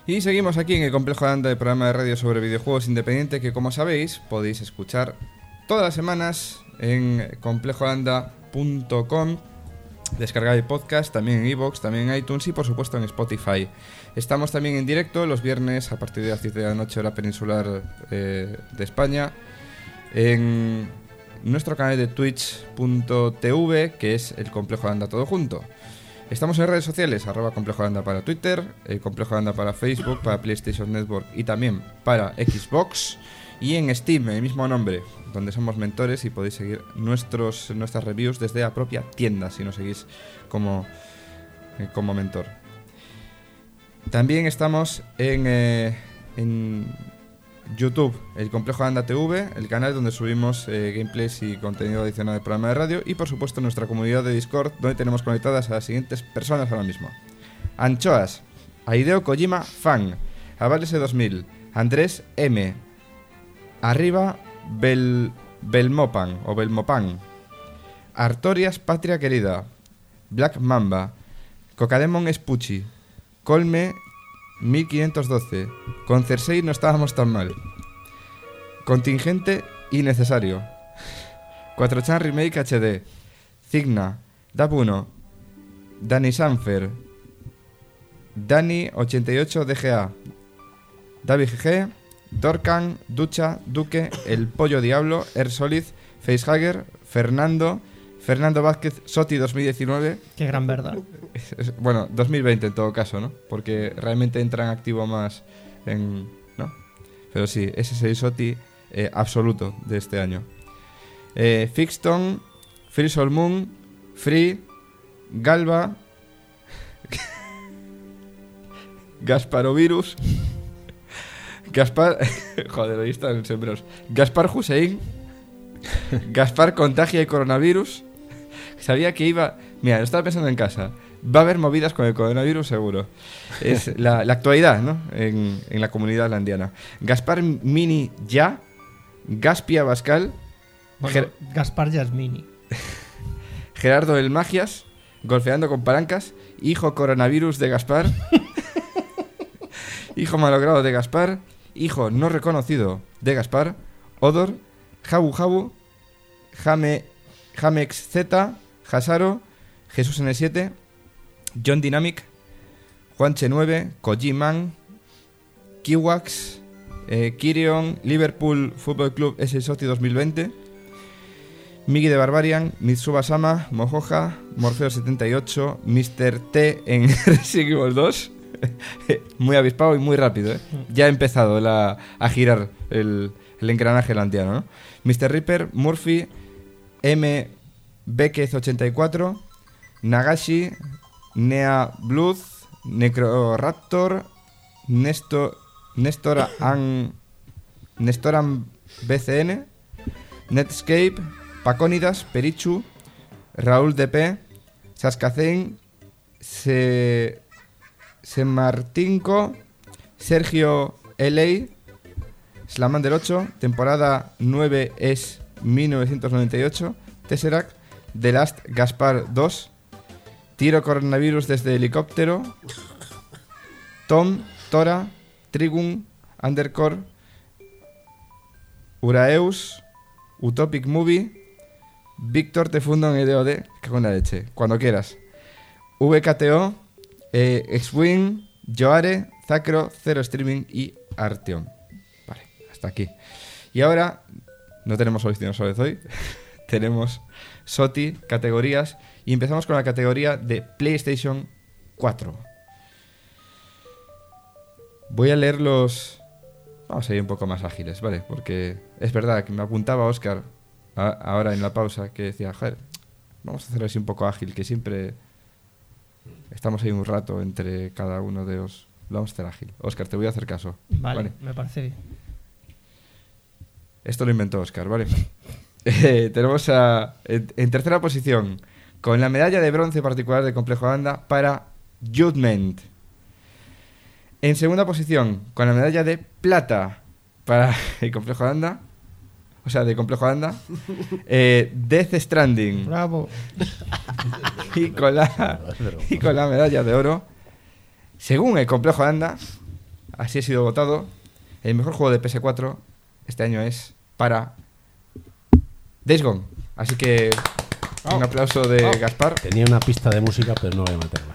Y seguimos aquí en el Complejo de Anda, el programa de radio sobre videojuegos independiente que, como sabéis, podéis escuchar todas las semanas en complejoanda.com. Descargar el podcast también en iVoox, también en iTunes y por supuesto en Spotify. Estamos también en directo los viernes a partir de las 7 de la noche hora peninsular de España en nuestro canal de twitch.tv, que es el Complejo de Anda todo junto. Estamos en redes sociales, @Complejo de Anda para Twitter, Complejo de Anda para Facebook, para PlayStation Network y también para Xbox. Y en Steam, el mismo nombre, donde somos mentores y podéis seguir nuestras reviews desde la propia tienda si nos seguís como mentor. También estamos en YouTube, el Complejo de Anda TV, el canal donde subimos gameplays y contenido adicional del programa de radio, y por supuesto nuestra comunidad de Discord, donde tenemos conectadas a las siguientes personas ahora mismo: Anchoas, a Hideo Kojima fan, a Valese2000, Andrés M, Arriba Belmopan o Belmopan, Artorias Patria Querida, Black Mamba, Cocademon Spucci, Colme 1512, con Cersei no estábamos tan mal, Contingente Innecesario, 4chan Remake HD, Cigna, Dab1, Dani Sanfer, Dani88 DGA, David GG, Dorcan, Ducha, Duque, El Pollo Diablo, Ersolid, Facehugger, Fernando Vázquez, Soti 2019. Qué gran verdad. Bueno, 2020 en todo caso, ¿no? Porque realmente entra en activo más ¿no? Pero sí, ese es el Soti absoluto de este año. Fixton, Free Soul Moon, Free, Galva, Gasparovirus, Gaspar... Joder, ahí están sembrados. Gaspar Hussein, Gaspar Contagia y Coronavirus. Sabía que iba... Mira, lo estaba pensando en casa. Va a haber movidas con el coronavirus seguro. Es la actualidad, ¿no? En la comunidad landiana. Gaspar Mini Ya, Gaspia Bascal, Bueno, Gaspar Yasmini. Gerardo El Magias, Golfeando con Palancas, Hijo Coronavirus de Gaspar, Hijo Malogrado de Gaspar, Hijo No Reconocido de Gaspar, Odor, Jabu Jabu, Jamex Z, Hasaro, Jesús N7, John Dynamic, Juanche 9, Kojiman, Kiwax, Kirion, Liverpool Fútbol Club S. Soti 2020, Migi de Barbarian, Mitsuba Sama, Mojoja, Morfeo 78, Mr. T en Resident Evil 2. Muy avispado y muy rápido, ¿eh? Ya ha empezado a girar el engranaje landiano, ¿no? Mr. Ripper, Murphy, M. Bequez 84, Nagashi, Nea Blood, Necroraptor, Nestoran BCN, Netscape, Pacónidas, Perichu, Raúl DP, Saskacein, Semartinco, Sergio LA, Slaman del 8, temporada 9 es 1998, Tesseract, The Last Gaspar 2, Tiro Coronavirus desde helicóptero, Tom, Tora, Trigun, Undercore, Uraeus, Utopic Movie, Víctor te fundo en EDOD, que con la leche, cuando quieras, VKTO, X-Wing, Joare, Zacro, Zero Streaming y Arteon. Vale, hasta aquí. Y ahora, no tenemos soluciones hoy, tenemos Soti, categorías, y empezamos con la categoría de PlayStation 4. Voy a leer los... Vamos a ir un poco más ágiles, ¿vale? Porque es verdad que me apuntaba Óscar ahora en la pausa que decía, joder, vamos a hacer así un poco ágil, que siempre estamos ahí un rato entre cada uno de los... Lo vamos a hacer ágil. Óscar, te voy a hacer caso. Vale, me parece bien. Esto lo inventó Óscar, ¿vale? Tenemos en tercera posición, con la medalla de bronce particular de Complejo de Anda, para Judgment. En segunda posición, con la medalla de plata para el Complejo de Anda, o sea, de Complejo de Anda, Death Stranding. Bravo. Y con la medalla de oro, según el Complejo de Anda, así ha sido votado. El mejor juego de PS4 este año es para Days Gone. Así que un aplauso de Gaspar. Tenía una pista de música, pero no voy a meterla.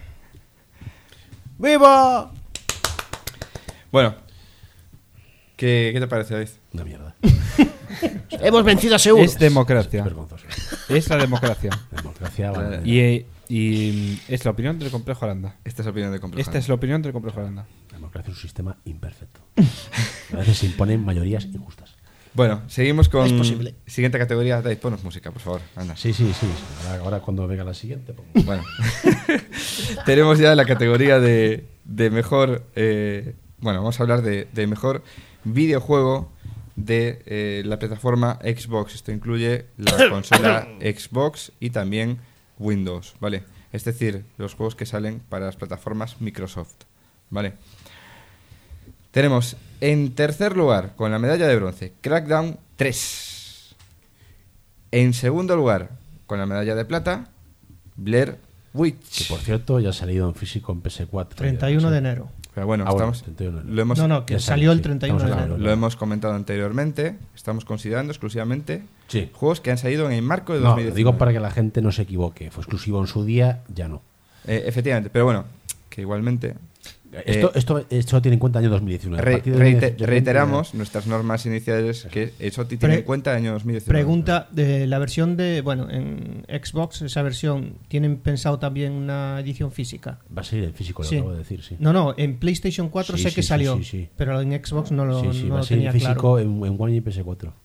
¡Viva! Bueno, ¿qué te parece, David? Una mierda. Hemos vencido a Seúl. Es democracia. Es vergonzoso. Es la democracia. Democracia. Vale. Y es la opinión del Complejo Aranda. Esta es la opinión de Complejo. Esta es la opinión del Complejo Aranda. La democracia es un sistema imperfecto. A veces se imponen mayorías injustas. Bueno, seguimos con Es posible. siguiente categoría. David, ponos música, por favor. Anda. Sí. Ahora cuando venga la siguiente. Pues, Bueno, tenemos ya la categoría de mejor. Bueno, vamos a hablar de mejor videojuego de la plataforma Xbox. Esto incluye la consola Xbox y también Windows, ¿vale? Es decir, los juegos que salen para las plataformas Microsoft, ¿vale? Tenemos en tercer lugar, con la medalla de bronce, Crackdown 3. En segundo lugar, con la medalla de plata, Blair que Witch. por cierto ya ha salido en físico en PS4. 31 de enero. Pero bueno, Ah, bueno, estamos, 31 de enero. lo hemos, No, que Ya salió el sí, 31 de estamos enero. hablando. lo hemos comentado anteriormente. Estamos considerando exclusivamente Sí. juegos que han salido en el marco de No, 2019. lo digo para que la gente no se equivoque. Fue exclusivo en su día, ya no. Efectivamente, pero bueno, que igualmente Esto tiene en cuenta el año 2019. A partir de 2020, reiteramos nuestras normas iniciales que eso tiene en cuenta el año 2019. Pregunta de la versión de, bueno, en Xbox, esa versión, ¿tienen pensado también una edición física? Va a salir en físico, lo Sí. acabo de decir, sí. No, en PlayStation 4 Sí, sé sí, que sí, salió, sí. pero en Xbox no lo, Sí, no va lo a salir tenía en físico claro. en One y PS4.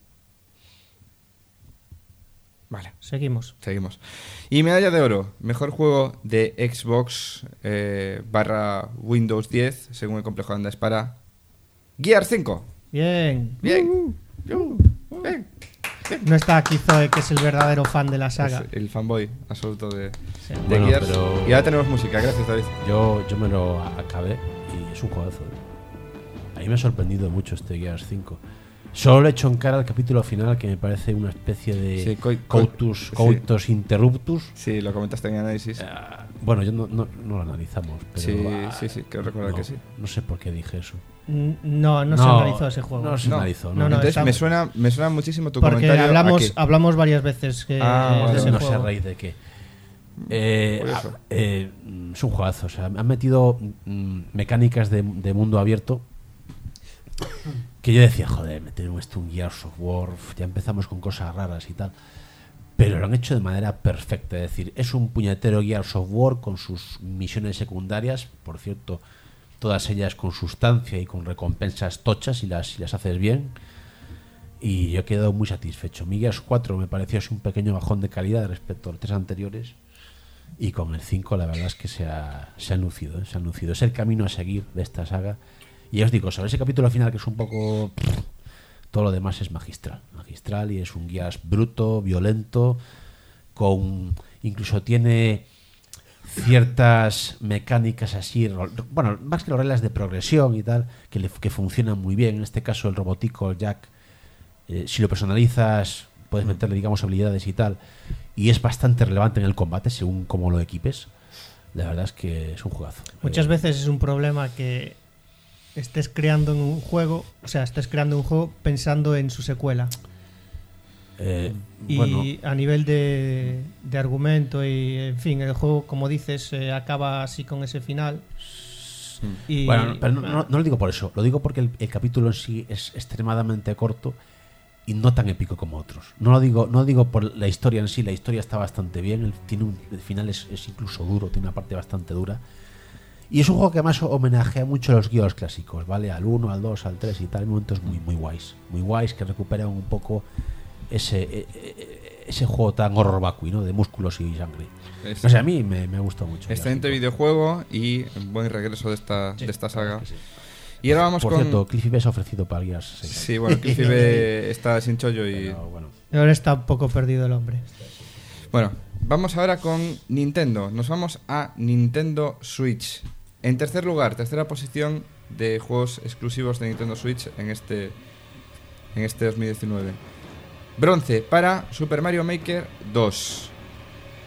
Vale, Seguimos. seguimos. Y medalla de oro, mejor juego de Xbox barra Windows 10, según el complejo Anda, es para Gear 5. Bien. Bien. Bien. No está aquí Zoe, que es el verdadero fan de la Es saga. el fanboy absoluto de Bueno, Gears. pero- Y ahora tenemos música, gracias David. Yo me lo acabé y es un juegazo. A mí me ha sorprendido mucho este Gears 5. Solo le he hecho en cara al capítulo final, que me parece una especie de Sí, coitus interruptus. Sí, lo comentaste en el análisis. Bueno, yo no lo analizamos, pero Sí, quiero recordar que sí. No sé por qué dije eso. No se analizó ese juego. No se No. analizó, No, ¿no? Entonces está- me suena muchísimo tu Porque comentario. hablamos varias veces que Ah, de ese no sé a juego. raíz de qué. Por eso. Es un juegazo. O sea, han metido mecánicas de mundo abierto que yo decía, joder, meter un Gears of War, ya empezamos con cosas raras y tal. Pero lo han hecho de manera perfecta. Es decir, es un puñetero Gears of War con sus misiones secundarias, por cierto, todas ellas con sustancia y con recompensas tochas si las haces bien. Y yo he quedado muy satisfecho. Mi Gears 4 me pareció así un pequeño bajón de calidad respecto a los tres anteriores. Y con el 5 la verdad es que se han lucido, se han lucido. Es el camino a seguir de esta saga. Y ya os digo, sobre ese capítulo final que es un poco... todo lo demás es magistral. Magistral y es un Gears bruto, violento, con... incluso tiene ciertas mecánicas así, bueno, más que las reglas de progresión y tal, que funcionan muy bien. En este caso el robotico, el Jack, si lo personalizas puedes meterle, digamos, habilidades y tal, y es bastante relevante en el combate según cómo lo equipes. La verdad es que es un juegazo. Muchas veces es un problema que estés creando un juego pensando en su secuela. Y bueno, a nivel de argumento y, en fin, el juego, como dices, acaba así con ese final. Y, bueno, pero no lo digo por eso, lo digo porque el capítulo en sí es extremadamente corto y no tan épico como otros. No lo digo por la historia en sí, la historia está bastante bien, el final es incluso duro, tiene una parte bastante dura. Y es un juego que además homenajea mucho a los guiones clásicos, ¿vale? Al 1, al 2, al 3 y tal, hay momentos muy guays que recuperan un poco ese juego tan horror vacui, ¿no? De músculos y sangre. O sea, a mí me gustó mucho. Excelente videojuego y buen regreso de esta saga. Y ahora vamos Por con... cierto, Cliffy B se ha ofrecido para Gears 6. Sí, bueno, Cliffy B está sin chollo y... Pero, bueno. ahora está un poco perdido el hombre. Bueno, vamos ahora con Nintendo. Nos vamos a Nintendo Switch. En tercer lugar, tercera posición de juegos exclusivos de Nintendo Switch en este 2019. Bronce para Super Mario Maker 2.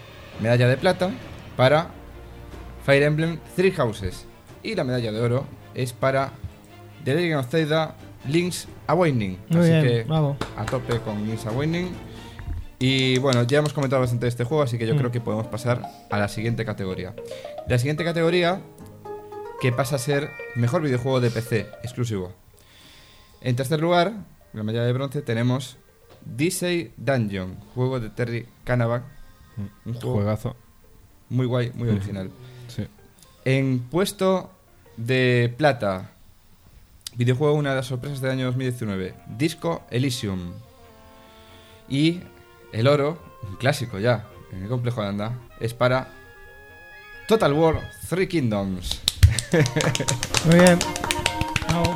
Medalla de plata para Fire Emblem Three Houses. Y la medalla de oro es para The Legend of Zelda Link's Awakening. Muy así bien, que bravo. a tope con Link's Awakening. Y bueno, ya hemos comentado bastante de este juego, así que yo creo que podemos pasar a la siguiente categoría. La siguiente categoría, que pasa a ser mejor videojuego de PC exclusivo. En tercer lugar, la medalla de bronce, tenemos Disney Dungeon, juego de Terry Canavan. Un juego Juegazo. muy guay, muy original. Sí. En puesto de plata, videojuego, una de las sorpresas del año 2019, Disco Elysium. Y el oro, un clásico ya, en el complejo de Anda, es para Total War 3 Kingdoms. Muy bien. Bravo.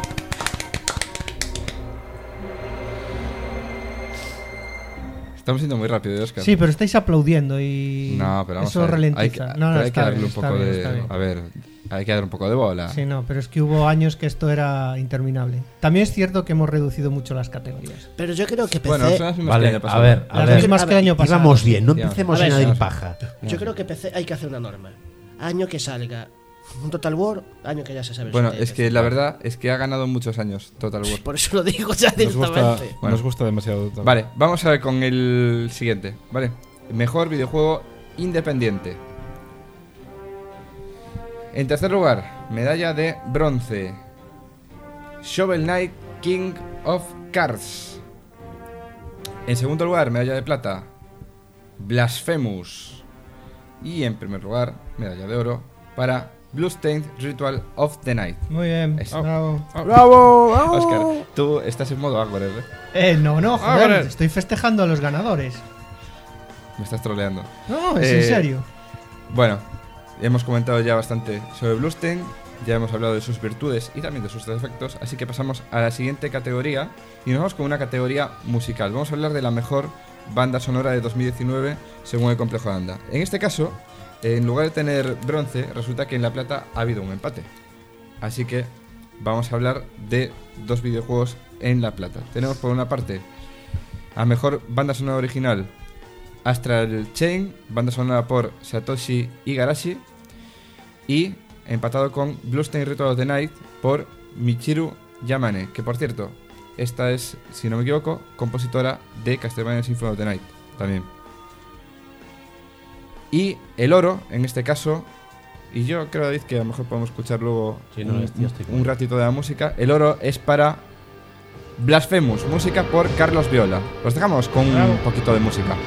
Estamos siendo muy rápidos, Oscar. Sí, pero estáis aplaudiendo y No, pero vamos eso a ver. ralentiza. Pero hay que está darle bien, un poco está bien, de... está bien. A ver, hay que dar un poco de bola. Sí, no, pero es que hubo años que esto era interminable. También es cierto que hemos reducido mucho las categorías. Pero yo creo que PC. Bueno, son las mismas que el Vale, año pasado. a ver, Las mismas que el año pasado. Íbamos bien, no Ya. empecemos A ver, en añadir ya. paja. Yo creo que PC hay que hacer una norma. Año que salga un Total War, año que ya se sabe. el Bueno, sorteo de es que PC. la verdad es que ha ganado muchos años Total War. Por eso lo digo ya Nos gusta, directamente. Bueno. nos gusta demasiado. Total. Vale, vamos a ver con el siguiente, ¿vale? Mejor videojuego independiente. En tercer lugar, medalla de bronce, Shovel Knight King of Cards. En segundo lugar, medalla de plata, Blasphemous. Y en primer lugar, medalla de oro para Bloodstained Ritual of the Night. Muy bien. Eso. Bravo. ¡Bravo! ¡Bravo! Oscar, tú estás en modo Agorer, ¿eh? No, joder, joder. estoy festejando a los ganadores. Me estás troleando. No, es en serio. Bueno, hemos comentado ya bastante sobre Bloodstained, ya hemos hablado de sus virtudes y también de sus defectos, así que pasamos a la siguiente categoría y nos vamos con una categoría musical. Vamos a hablar de la mejor banda sonora de 2019 según el complejo de Anda. En este caso, en lugar de tener bronce, resulta que en la plata ha habido un empate. Así que vamos a hablar de dos videojuegos en la plata. Tenemos por una parte a mejor banda sonora original, Astral Chain, banda sonora por Satoshi Igarashi, y empatado con Bloodstained Ritual of the Night por Michiru Yamane, que por cierto, esta es, si no me equivoco, compositora de Castlevania Symphony of the Night también. Y el oro, en este caso, y yo creo, David, que a lo mejor podemos escuchar luego Sí, no, estoy con un él. ratito de la música. El oro es para Blasphemous, música por Carlos Viola. Los dejamos con un poquito de música.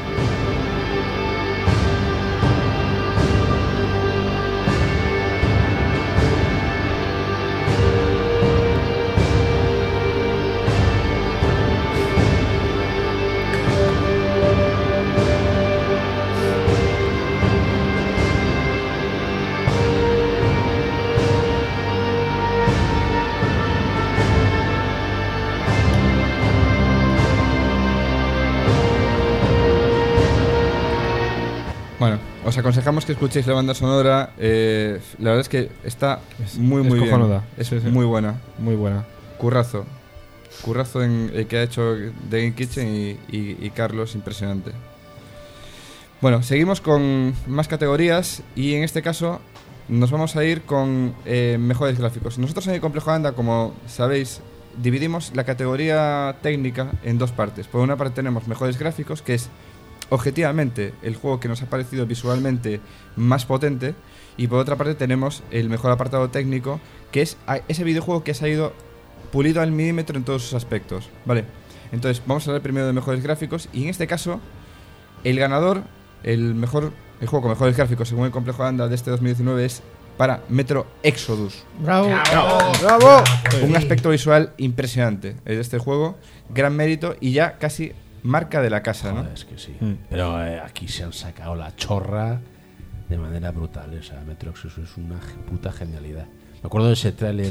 Bueno, os aconsejamos que escuchéis la banda sonora. La verdad es que está muy es bien. cojonuda. Es Sí, sí. muy buena. Muy buena. Currazo. Currazo en el que ha hecho The Game Kitchen y Carlos, impresionante. Bueno, seguimos con más categorías y en este caso nos vamos a ir con mejores gráficos. Nosotros en el complejo Anda, como sabéis, dividimos la categoría técnica en dos partes. Por una parte tenemos mejores gráficos, que es objetivamente el juego que nos ha parecido visualmente más potente, y por otra parte tenemos el mejor apartado técnico, que es ese videojuego que ha salido pulido al milímetro en todos sus aspectos, ¿vale? Entonces vamos a hablar primero de mejores gráficos, y en este caso el ganador, el juego con mejores gráficos según el complejo Anda de este 2019 es para Metro Exodus. Bravo. ¡Bravo! Un aspecto visual impresionante de este juego, gran mérito y ya casi marca de la casa, ¿no? Joder, es que sí. Pero aquí se han sacado la chorra de manera brutal. O sea, Metro Exodus es una puta genialidad. Me acuerdo de ese tráiler,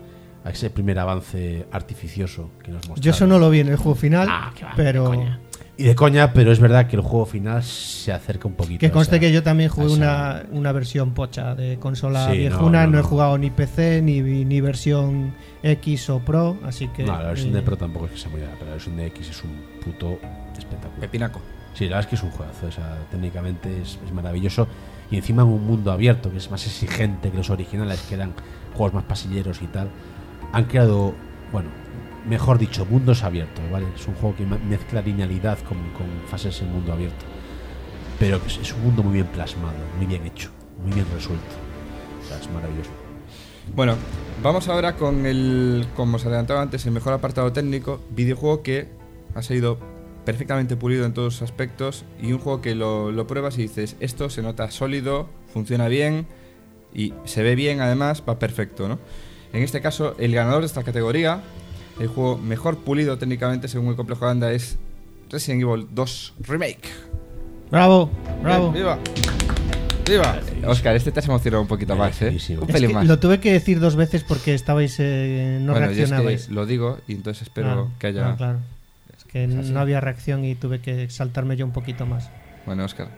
ese primer avance artificioso que nos mostraron. Yo eso no lo vi en el juego final, Ah, qué va, pero coña. Y de coña, pero es verdad que el juego final se acerca un poquito. Que conste a esa- que yo también jugué a esa- una versión pocha de consola Sí, viejuna. No he no. jugado ni PC, ni versión X o Pro, así que... No, la versión de Pro tampoco es que sea muy buena, pero la versión de X es un puto espectáculo. Pepinaco. Sí, la verdad es que es un juegazo, o sea, técnicamente es maravilloso. Y encima en un mundo abierto, que es más exigente que los originales, que eran juegos más pasilleros y tal, han creado, bueno, mejor dicho, mundos abiertos, ¿vale? Es un juego que mezcla linealidad con fases en mundo abierto. Pero es un mundo muy bien plasmado, muy bien hecho, muy bien resuelto. O sea, es maravilloso. Bueno, vamos ahora con el, como os adelantaba antes, el mejor apartado técnico, videojuego que ha salido perfectamente pulido en todos sus aspectos y un juego que lo pruebas y dices, esto se nota sólido, funciona bien y se ve bien, además va perfecto, ¿no? En este caso, el ganador de esta categoría, el juego mejor pulido técnicamente según el complejo de Anda, es Resident Evil 2 Remake. Bravo, bravo. ¡Viva! ¡Viva! Oscar, este te has emocionado un poquito más, ¿eh? Merecidísimo. Un Es pelín que más. lo tuve que decir 2 veces porque estabais no Bueno, yo es reaccionabais. que lo digo y entonces espero que haya... Claro. Es que Es así. no había reacción y tuve que exaltarme yo un poquito más. Bueno, Oscar.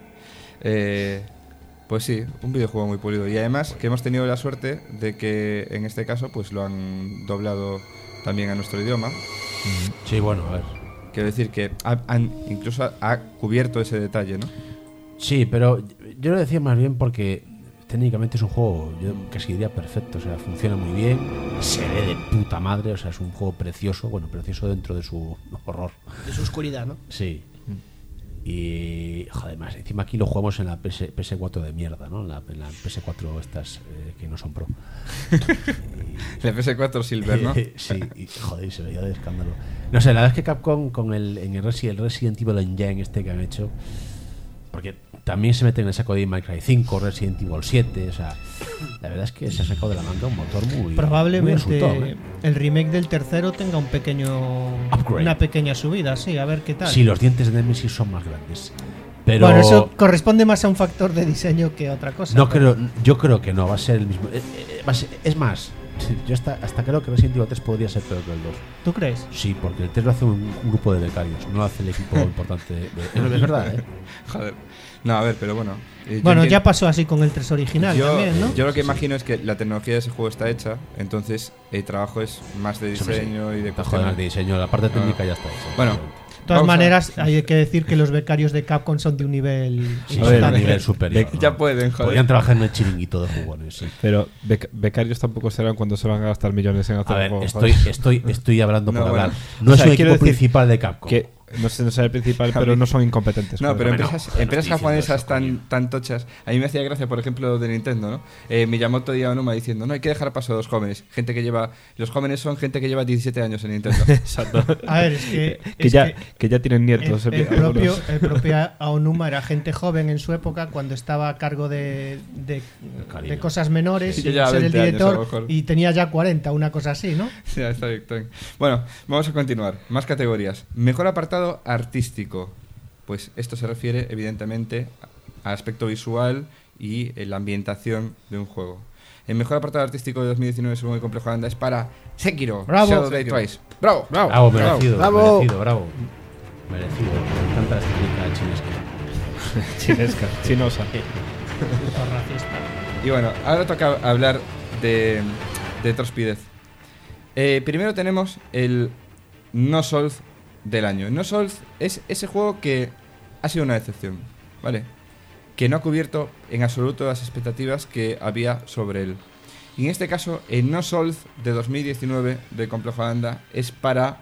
Pues sí, un videojuego muy pulido. Y además que hemos tenido la suerte de que en este caso pues lo han doblado también a nuestro idioma. Sí, bueno, a ver. Quiero decir que incluso ha cubierto ese detalle, ¿no? Sí, pero yo lo decía más bien porque técnicamente es un juego, yo casi diría perfecto, o sea, funciona muy bien, se ve de puta madre, o sea, es un juego precioso, bueno, precioso dentro de su horror. De su oscuridad, ¿no? Sí. Y, joder, más, encima aquí lo jugamos en la PS4 de mierda, ¿no? En la PS4 estas que no son pro. La PS4 Silver, ¿no? Sí, y, joder, se veía de escándalo. No sé, la verdad es que Capcom con el Resident Evil Engine este que han hecho, porque también se meten en el saco de Devil May Cry 5, Resident Evil 7, o sea, la verdad es que se ha sacado de la manga un motor muy Probablemente muy resultón, ¿eh? el remake del tercero tenga Upgrade. una pequeña subida, sí, a ver qué tal. Sí, los dientes de Nemesis son más grandes. Pero Bueno, eso corresponde más a un factor de diseño que a otra cosa. no pero- yo creo que no, va a ser el mismo. Es más, yo hasta creo que Resident Evil 3 podría ser peor que el 2. ¿Tú crees? Sí, porque el 3 lo hace un grupo de becarios, no lo hace el equipo importante. Es verdad, ¿eh? Joder. No, a ver, pero bueno. Yo Bueno, entiendo- ya pasó así con el 3 original también, ¿no? Yo lo que imagino es que la tecnología de ese juego está hecha, entonces el trabajo es más de diseño y de Está cuestiones. joder, de diseño, la parte técnica ya está hecha. Bueno, De todas vamos a- maneras, hay que decir que los becarios de Capcom son de un nivel Sí, A son ver, a importante. nivel superior. Ya ¿no? pueden, joder. Podrían trabajar en el chiringuito de jugones, sí. Pero becarios tampoco serán cuando se van a gastar millones en hacer A ver, un juego. estoy hablando No, por hablar. bueno. No O es sea, un quiero equipo decir principal de Capcom. Que no sé el principal, pero no son incompetentes. No, pero joder. empresas no estoy japonesas diciendo eso, tan tochas. A mí me hacía gracia, por ejemplo, de Nintendo, ¿no? Miyamoto y Aonuma diciendo, no hay que dejar paso a los jóvenes. Gente que lleva... Los jóvenes son gente que lleva 17 años en Nintendo. Exacto. A ver, es que, que ya tienen nietos. el algunos. propio Aonuma era gente joven en su época cuando estaba a cargo de Cariño. cosas menores Sí, y ya ser el 20 años, a lo director mejor. y tenía ya 40, una cosa así, ¿no? Sí, está bien, está bien. Bueno, vamos a continuar. Más categorías. Mejor apartado artístico. Pues esto se refiere, evidentemente, al aspecto visual y la ambientación de un juego. El mejor apartado artístico de 2019, según el complejo Anda, es para Sekiro. Bravo. Shadow Die Twice. ¡Bravo! Bravo, merecido, Bravo. merecido, bravo. Merecido. Me encanta la estética chinesca. Chinesca, chinosa. Puto racista. Y bueno, ahora toca hablar de Trospidez. Primero tenemos el No Souls del año. No Souls es ese juego que ha sido una decepción, ¿vale? Que no ha cubierto en absoluto las expectativas que había sobre él. Y en este caso, el No Souls de 2019 del complejo Anda es para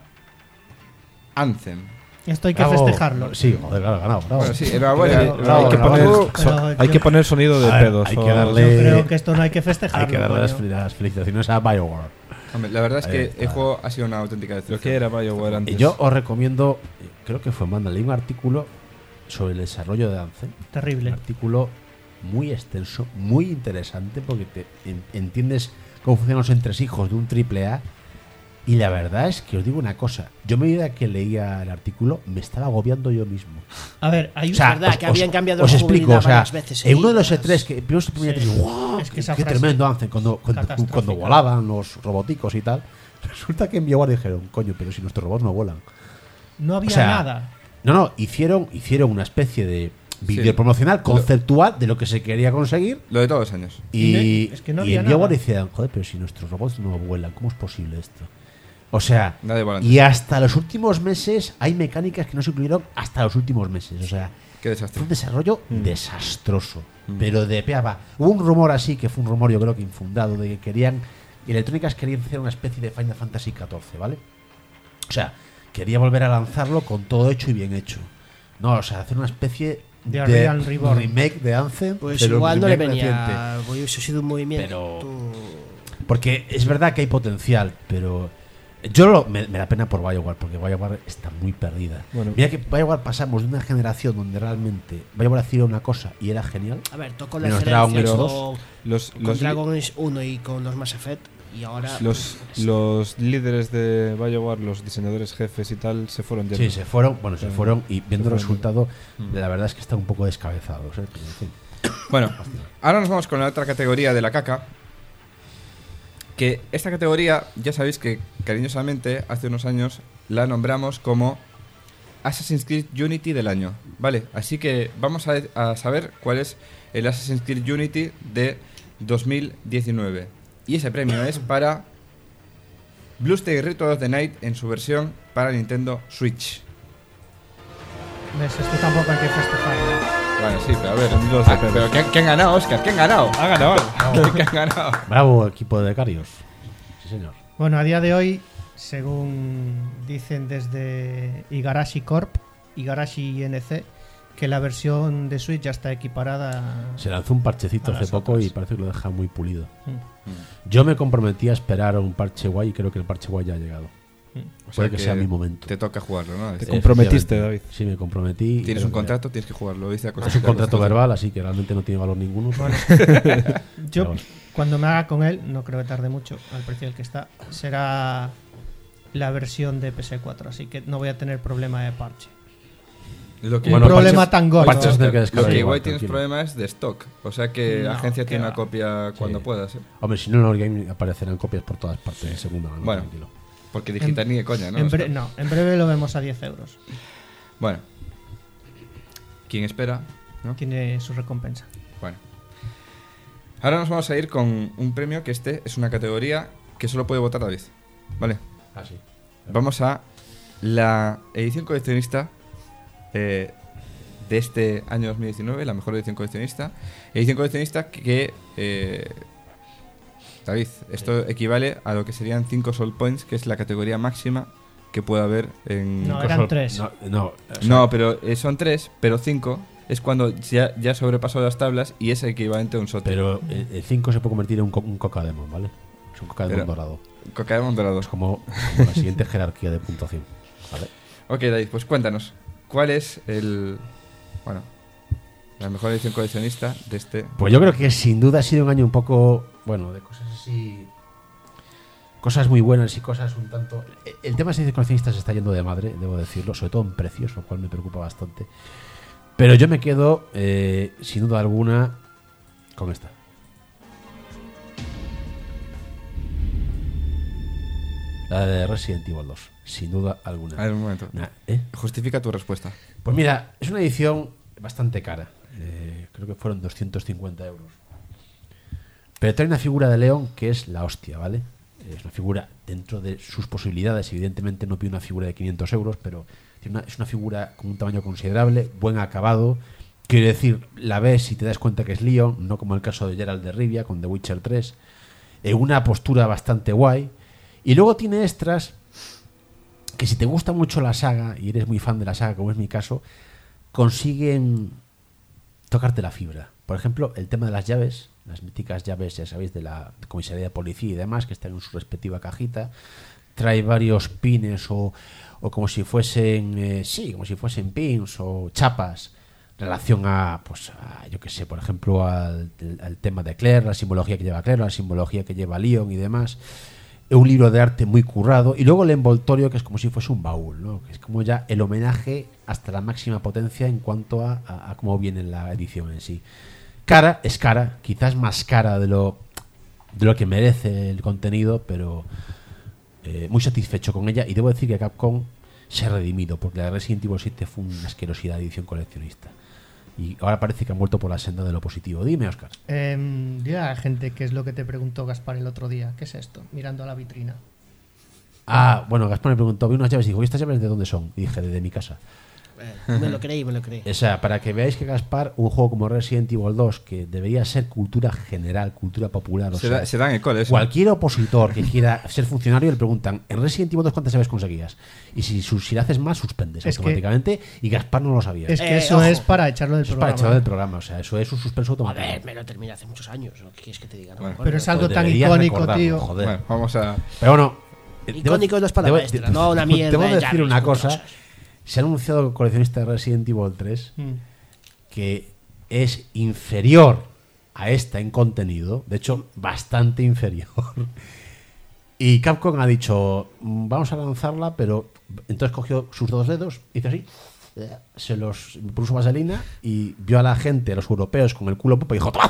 Anthem. Esto hay que Bravo. festejarlo. Sí, joder, claro, ganado. Bravo. Bueno, sí, enhorabuena. Bravo, hay que bravo. poner, Pero hay yo- que poner sonido de A ver, pedos. hay o- que darle- Yo creo que esto no hay que festejarlo. Hay que darle coño. las felicitaciones a BioWare. Hombre, la verdad es Ahí que está. el juego ha sido una auténtica Lo decepción. que era BioWare antes. Yo os recomiendo, creo que fue Manda, leí un artículo sobre el desarrollo de Anthem. Un Terrible. artículo muy extenso, muy interesante, porque te entiendes cómo funcionan los entresijos de un AAA. Y la verdad es que os digo una cosa. Yo a medida que leía el artículo me estaba agobiando yo mismo. A ver, hay O sea, verdad que habían cambiado os la explico, jugabilidad o sea, varias veces en uno de los seguidas. E3 que primero se ponía Sí. y digo, ¡wow! Es que esa qué frase tremendo Anthem cuando catastrófica. volaban los roboticos y tal. Resulta que en BioWare dijeron, coño, pero si nuestros robots no vuelan. No había O sea, nada. No, hicieron una especie de vídeo promocional conceptual de lo que se quería conseguir. Lo de todos los años. Y, Es que no y había en BioWare nada. decían, joder, pero si nuestros robots no vuelan, ¿cómo es posible esto? O sea, Nada de volante. y hasta los últimos meses hay mecánicas que no se incluyeron hasta los últimos meses. O sea, Qué desastre. fue un desarrollo desastroso. Pero de peaba. Hubo un rumor así, que fue un rumor yo creo que infundado, de que querían, Electrónicas querían hacer una especie de Final Fantasy XIV, ¿vale? O sea, quería volver a lanzarlo con todo hecho y bien hecho. No, o sea, hacer una especie De Unreal Reborn. remake de Anthem. Pues pero un igual no le remake reciente. venía. Hubiese sido un movimiento. Porque es verdad que hay potencial, pero me da pena por BioWare, porque BioWare está muy perdida. Bueno. Mira que BioWare pasamos de una generación donde realmente BioWare hacía una cosa y era genial. A ver, tocó la Menos Dragon excelencia Age con, 2. con Dragon Age 1 y con los Mass Effect. Y ahora. Los líderes de BioWare, los diseñadores jefes y tal, se fueron ya. Sí, se fueron y viendo el fueron. resultado, la verdad es que están un poco descabezados. Pero, en fin. Bueno, ahora nos vamos con la otra categoría de la caca. Que esta categoría, ya sabéis que cariñosamente hace unos años la nombramos como Assassin's Creed Unity del año. Vale, así que vamos a saber cuál es el Assassin's Creed Unity de 2019. Y ese premio es para Bluestake Ritual of the Night en su versión para Nintendo Switch. ¿Ves? Esto tampoco hay que festejarlo. Bueno, sí, pero a ver. Los de Pero ¿quién ha ganado, Oscar? ¿Quién ha ganado? Ha ganado. ¿Quién ha ganado? Bravo, equipo de becarios. Sí, señor. Bueno, a día de hoy, según dicen desde Igarashi Corp, Igarashi INC, que la versión de Switch ya está equiparada. Se lanzó un parchecito A hace las poco otras. y parece que lo deja muy pulido. Mm. Yo me comprometí a esperar a un parche guay y creo que el parche guay ya ha llegado. O Puede que sea mi momento. Te toca jugarlo, ¿no? Te comprometiste, Efectivamente. David. Sí, me comprometí. Tienes Creo un que- contrato, tienes que jugarlo. Dice la Es un contrato verbal, así que realmente no tiene valor ninguno. Yo, Pero bueno. cuando me haga con él, no creo que tarde mucho, al precio del que está, será la versión de PS4, así que no voy a tener problema de parche. Lo que, Un Bueno, problema parches- tan gordo. parches tener que lo descargar que igual, igual tienes tranquilo. problema es de stock. O sea que la No, agencia que tiene va. una copia cuando Sí. puedas. ¿eh? Hombre, si no en Orgame aparecerán copias por todas partes de segunda mano. Bueno. Tranquilo. Porque digital ni de coña, ¿no? En, Oscar? no, en breve lo vemos a 10 euros. Bueno. ¿Quién espera? ¿No? Tiene su recompensa. Bueno. Ahora nos vamos a ir con un premio que es una categoría que solo puede votar David. ¿Vale? Ah, sí. Vamos a la edición coleccionista de este año 2019, la mejor edición coleccionista. Edición coleccionista que David, esto equivale a lo que serían 5 Soul Points, que es la categoría máxima que puede haber en... No, eran 3. No, No, pero son 3, pero 5 es cuando ya sobrepasó las tablas y es equivalente a un SOT. pero el 5 se puede convertir en un Cocademon, ¿vale? Es un Cocademon Pero- dorado. Cocaemon dorado. Es como la siguiente jerarquía de puntuación. ¿Vale? Ok, David, pues cuéntanos. ¿Cuál es la mejor edición coleccionista de este? Pues yo creo que sin duda ha sido un año un poco, bueno, de cosas así, cosas muy buenas y cosas un tanto... El tema de ediciones coleccionistas se está yendo de madre, debo decirlo, sobre todo en precios, lo cual me preocupa bastante. Pero yo me quedo, sin duda alguna, con esta. La de Resident Evil 2, sin duda alguna. A ver, un momento. Justifica tu respuesta. Pues mira, es una edición bastante cara. Creo que fueron 250 euros. Pero trae una figura de León que es la hostia, ¿vale? Es una figura dentro de sus posibilidades. Evidentemente no pide una figura de 500 euros, pero es una figura con un tamaño considerable, buen acabado. Quiero decir, la ves y te das cuenta que es Leon, no como el caso de Geralt de Rivia con The Witcher 3. Una postura bastante guay. Y luego tiene extras que si te gusta mucho la saga y eres muy fan de la saga, como es mi caso, consiguen tocarte la fibra. Por ejemplo, el tema de las llaves, las míticas llaves, ya sabéis, de la comisaría de policía y demás, que están en su respectiva cajita. Trae varios pines o como si fuesen, como si fuesen pins o chapas en relación a, pues, yo qué sé, por ejemplo, al tema de Claire, la simbología que lleva Claire, la simbología que lleva Leon y demás. Un libro de arte muy currado y luego el envoltorio que es como si fuese un baúl, ¿no? Que es como ya el homenaje hasta la máxima potencia en cuanto a cómo viene la edición en sí. Cara, es cara, quizás más cara de lo que merece el contenido, pero muy satisfecho con ella. Y debo decir que Capcom se ha redimido, porque la Resident Evil 7 fue una asquerosidad de edición coleccionista. Y ahora parece que han vuelto por la senda de lo positivo. Dime, Óscar. Dile a la gente qué es lo que te preguntó Gaspar el otro día. ¿Qué es esto? Mirando a la vitrina. Bueno, Gaspar me preguntó, vi unas llaves y dijo, ¿y estas llaves de dónde son? Y dije, de mi casa. Me lo creí. O sea, para que veáis que Gaspar, un juego como Resident Evil 2, que debería ser cultura general, cultura popular, o sea, Se dan en el cole, eso. cualquier opositor que quiera ser funcionario le preguntan, ¿en Resident Evil 2 cuántas llaves conseguías? Y si le haces más, suspendes Es que- automáticamente, y Gaspar no lo sabía. Es que eso ojo. es para echarlo del Eso es para programa. echarlo del programa, o sea, eso es un suspenso A automático. ver, me lo terminé hace muchos años. ¿No? ¿Qué quieres que te diga? No? Bueno, Pero es algo Pues tan deberías icónico, recordarlo, tío. joder. Bueno, vamos a... Pero bueno, Icónico de espada maestra, no una mierda Te voy de a decir llaves una con cosa. cosas. Se ha anunciado el coleccionista de Resident Evil 3 Mm. que es inferior a esta en contenido, de hecho, bastante inferior. Y Capcom ha dicho, vamos a lanzarla, pero entonces cogió sus dos dedos, hizo así, se los puso vaselina y vio a la gente, a los europeos, con el culo popo y dijo, ¡toma!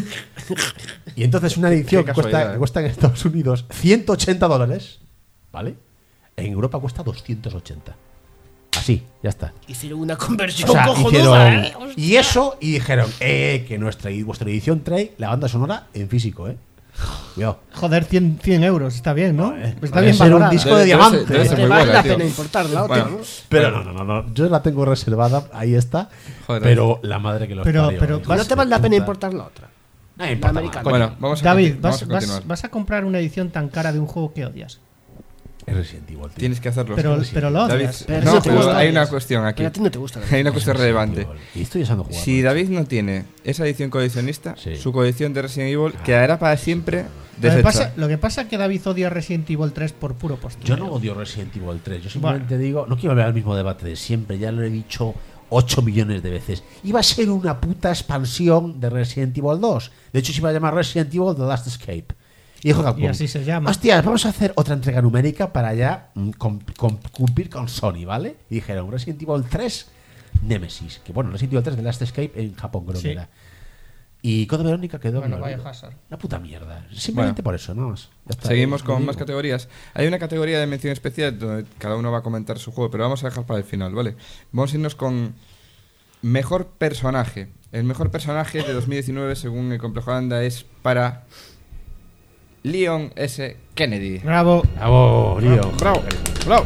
Y entonces una edición qué que cuesta, casualidad, que cuesta en Estados Unidos $180, ¿vale? En Europa cuesta 280. Así, ya está. Hicieron una conversión O sea, cojonuda, hicieron y eso y dijeron que vuestra edición trae la banda sonora en físico, Cuidado. Joder, 100 euros. Está bien, ¿no? Está Debe bien ser un valorada. disco Debe- de debe diamante. ser- debe ser Te muy vale buena, la tío. pena importarla, Bueno, otra, ¿no? Pero no. Yo la tengo reservada, ahí está. Joder. Pero la madre que los Pero- parió, pero hijos No te de vale la pena puta. importar la otra. No me importa, americana. coño. Bueno, vamos a David, vamos a continuar. vas a comprar una edición tan cara de un juego que odias. Es Resident Evil, tío. Tienes que hacerlo. Pero lo David, odias. Pero no, eso te pero gusta, hay odias. una cuestión aquí. Pero a ti no te gusta. Hay una cuestión relevante. Y estoy deseando jugar. Si David no tiene esa edición coleccionista, Sí. su colección de Resident Evil quedará para siempre Lo que, deshecha. lo que pasa es que David odia Resident Evil 3 por puro postureo. Yo no odio Resident Evil 3. Yo simplemente digo, no quiero volver al mismo debate de siempre. Ya lo he dicho 8 millones de veces. Iba a ser una puta expansión de Resident Evil 2. De hecho, se iba a llamar Resident Evil The Last Escape. Y dijo Capcom, Y así se llama. hostias, vamos a hacer otra entrega numérica para ya cumplir con Sony, ¿vale? Y dijeron Resident Evil 3 Nemesis. Que bueno, Resident Evil 3 The Last Escape en Japón, creo Sí. que era. Y Code Verónica quedó Bueno, en el vaya olvido. Hazard. Una puta mierda. Simplemente por eso, nada más. Ya está. Seguimos Lo con digo. más categorías. Hay una categoría de mención especial donde cada uno va a comentar su juego, pero vamos a dejar para el final, ¿vale? Vamos a irnos con mejor personaje. El mejor personaje de 2019, según el Complejo Anda, es para Leon S. Kennedy. Bravo. Bravo, Lío. Bravo, bravo.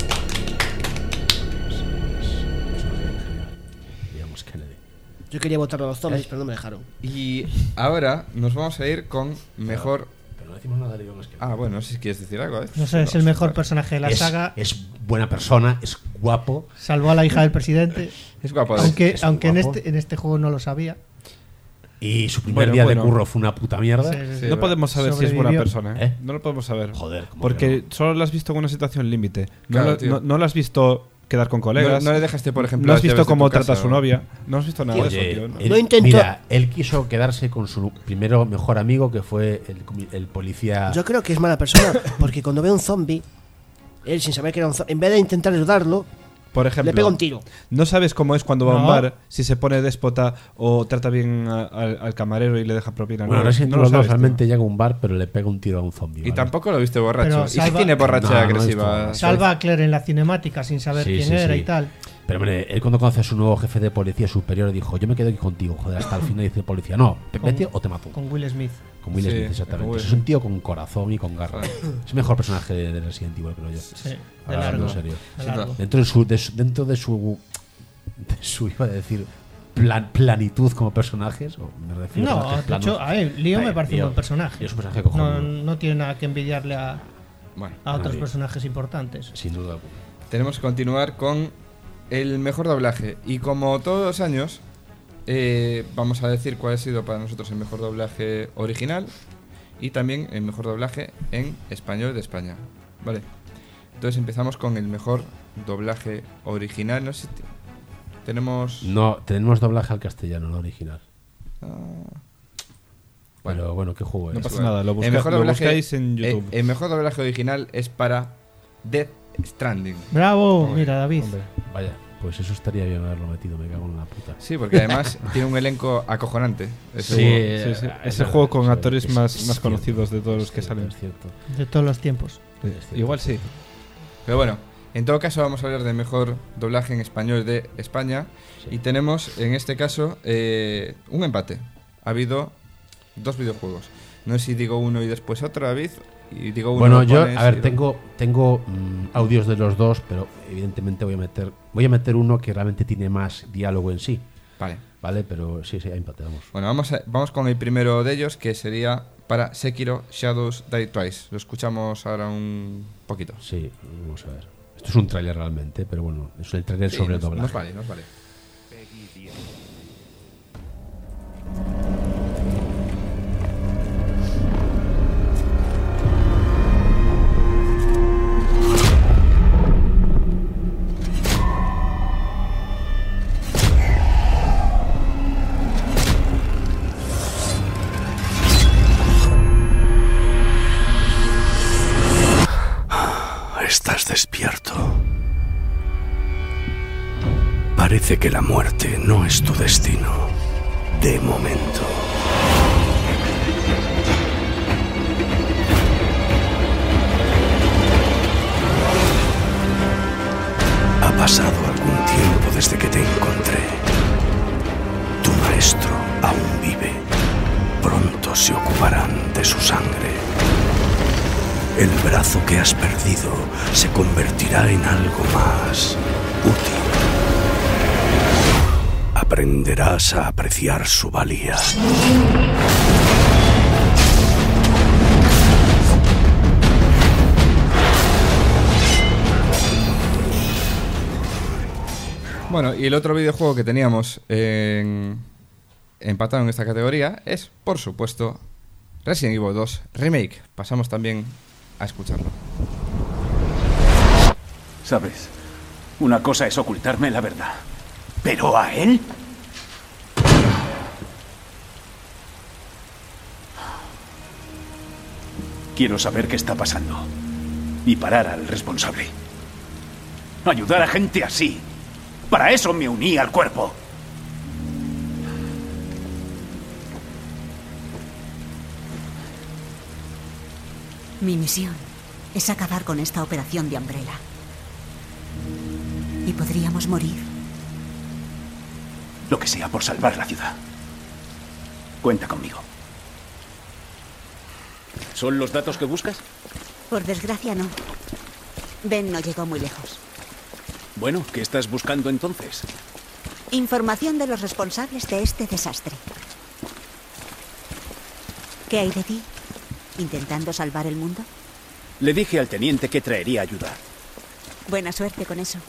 Digamos Kennedy. Yo quería votar a los zombies, pero no me dejaron. Y ahora nos vamos a ir con mejor... Pero no decimos nada de Leon Kennedy. Ah, bueno, no sé si quieres decir algo, ¿eh? No sé, es el mejor personaje de la saga. Es buena persona, es guapo. Salvó a la hija del presidente. Es guapo. es Aunque guapo. en este juego no lo sabía. Y su primer Bueno, día bueno. de curro fue una puta mierda. Sí, sí, sí. No podemos saber si es buena Sobrevivió. persona, ¿Eh? No lo podemos saber. Joder, ¿cómo que Porque solo lo has visto en una situación límite. Claro, tío. No lo has visto quedar con colegas. No le dejaste, por ejemplo, No has las visto llaves de cómo tu trata a casa, su o- novia. No has visto nada Oye, de eso, tío. ¿no? No intentó- Mira, él quiso quedarse con su primero mejor amigo, que fue el policía. Yo creo que es mala persona, porque cuando ve a un zombie, él sin saber que era un zombie, en vez de intentar ayudarlo, Por ejemplo, le pega un tiro. no sabes cómo es cuando va a un No. bar, si se pone déspota o trata bien al camarero y le deja propina. Bueno, no, Resident no Evil lo 2 sabes, tío. realmente llega a un bar, pero le pega un tiro a un zombie. Y ¿vale? tampoco lo viste borracho. Pero ¿Y si salva- tiene borracha No, no he agresiva? visto. Salva a Claire en la cinemática sin saber Sí, quién sí, era sí. y tal. Pero hombre, él cuando conoce a su nuevo jefe de policía superior dijo, yo me quedo aquí contigo, joder, hasta el final dice el policía, no, vete o te mato. Con Will Smith. Con Will Sí, Smith, exactamente. con Will Es un tío con corazón y con garra. Es el mejor personaje de Resident Evil, creo yo. Sí, de Ahora, largo. en serio. de largo. Dentro de su iba a decir planitud como personajes, o me refiero a No, personajes de hecho, planos. a ver, Leo me Vaya, parece un Leo. buen personaje. Leo es un personaje No, cojonudo. no tiene nada que envidiarle a Bueno, otros nadie. personajes importantes. Sin duda alguna. tenemos que continuar con el mejor doblaje. Y como todos los años, vamos a decir cuál ha sido para nosotros el mejor doblaje original y también el mejor doblaje en español de España. Vale. Entonces empezamos con el mejor doblaje original. No sé si tenemos... No, tenemos doblaje al castellano, no original. Ah, Pero bueno, ¿qué juego es? No pasa igual. nada, lo, El mejor lo doblaje- buscáis en YouTube. el mejor doblaje original es para Death Stranding. Bravo, Hombre, mira, David. Hombre. Vaya, pues eso estaría bien haberlo metido, me cago en la puta. Sí, porque además tiene un elenco acojonante. ese Sí, juego. Sí, sí. es Es el verdad, juego con es actores cierto, más es conocidos cierto, de todos los que es salen. cierto. De todos los tiempos. Es cierto. Igual sí. Pero bueno, En todo caso, vamos a hablar de mejor doblaje en español de España. Sí. Y tenemos, en este caso, un empate. Ha habido 2 videojuegos. No sé si digo uno y después otro, David. Y digo uno, Bueno, lo yo, pones a ver, y- tengo audios de los dos, pero evidentemente voy a meter uno que realmente tiene más diálogo en sí, Vale. ¿vale? Pero sí, hay empate, vamos. Bueno, vamos con el primero de ellos, que sería para Sekiro Shadows Die Twice. Lo escuchamos ahora un poquito. Sí, vamos a ver. Esto es un tráiler realmente, pero bueno, es el tráiler Sí, sobre el nos doblaje. vale, nos vale. Estás despierto. Parece que la muerte no es tu destino. De momento. Ha pasado algún tiempo desde que te encontré. Tu maestro aún vive. Pronto se ocuparán de su sangre. El brazo que has perdido se convertirá en algo más útil. Aprenderás a apreciar su valía. Bueno, y el otro videojuego que teníamos empatado en esta categoría es, por supuesto, Resident Evil 2 Remake. Pasamos también a escucharlo. ¿Sabes? Una cosa es ocultarme la verdad. ¿Pero a él? Quiero saber qué está pasando. Y parar al responsable. Ayudar a gente así. Para eso me uní al cuerpo. Mi misión es acabar con esta operación de Umbrella. Y podríamos morir. Lo que sea por salvar la ciudad. Cuenta conmigo. ¿Son los datos que buscas? Por desgracia, no. Ben no llegó muy lejos. Bueno, ¿qué estás buscando entonces? Información de los responsables de este desastre. ¿Qué hay de ti? ¿Intentando salvar el mundo? Le dije al teniente que traería ayuda. Buena suerte con eso.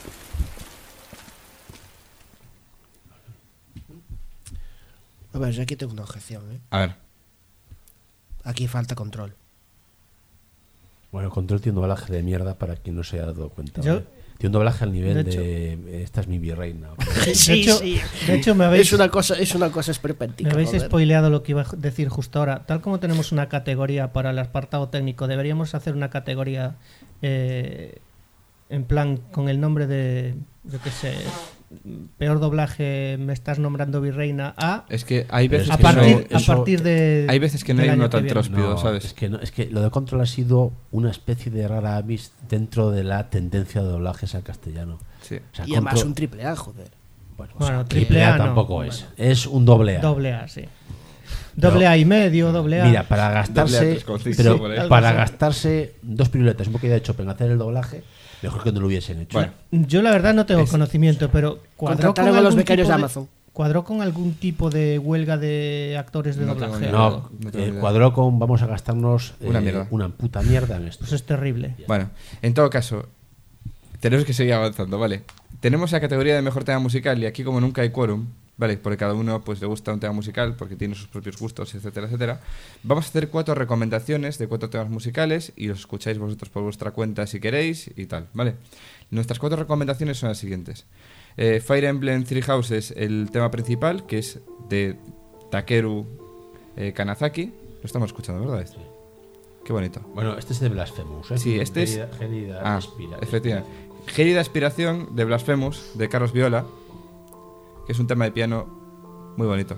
A ver, yo aquí tengo una objeción, ¿eh? A ver. Aquí falta control. Bueno, Control tiene un doblaje de mierda para quien no se haya dado cuenta. Yo- ¿vale? Tiene un doblaje al nivel de hecho- de esta es mi virreina. De hecho, me habéis, Es una cosa esperpéntica. me habéis joder. spoileado lo que iba a decir justo ahora. Tal como tenemos una categoría para el apartado técnico, deberíamos hacer una categoría en plan con el nombre de, yo qué sé, peor doblaje, me estás nombrando virreina a... Es que hay veces Es A que partir, no, a partir de... hay veces que no del hay año uno tan que viene. tróspido, ¿sabes? Es que lo de Control ha sido una especie de rara avis dentro de la tendencia de doblajes al castellano. Sí. O sea, Y además Control- un triple A, joder. Bueno, Bueno, triple A no. tampoco Bueno. es un doble A. Doble A, sí. Doble A y medio, doble A. Mira, para Doble A gastarse, 3,5 pero por ahí. para Algo así. gastarse 2 piruletas, un poquito de Chopin, hacer el doblaje, mejor que no lo hubiesen hecho. Bueno. Yo la verdad no tengo conocimiento, pero cuadró con Contrataron a los algún becarios tipo de Amazon. ¿Cuadró con algún tipo de huelga de actores de No tengo doblaje? ni No, no tengo ni idea. cuadró con vamos a gastarnos Una mierda. una puta mierda en esto. Pues es terrible. Bueno, en todo caso, tenemos que seguir avanzando, ¿vale? Tenemos la categoría de mejor tema musical y aquí como nunca hay quórum, ¿vale? Porque cada uno pues le gusta un tema musical porque tiene sus propios gustos, etcétera, etcétera. Vamos a hacer 4 recomendaciones de 4 temas musicales y los escucháis vosotros por vuestra cuenta si queréis y tal, ¿vale? Nuestras 4 recomendaciones son las siguientes. Fire Emblem Three Houses, el tema principal, que es de Takeru Kanazaki. Lo estamos escuchando, ¿verdad? Qué bonito. Bueno, este es de Blasphemous, ¿eh? Sí, este es... Gélida efectivamente. Gélida Aspiración de Blasphemous, de Carlos Viola, que es un tema de piano muy bonito.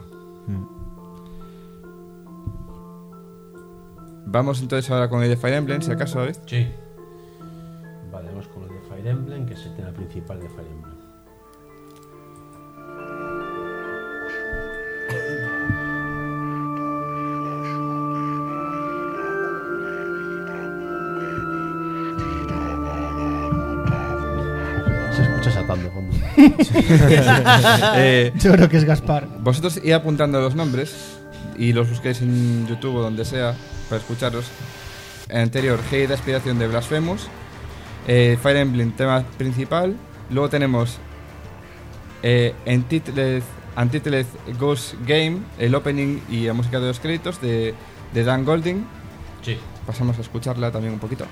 Vamos entonces ahora con el de Fire Emblem, si acaso, David. Sí. Vale, vamos con el de Fire Emblem, que es el tema principal de Fire Emblem. Se escucha Satán de fondo. Yo creo que es Gaspar. Vosotros id apuntando los nombres y los busquéis en YouTube o donde sea para escucharlos. El anterior, Hey de aspiración de Blasphemous, Fire Emblem tema principal. Luego tenemos Untitled Ghost Game, el opening y la música de los créditos de Dan Golding. Sí. Pasamos a escucharla también un poquito.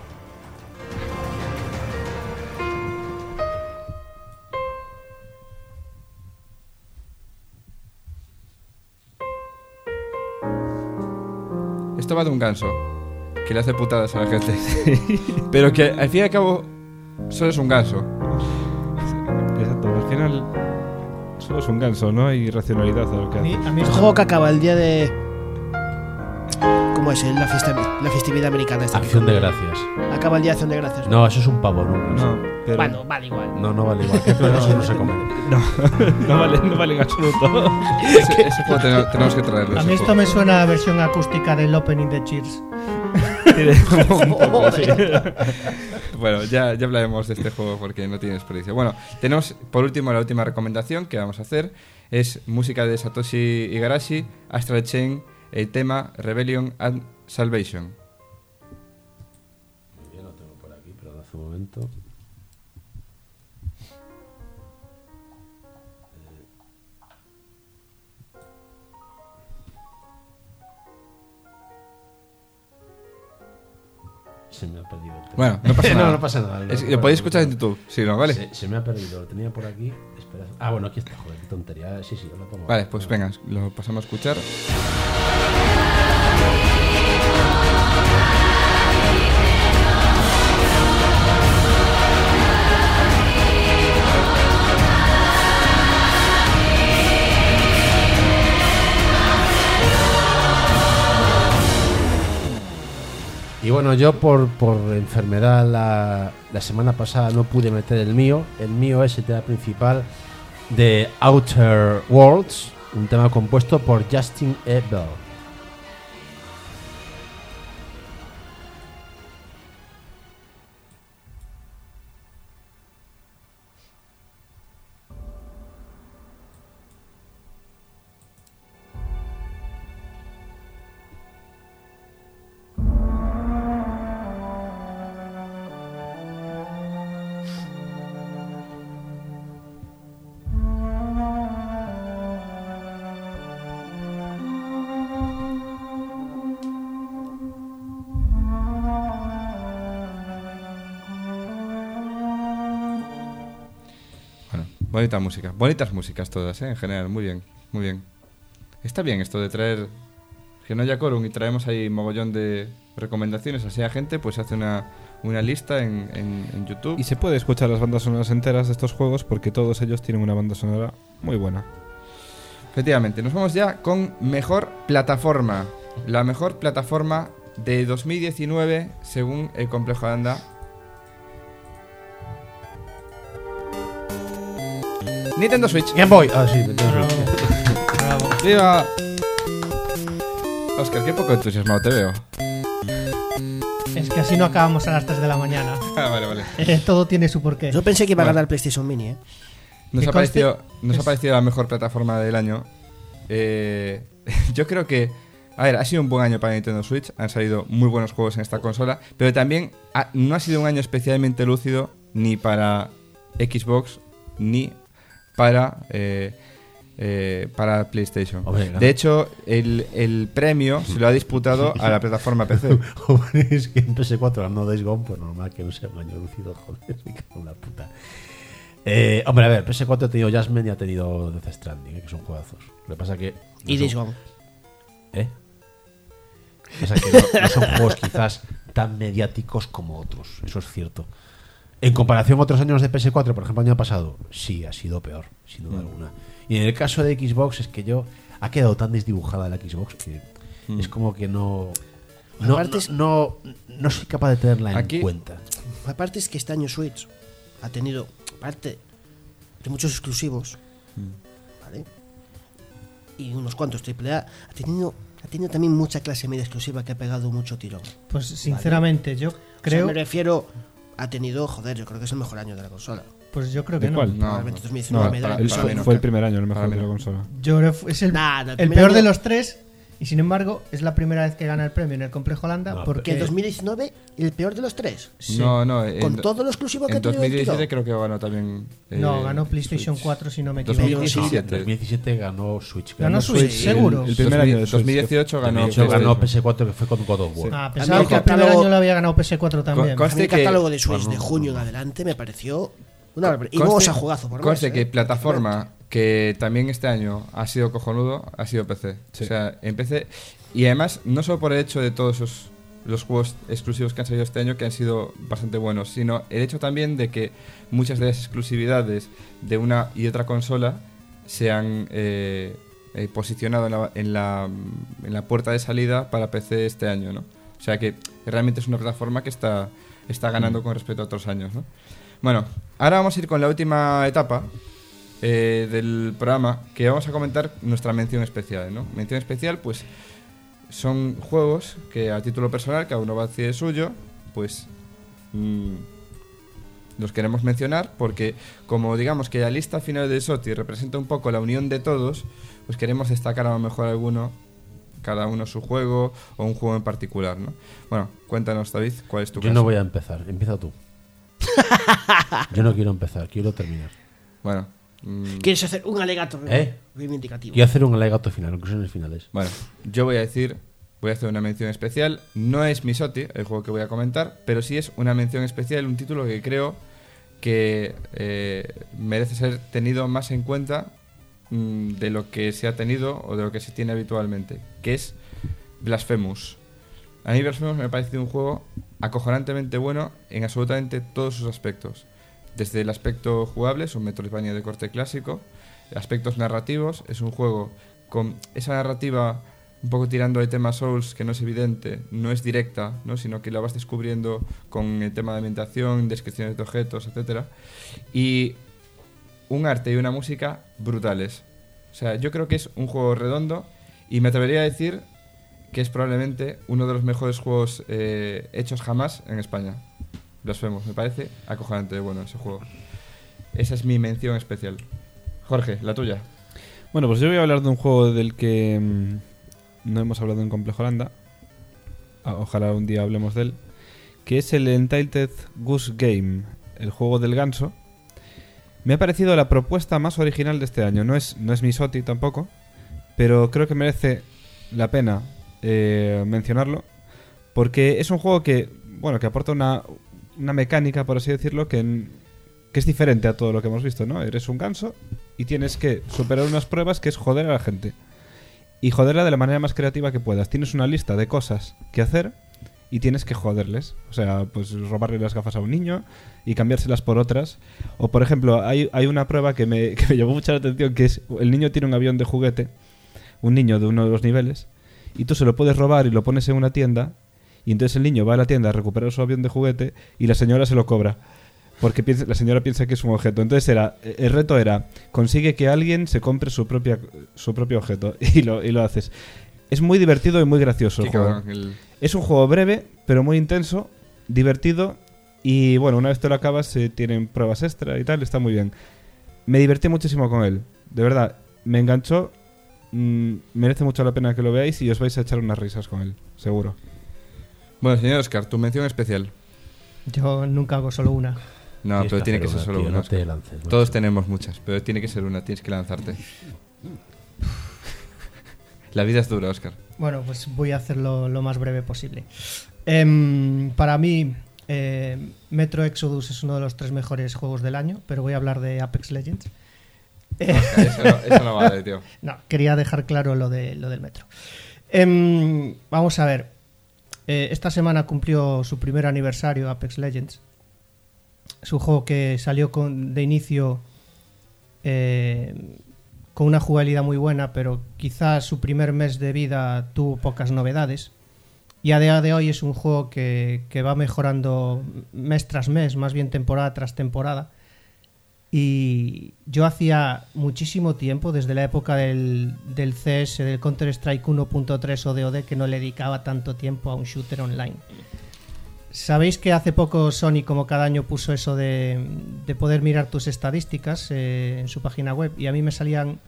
Esto va de un ganso que le hace putadas a la gente, pero que al fin y al cabo solo es un ganso. Exacto, al final solo es un ganso, no hay racionalidad a lo que hace. A mí El esto- juego que acaba el día de... ¿Cómo es? La festividad americana esta. Acción de gracias. Acaba el día de Acción de Gracias. No, eso es un pavo, ¿no? No, pero Bueno, vale igual. No vale igual. Creo que eso no se come. no vale en absoluto. Ese juego tenemos que traerlo. A ese mí esto juego. me suena a versión acústica del opening de Cheers. Tiene como un toque así. Bueno, ya hablaremos de este juego porque no tiene experiencia. Bueno, tenemos por último la última recomendación que vamos a hacer. Es música de Satoshi Igarashi, Astral Chain, el tema Rebellion and Salvation. Yo lo tengo por aquí, pero hace un momento. Se me ha perdido el tema. Bueno, no pasa nada. No pasa nada. Lo podéis escuchar en YouTube, si no, ¿vale? Se me ha perdido, lo tenía por aquí. Espera. Ah, bueno, aquí está, joder, qué tontería. Sí, lo pongo. Vale, pues venga, lo pasamos a escuchar. Y bueno, yo por enfermedad la semana pasada no pude meter el mío. El mío es el tema principal de Outer Worlds, un tema compuesto por Justin E. Bell. Bonita música, bonitas músicas todas, en general, muy bien, muy bien. Está bien esto de traer Genoya Corum y traemos ahí mogollón de recomendaciones, así a gente pues hace una lista en YouTube. Y se puede escuchar las bandas sonoras enteras de estos juegos porque todos ellos tienen una banda sonora muy buena. Efectivamente, nos vamos ya con mejor plataforma. La mejor plataforma de 2019 según el Complejo Landa. Nintendo Switch. Game Boy. Ah, sí, Nintendo Switch. Bravo. ¡Viva! Oscar, qué poco entusiasmado te veo. Es que así no acabamos a las 3 de la mañana. Ah, vale. Todo tiene su porqué. Yo pensé que iba a Bueno. ganar PlayStation Mini, ¿eh? Nos Que ha parecido conste- la mejor plataforma del año. Yo creo que, a ver, ha sido un buen año para Nintendo Switch. Han salido muy buenos juegos en esta consola. Pero también no ha sido un año especialmente lúcido ni para Xbox ni para PlayStation. Hombre, claro. De hecho, el premio se lo ha disputado a la plataforma PC. Hombre, es que en PS4 ganó Days Gone, pues normal que no sea un año lucido, joder, me cago en la puta. Hombre, a ver, PS4 ha tenido Jasmine y ha tenido Death Stranding, que son juegazos. Lo que pasa que... no Y Days son- Gone. ¿Eh? Lo que pasa que no son juegos quizás tan mediáticos como otros, eso es cierto. En comparación a otros años de PS4, por ejemplo, el año pasado, sí, ha sido peor, sin duda alguna. Y en el caso de Xbox es que ha quedado tan desdibujada la Xbox que es como que no... No soy capaz de tenerla Aquí- en cuenta. Aparte es que este año Switch ha tenido, aparte de muchos exclusivos, ¿vale? Y unos cuantos AAA, ha tenido también mucha clase media exclusiva que ha pegado mucho tirón. Pues sinceramente, yo creo. O sea, me refiero, ha tenido, joder, yo creo que es el mejor año de la consola. Pues yo creo que ¿De no. cuál? No, Probablemente 2019 No, me da el- la para mí no. fue el primer año el Para mejor mí de la no. consola. Yo creo que es el Nada, el peor de los tres. Y sin embargo, es la primera vez que gana el premio en el Complejo Holanda. No, porque Que en 2019 el peor de los tres. Sí. No, Con todo lo exclusivo que en ha tenido el 2017 tiro. creo que ganó también. No, ganó PlayStation Switch. 4, si no me equivoco. 2017. En 2017 ganó Switch. Ganó Switch, seguro. El primer año de Switch. 2018 ganó. De hecho, ganó PlayStation. PS4 que fue con God of War. Ah, A pensaba mí el que el primer catálogo- año lo había ganado PS4 también. Con- A mí el que- catálogo de Switch Bueno, de junio en bueno. adelante me pareció una barbaridad. Y luego se ha jugado por Conste mes, que ¿eh? plataforma que también este año ha sido cojonudo ha sido PC. Sí. O sea, en PC. Y además, no solo por el hecho de todos los juegos exclusivos que han salido este año, que han sido bastante buenos, sino el hecho también de que muchas de las exclusividades de una y otra consola se han posicionado en la puerta de salida para PC este año, ¿no? O sea que realmente es una plataforma que está ganando con respecto a otros años, ¿no? Bueno, ahora vamos a ir con la última etapa del programa, que vamos a comentar nuestra mención especial, ¿no? Mención especial, pues son juegos que a título personal, cada uno va a decir el suyo, pues los queremos mencionar porque como digamos que la lista final de SOTY representa un poco la unión de todos, pues queremos destacar a lo mejor cada uno su juego o un juego en particular, ¿no? Bueno, cuéntanos, David, ¿cuál es tu Yo caso? no voy a empezar, empieza tú. Yo no quiero empezar, quiero terminar. Bueno, ¿Quieres hacer un alegato ¿Eh? reivindicativo? Quiero hacer un alegato final, conclusiones finales. bueno, yo voy a hacer una mención especial. No es mi SOTY, el juego que voy a comentar, pero sí es una mención especial, un título que creo que merece ser tenido más en cuenta de lo que se ha tenido o de lo que se tiene habitualmente, que es Blasphemous. A mí Blasphemous me ha parecido un juego acojonantemente bueno en absolutamente todos sus aspectos. Desde el aspecto jugable, es un Metroidvania de corte clásico. Aspectos narrativos, es un juego con esa narrativa un poco tirando de tema Souls, que no es evidente, no es directa, ¿no? Sino que la vas descubriendo con el tema de ambientación, descripciones de objetos, etcétera. Y un arte y una música brutales. O sea, yo creo que es un juego redondo y me atrevería a decir que es probablemente uno de los mejores juegos hechos jamás en España. Blasphemous, me parece acojonante bueno ese juego. Esa es mi mención especial. Jorge, la tuya. Bueno, pues yo voy a hablar de un juego del que no hemos hablado en Complejo Holanda. Ojalá un día hablemos de él. Que es el Entitled Goose Game, el juego del ganso. Me ha parecido la propuesta más original de este año. No es mi SOTY tampoco, pero creo que merece la pena mencionarlo. Porque es un juego que, bueno, que aporta una mecánica, por así decirlo, que es diferente a todo lo que hemos visto, ¿no? Eres un ganso y tienes que superar unas pruebas que es joder a la gente. Y joderla de la manera más creativa que puedas. Tienes una lista de cosas que hacer y tienes que joderles. O sea, pues robarle las gafas a un niño y cambiárselas por otras. O, por ejemplo, hay una prueba que me llamó mucho la atención, que es el niño tiene un avión de juguete, un niño de uno de los niveles, y tú se lo puedes robar y lo pones en una tienda. Y entonces el niño va a la tienda a recuperar su avión de juguete y la señora se lo cobra. Porque la señora piensa que es un objeto. Entonces el reto era, consigue que alguien se compre su propio objeto. Y lo haces. Es muy divertido y muy gracioso el Qué juego. cabrón, Es un juego breve, pero muy intenso, divertido. Y bueno, una vez te lo acabas, tienen pruebas extra y tal, está muy bien. Me divertí muchísimo con él. De verdad, me enganchó. Merece mucho la pena que lo veáis y os vais a echar unas risas con él, seguro. Bueno, señor Oscar, tu mención especial. Yo nunca hago solo una. No, Tienes pero tiene que hacer ser solo tío, una. no te Oscar. lances, macho. Todos tenemos muchas, pero tiene que ser una, tienes que lanzarte. La vida es dura, Oscar. Bueno, pues voy a hacerlo lo más breve posible. Para mí, Metro Exodus es uno de los 3 mejores juegos del año, pero voy a hablar de Apex Legends. Oscar, eso no vale, tío. No, quería dejar claro lo del Metro. Vamos a ver. Esta semana cumplió su primer aniversario Apex Legends. Es un juego que salió de inicio con una jugabilidad muy buena, pero quizás su primer mes de vida tuvo pocas novedades. y a día de hoy es un juego que va mejorando mes tras mes, más bien temporada tras temporada. Y yo hacía muchísimo tiempo, desde la época del CS, del Counter-Strike 1.3 o DoD, que no le dedicaba tanto tiempo a un shooter online. Sabéis que hace poco Sony, como cada año, puso eso de poder mirar tus estadísticas en su página web, y a mí me salían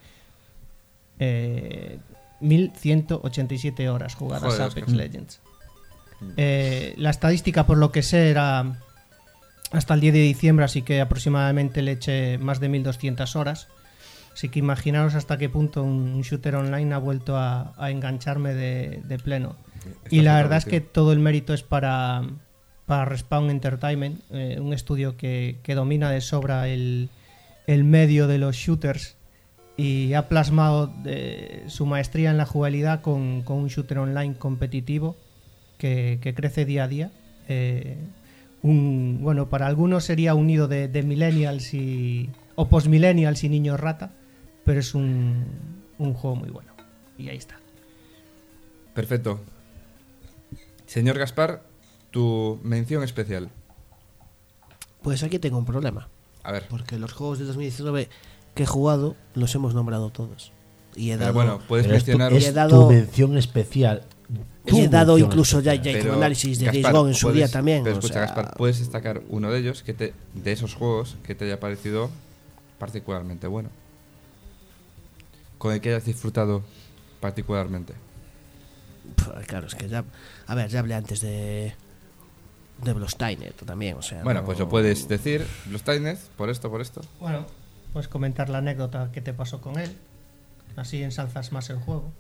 1187 horas jugadas. Joder, a Apex Legends. La estadística, por lo que sé, era hasta el 10 de diciembre, así que aproximadamente le eché más de 1200 horas. Así que imaginaros hasta qué punto un shooter online ha vuelto a engancharme de pleno. Y la verdad es que todo el mérito es para Respawn Entertainment, un estudio que domina de sobra el medio de los shooters y ha plasmado su maestría en la jugabilidad con un shooter online competitivo que crece día a día. Bueno, para algunos sería un nido de millennials o post-millennials y niños rata, pero es un juego muy bueno. Y ahí está. Perfecto. Señor Gaspar, tu mención especial. Pues aquí tengo un problema. A ver. Porque los juegos de 2019 que he jugado los hemos nombrado todos. Y he Pero dado, bueno, puedes Pero mencionar... es- es dado- tu mención especial. y he dado mención incluso ya especial. un análisis de Days Gaspar, Gone en su puedes- día también. Pero o escucha, sea, Gaspar, puedes destacar uno de ellos, de esos juegos, que te haya parecido particularmente bueno. Con el que hayas disfrutado particularmente. claro, es que ya... A ver, ya hablé antes de Bloodstained también, o sea... Bueno, no- pues lo puedes decir, los Tainez, por esto. Bueno, puedes comentar la anécdota que te pasó con él. Así ensalzas más el juego.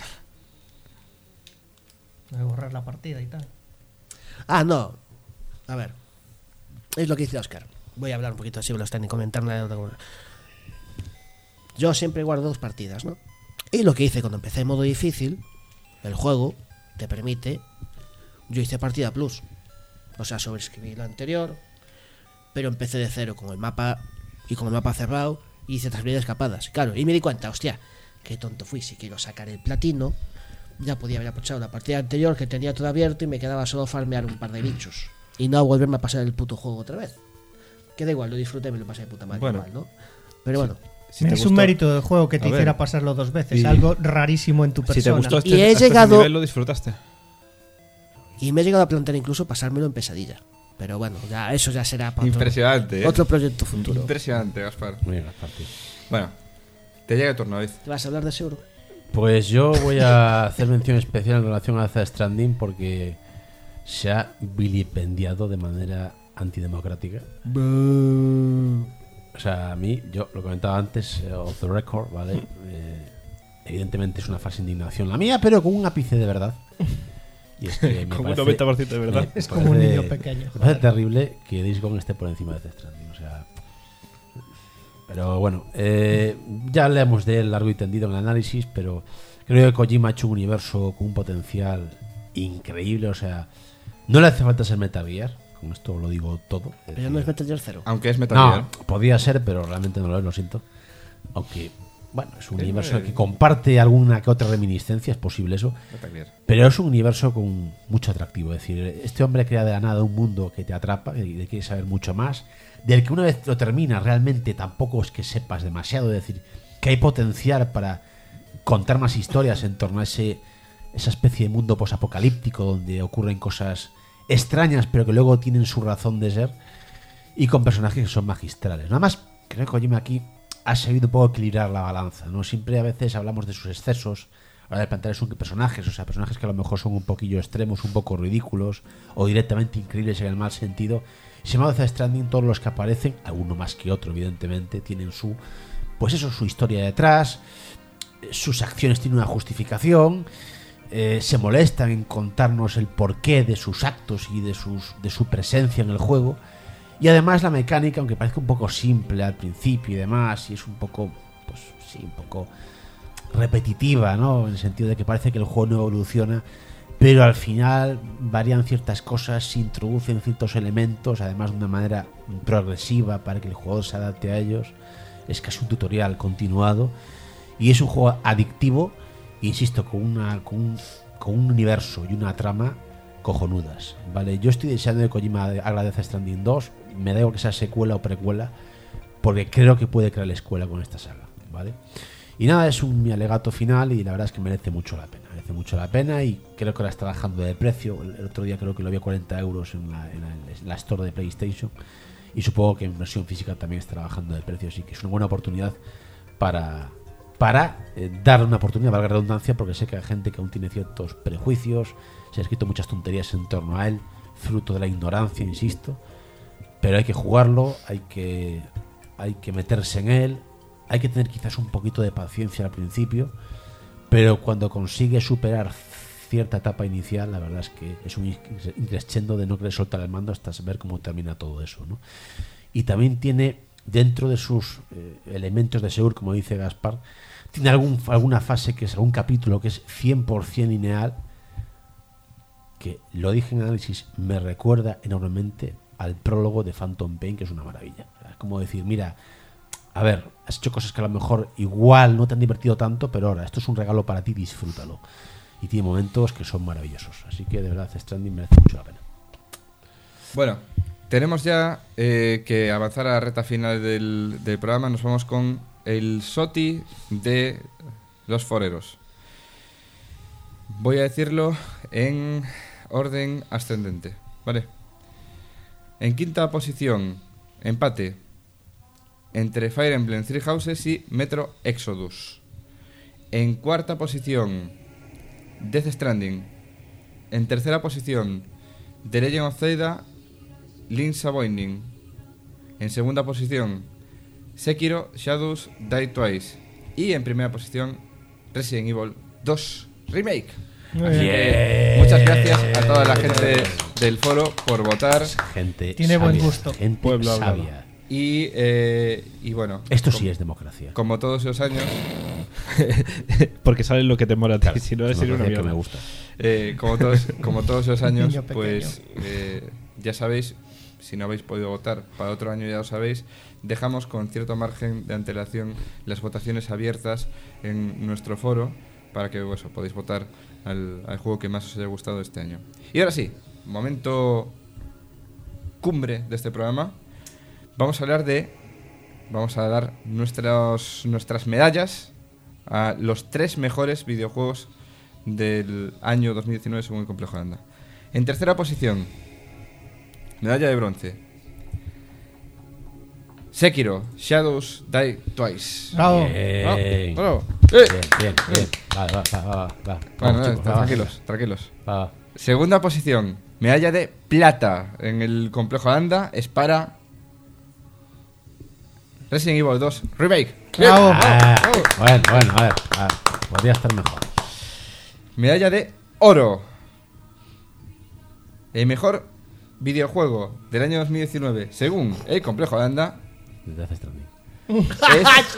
De borrar la partida y tal. Ah, no. A ver. Es lo que dice Oscar. Voy a hablar un poquito así de Bloodstained y comentar una anécdota. Yo siempre guardo 2 partidas, ¿no? Y lo que hice cuando empecé en modo difícil, el juego te permite... Yo hice partida plus. O sea, sobreescribí lo anterior, pero empecé de cero con el mapa y con el mapa cerrado y hice 3.000 escapadas. Claro, y me di cuenta, hostia, qué tonto fui. Si quiero sacar el platino, ya podía haber aprovechado la partida anterior que tenía todo abierto y me quedaba solo farmear un par de bichos. Y no volverme a pasar el puto juego otra vez. Que da igual, lo disfruté, me lo pasé de puta madre, Bueno. igual, ¿no? Pero bueno. Si te es gustó- un mérito del juego que te A ver. hiciera pasarlo 2 veces. Y- Algo rarísimo en tu persona. Si te gustó Y he hasta llegado- ese nivel, lo disfrutaste. Y me he llegado a plantear incluso pasármelo en pesadilla. Pero bueno, ya eso ya será para Impresionante, ¿eh? otro proyecto futuro. Impresionante, Gaspar. Muy bien, Gaspar, tío. Bueno, te llega el turno, David. ¿Te vas a hablar de seguro? Pues yo voy a hacer mención especial en relación a Death Stranding porque se ha vilipendiado de manera antidemocrática. O sea, a mí, yo lo comentaba antes, off the record, ¿vale? Evidentemente es una falsa indignación la mía, pero con un ápice de verdad. Y es que me Como un parece- 90% de verdad. Es como un niño pequeño. Me parece terrible que Days Gone esté por encima de Death Stranding, o sea... Pero bueno, ya hablamos de él largo y tendido en el análisis, pero creo que Kojima ha hecho un universo con un potencial increíble, o sea, no le hace falta ser Metal Gear, con esto lo digo todo. es Pero no es decir, Metal Gear 0. Aunque es Metal no, Gear. podía ser, pero realmente no lo es, lo siento. Aunque, bueno, es un universo que comparte alguna que otra reminiscencia, es posible eso, Metal Gear. pero es un universo con mucho atractivo. Es decir, este hombre crea de la nada un mundo que te atrapa y de quiere saber mucho más, del que una vez lo terminas realmente tampoco es que sepas demasiado. Es decir, que hay potencial para contar más historias en torno a esa especie de mundo posapocalíptico donde ocurren cosas extrañas pero que luego tienen su razón de ser, y con personajes que son magistrales. Nada más, creo que Kojima aquí ha sabido un poco equilibrar la balanza, ¿no? Siempre a veces hablamos de sus excesos a la hora de plantear sus personajes, o sea, personajes que a lo mejor son un poquillo extremos, un poco ridículos o directamente increíbles en el mal sentido. Sin embargo, Death Stranding, todos los que aparecen, alguno más que otro evidentemente, tienen su, pues eso, su historia detrás, sus acciones tienen una justificación, se molestan en contarnos el porqué de sus actos y de su presencia en el juego. Y además la mecánica, aunque parezca un poco simple al principio y demás, y es un poco, pues sí, un poco repetitiva, ¿no? En el sentido de que parece que el juego no evoluciona, pero al final varían ciertas cosas, se introducen ciertos elementos, además de una manera progresiva para que el jugador se adapte a ellos. Es casi un tutorial continuado y es un juego adictivo, insisto, con un universo y una trama cojonudas, ¿vale? Yo estoy deseando que Kojima haga Death Stranding 2, me da igual que sea secuela o precuela, porque creo que puede crear la escuela con esta saga, ¿vale? Y nada, es mi alegato final y la verdad es que merece mucho la pena y creo que ahora está bajando de precio. El otro día creo que lo había 40 euros en la store de PlayStation y supongo que en versión física también estará bajando de precio, así que es una buena oportunidad para dar una oportunidad, valga la redundancia, porque sé que hay gente que aún tiene ciertos prejuicios, se ha escrito muchas tonterías en torno a él, fruto de la ignorancia, insisto, pero hay que jugarlo, hay que meterse en él, hay que tener quizás un poquito de paciencia al principio, pero cuando consigue superar cierta etapa inicial, la verdad es que es un crescendo de no querer soltar el mando hasta saber cómo termina todo eso, ¿no? Y también tiene, dentro de sus elementos de Seur, como dice Gaspar, tiene alguna fase, que es algún capítulo que es 100% lineal, que lo dije en análisis, me recuerda enormemente al prólogo de Phantom Pain, que es una maravilla. Es como decir, mira, a ver, has hecho cosas que a lo mejor igual no te han divertido tanto, pero ahora esto es un regalo para ti, disfrútalo. Y tiene momentos que son maravillosos. Así que de verdad, Stranding merece mucho la pena. Bueno, tenemos ya que avanzar a la recta final del programa. Nos vamos con el SOTI de los foreros. Voy a decirlo en orden ascendente, ¿vale? En quinta posición, empate entre Fire Emblem Three Houses y Metro Exodus. En cuarta posición, Death Stranding. En tercera posición, The Legend of Zelda Link's Awakening. En segunda posición, Sekiro Shadows Die Twice. Y en primera posición, Resident Evil 2 Remake. Así que muchas gracias a toda la gente del foro por votar. Gente Tiene sabia, buen gusto. gente Pueblo sabia. Y bueno, Esto sí es democracia. como todos los años, Porque sale lo que te mola a ti, Claro, si no es sería una democracia que mierda. me gusta. como todos los años, Niño pequeño. pues ya sabéis, si no habéis podido votar para otro año, ya lo sabéis, dejamos con cierto margen de antelación las votaciones abiertas en nuestro foro para que podáis votar al juego que más os haya gustado este año. Y ahora sí, momento cumbre de este programa. Vamos a dar nuestras medallas a los 3 mejores videojuegos del año 2019 según el Complejo Landa. En tercera posición, medalla de bronce, Sekiro Shadows Die Twice. Bravo. Bien. Bravo. Bien. Va. Bueno, Vamos, chicos, tranquilos. va. Segunda posición, medalla de plata en el Complejo Landa es para Resident Evil 2 Remake. Bravo. Bueno, a ver. Podría estar mejor. Medalla de oro. El mejor videojuego del año 2019, según el Complejo Landa, Death Stranding. es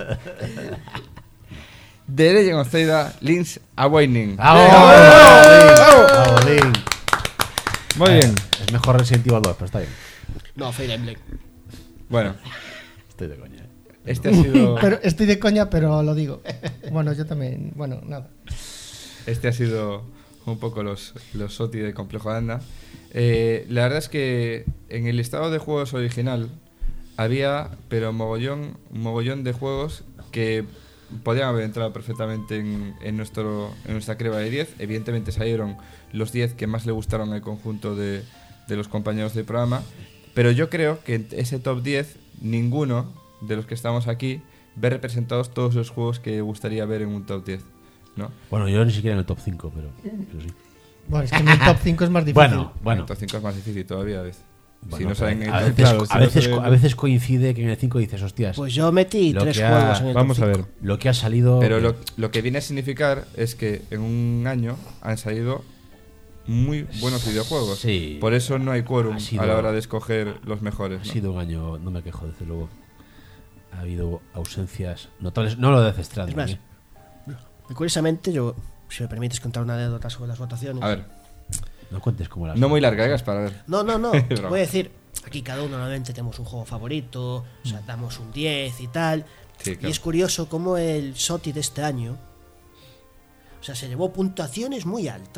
The Legend of Zelda Link's Awakening. ¡Bravo, Link! Muy bien. Es mejor Resident Evil 2, pero está bien. No, Fire Emblem. Bueno, Estoy de coña. este ha sido Pero estoy de coña, pero lo digo. Bueno, yo también. Bueno, nada. Este ha sido un poco los SOTI del Complejo Landa. La verdad es que en el listado de juegos original había, pero mogollón de juegos que podían haber entrado perfectamente en nuestra creba de 10. Evidentemente salieron los 10 que más le gustaron al conjunto de los compañeros del programa. Pero yo creo que en ese top 10 ninguno de los que estamos aquí ve representados todos los juegos que gustaría ver en un top 10, ¿no? Bueno, yo ni siquiera en el top 5, pero sí. Bueno, es que en el top 5 es más difícil. Bueno. El top 5 es más difícil todavía a veces. Si Bueno, no salen en a el veces, claro, si a, no veces, sale- a veces coincide que en el 5 dices, hostias, Pues yo metí Lo 3 que ha- juegos en el Vamos top a 5. ver. lo que ha salido... Pero lo que viene a significar es que en un año han salido muy buenos videojuegos. Sí. Por eso no hay quórum Ha sido- a la hora de escoger los mejores, Ha ¿no? sido un año, no me quejo, desde luego. Ha habido ausencias notables. No lo de Death Stranding, Es más, y curiosamente, yo, si me permites contar una anécdota sobre las votaciones. A ver, No cuentes como las... no muy larga, para ver. No. Broma. Voy a decir, aquí cada uno normalmente tenemos un juego favorito, o sea, damos un 10 y tal. Sí, claro. Y es curioso cómo el SOTI de este año, o sea, se llevó puntuaciones muy altas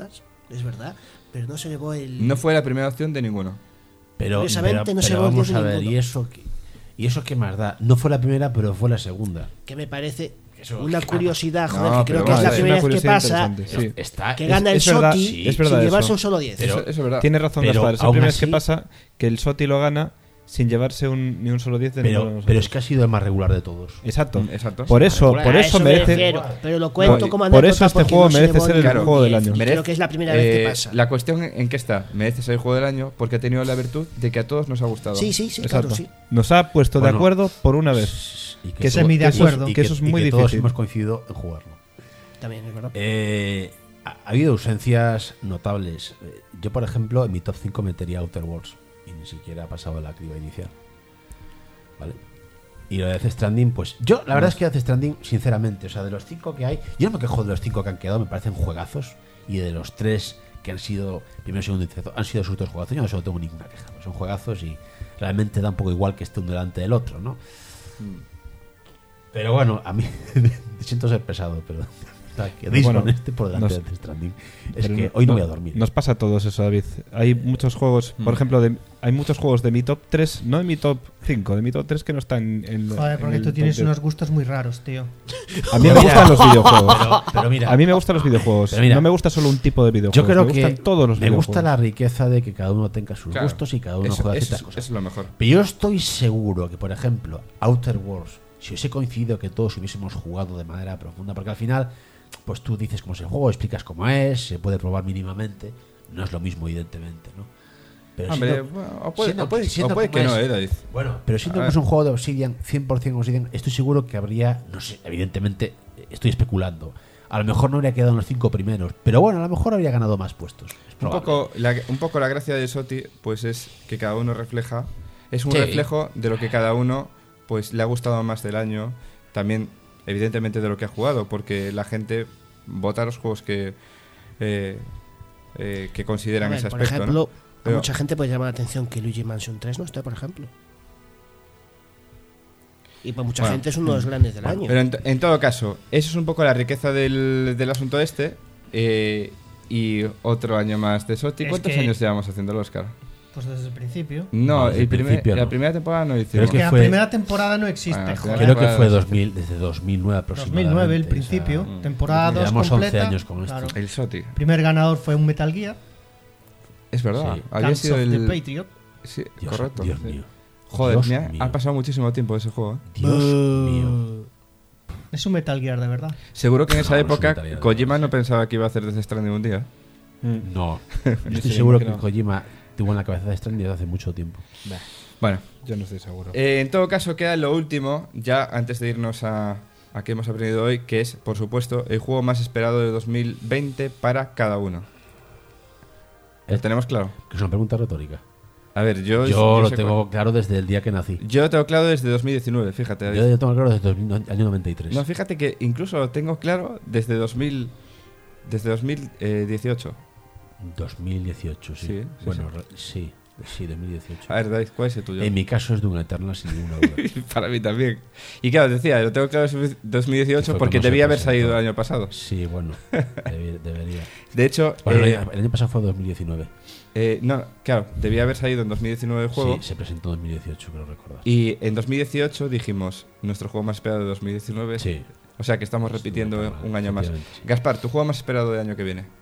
es verdad, pero no se llevó el... No fue la primera opción de ninguno. Pero Curiosamente no se pero volvió vamos de a ver, ninguno. ¿y eso qué más da? No fue la primera, pero fue la segunda. Que me parece Eso- una curiosidad, joder, No, que creo pero que es vamos la a ver, primera una vez que curiosidad pasa interesante, sí. Está, que gana el es verdad, SOTI sí, es verdad sin eso. llevarse un solo 10. Pero- Eso es verdad. Tiene razón Pero Gaspar. Es la aún primera vez que así- pasa que el SOTI lo gana sin llevarse ni un solo 10 de ninguno de pero nosotros. es que ha sido el más regular de todos. Exacto. Exacto. Por eso, A por eso me merece. refiero, pero lo cuento como por anécdota eso este porque juego no se merece llevó ser el ningún juego del 10, año. y creo que es la primera vez que pasa. La cuestión en qué está, merece ser el juego del año porque ha tenido la virtud de que a todos nos ha gustado. Sí, Exacto. claro, sí. Nos ha puesto de Bueno, acuerdo por una vez. Y Que todo- semi de acuerdo. y que eso es muy y que todos difícil. hemos coincidido en jugarlo. También es verdad. Ha habido ausencias notables. Yo, por ejemplo, en mi top 5 metería Outer Worlds y ni siquiera ha pasado la criba inicial. ¿Vale? Y lo de Death Stranding, pues yo, la verdad es que Death Stranding, sinceramente, o sea, de los 5 que hay, yo no me quejo de los 5 que han quedado, me parecen juegazos. Y de los 3 que han sido, primero, segundo y tercero, han sido sus dos juegazos. Yo no tengo ninguna queja. Son juegazos y realmente da un poco igual que esté uno delante del otro, ¿no? Pero bueno, a mí siento ser pesado, pero quedéis Bueno, con este por delante nos- de Death Stranding. Es Pero que hoy no voy a dormir. Nos pasa a todos eso, David. Hay muchos juegos, por ejemplo, hay muchos juegos de mi top 3, no de mi top 5, de mi top 3 que no están en Joder, en porque el tú top tienes 10. unos gustos muy raros, tío. A mí me gustan los videojuegos. Pero mira, A mí me gustan los videojuegos. Pero mira, no me gusta solo un tipo de videojuegos. yo creo me que gustan todos los me videojuegos. gusta la riqueza de que cada uno tenga sus Claro. gustos y cada uno Eso- juega eso ciertas es- cosas. eso es lo mejor. Pero yo estoy seguro que, por ejemplo, Outer Worlds, si hubiese coincidido que todos hubiésemos jugado de manera profunda, porque al final, pues tú dices cómo es el juego, explicas cómo es, se puede probar mínimamente, no es lo mismo, evidentemente, ¿no? Pero Hombre, siendo- bueno, o puede, siendo- o puede- siendo o puede como que no, es- David. Bueno, pero siendo A que ver. es un juego de Obsidian, 100% Obsidian, estoy seguro que habría, no sé, evidentemente, estoy especulando. A lo mejor no habría quedado en los 5 primeros, pero bueno, a lo mejor habría ganado más puestos. Es Un probable. poco la gracia de SOTI pues es que cada uno refleja, es un Sí. reflejo de lo que cada uno pues le ha gustado más del año, también evidentemente de lo que ha jugado, porque la gente vota los juegos que consideran A ver, ese por aspecto, ejemplo, ¿no? a Pero- mucha gente puede llamar la atención que Luigi Mansion 3 no esté, por ejemplo. Y para mucha Bueno, gente es uno de los grandes del año. Pero en todo caso, eso es un poco la riqueza del asunto este. Y otro año más de SOTI. Es ¿Cuántos que- años llevamos haciendo el Oscar? Pues desde el principio. No, desde el principio la no. primera temporada no Creo hicimos. Es que la fue- primera temporada no existe, Bueno, joder. Creo que fue Bueno, 2000, desde 2009 aproximadamente. 2009 el o sea, principio, temporada 2 llevamos completa. 11 años con esto. Claro. El SOTI. Primer ganador fue un Metal Gear, Es verdad. Sí. Había Guns sido of the el. Patriot. Sí, Dios, correcto. Dios Sí. mío. Joder, Dios mira, mío. ha pasado muchísimo tiempo de ese juego. Dios mío. Es un Metal Gear de verdad. Seguro que en esa No, no época es un italiano. Kojima no pensaba que iba a hacer Death Stranding un día. No. Yo Estoy sí, seguro que imagino. Kojima tuvo en la cabeza de Stranding desde hace mucho tiempo. Bueno, Yo no estoy seguro. en todo caso queda lo último, ya antes de irnos a qué hemos aprendido hoy, que es, por supuesto, el juego más esperado de 2020 para cada uno. ¿Lo tenemos claro? Que es una pregunta retórica. A ver, yo Yo lo sé tengo claro desde el día que nací. Yo lo tengo claro desde 2019, fíjate. David. Yo lo tengo claro desde el año 93. No, fíjate que incluso lo tengo claro desde 2018. 2018, sí. Sí, sí, Bueno, sí, 2018. A ver, David, ¿cuál es el tuyo? En mi caso es de una Eternal sin ninguna duda. Para mí también. Y claro, decía, lo tengo claro desde 2018 Fue porque cuando se debía haber presentó. salido el año pasado. Sí, bueno, debería. De hecho, Bueno, el año pasado fue 2019. no, claro, debía haber salido en 2019 el juego. Sí, se presentó en 2018, creo recordar. Y en 2018 dijimos, nuestro juego más esperado de 2019. Sí. O sea que estamos repitiendo un año más. Efectivamente, sí. Gaspar, ¿tu juego más esperado del año que viene?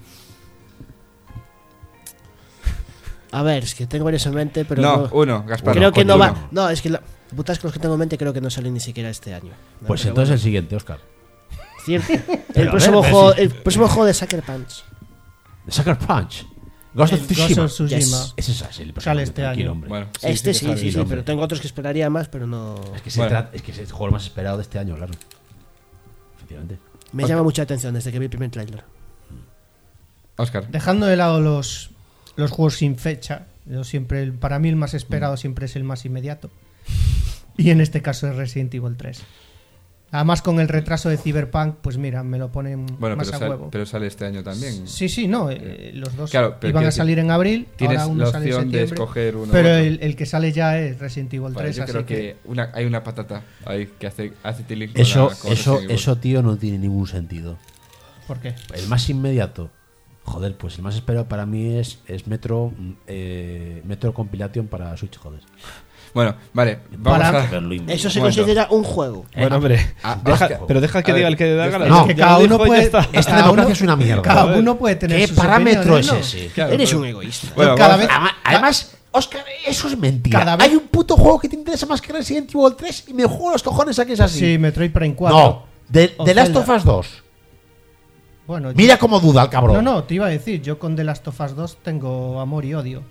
A ver, es que tengo varios en mente, pero No, uno, Gaspar. creo que coño, no va. uno. No, es que la puta es que los que tengo en mente creo que no salen ni siquiera este año. ¿no? Pues Pero entonces bueno, el siguiente, Oscar. cierto. Pero El a próximo ver, juego, sí. el próximo juego de Sucker Punch. Sucker Punch. Ghost of El Tsushima. Ghost of Tsushima. Yes. Ese es el próximo. Sale este tranquilo, año. hombre. Bueno, Este que sí, sale. sí, sí, hombre. pero tengo otros que esperaría más, pero no. Es que, es que es el juego más esperado de este año, claro. Efectivamente. Me llama mucha atención desde que vi el primer tráiler. Oscar. Dejando de lado los juegos sin fecha, yo siempre para mí el más esperado siempre es el más inmediato. Y en este caso es Resident Evil 3. Además con el retraso de Cyberpunk, pues mira, me lo ponen Bueno, más a huevo. pero sale este año también. Sí, no, los dos Claro, pero iban quiero a salir en abril, tienes ahora uno la sale en opción de septiembre, escoger uno pero u otro. el que sale ya es Resident Evil 3, Vale, yo así creo que que hay una patata ahí que hace tilín con Eso, la- con Resident Evil. tío, no tiene ningún sentido. ¿por qué? El más inmediato. Joder, pues el más esperado para mí es Metro Compilation para Switch, joder. Bueno, vale, vamos Para- a... Eso se Un momento. considera un juego. Bueno, hombre, Oscar, pero deja que a diga ver, el que da ya gana. está. No, Que Ya cada lo uno dijo y ya puede, está. Esta cada democracia uno- es una mierda. Cada uno puede tener ¿Qué sus parámetro opiniones, es ¿no? ese? Claro, Eres bueno. un egoísta. Bueno, Cada vamos- vez- Además, Oscar, eso es mentira. Cada vez- Hay un puto juego que te interesa más que Resident Evil 3 y me juego los cojones a que es así. Sí, Metroid Prime 4. No, The O Last Zelda. of Us 2. Bueno, Mira cómo duda el cabrón. No, te iba a decir, yo con The Last of Us 2 tengo amor y odio.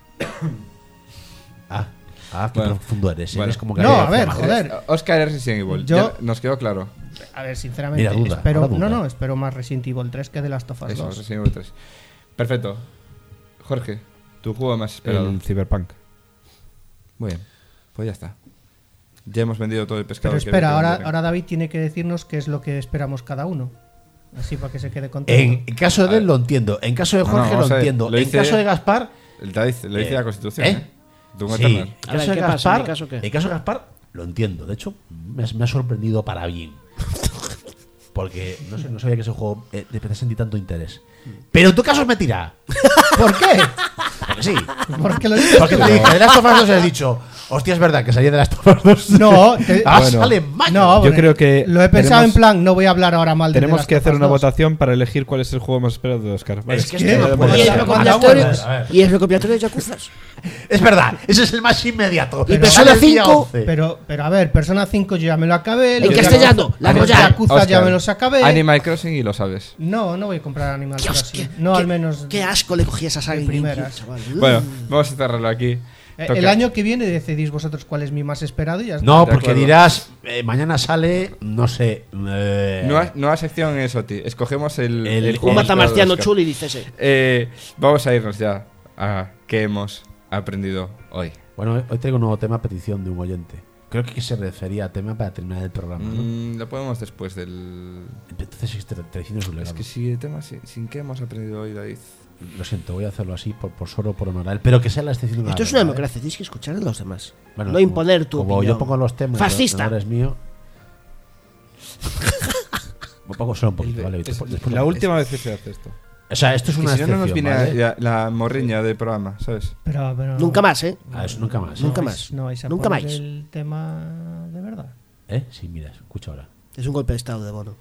Qué Bueno. profundo eres. Bueno. Eres como que No, hay- a ver, joder. Oscar es Resident Evil. Yo- Ya nos quedó claro. A ver, sinceramente, Mira, duda, espero, ahora duda. no, espero más Resident Evil 3 que The Last of Us Eso, 2. Resident Evil 3. Perfecto. Jorge, tu juego más esperado. El Cyberpunk. Muy bien, pues ya está. Ya hemos vendido todo el pescado. Pero que espera, había que ahora, vender. ahora David tiene que decirnos qué es lo que esperamos cada uno. Así para que se quede contento. En caso de él lo entiendo. En caso de No, Jorge no, vamos lo a ver, entiendo. lo En dice- caso de Gaspar. El David lo dice la Constitución. ¿Eh? Doom Sí. Eternal. En A ver, caso de ¿qué pasa? Gaspar. ¿En mi caso qué? En caso de Gaspar, lo entiendo. De hecho, me ha sorprendido para bien. Porque no sé, no sabía que ese juego te sentí tanto interés. Pero en tu caso es mentira. ¿Por qué? Porque sí. ¿Por qué lo dices? Porque te dije, de Last of Us 2 he dicho, hostia, es verdad que salía de Last of Us 2. No, Bueno, sale en mayo. no, Yo porque creo que lo he pensado tenemos- en plan, no voy a hablar ahora mal de The Tenemos Last que of hacer Us una 2. votación para elegir cuál es el juego más esperado de Oscar. Vale. Es que ¿Qué? esto no puede Y es ser. recopilatorio, A ver. y es recopilatorio de Yakuza. Es verdad, ese es el más inmediato. Pero Sale Persona el día 5, 11. Pero a ver, Persona 5 yo ya me lo acabé. En los castellano, Yakuza- la los Royal. Yakuza ya Oscar, me los acabé. Animal Crossing y lo sabes. No, no voy a comprar Animal Dios, Crossing. qué- No, qué- al menos. Qué asco le cogí a esa saga de en GameCube, primeras. chaval. Bueno, vamos a cerrarlo aquí. El Toca. año que viene decidís vosotros cuál es mi más esperado y ya está. No, De porque acuerdo. dirás, mañana sale, no sé. Nueva sección en Soti. Escogemos el juego Un más matamarciano esperado de Oscar. chulo y dice ese. Vamos a irnos ya a qué hemos aprendido hoy. Bueno, hoy traigo un nuevo tema a petición de un oyente. Creo que se refería a tema para terminar el programa, ¿no? Lo podemos después del... Entonces es tradición es un legado. Es que si el tema sin qué hemos aprendido hoy, David. Lo siento, voy a hacerlo así por solo por honor a él, pero que sea la excepción de una Esto es regla, una ¿eh? democracia, tienes que escuchar a los demás. Bueno, no imponer tu como opinión. yo pongo los temas, Fascista. no eres mío. Me pongo solo un poquito, ¿vale? Después La lo- última vez que se hace esto. O sea, esto es Y una si no, no nos excepción, viene ¿vale? la morriña del programa, ¿sabes? Pero Nunca más, ¿eh? Eso nunca más. Nunca ¿eh? más. No vais a Nunca poner más. el tema de verdad. ¿Eh? Sí, mira, escucha ahora. Es un golpe de estado de Bono.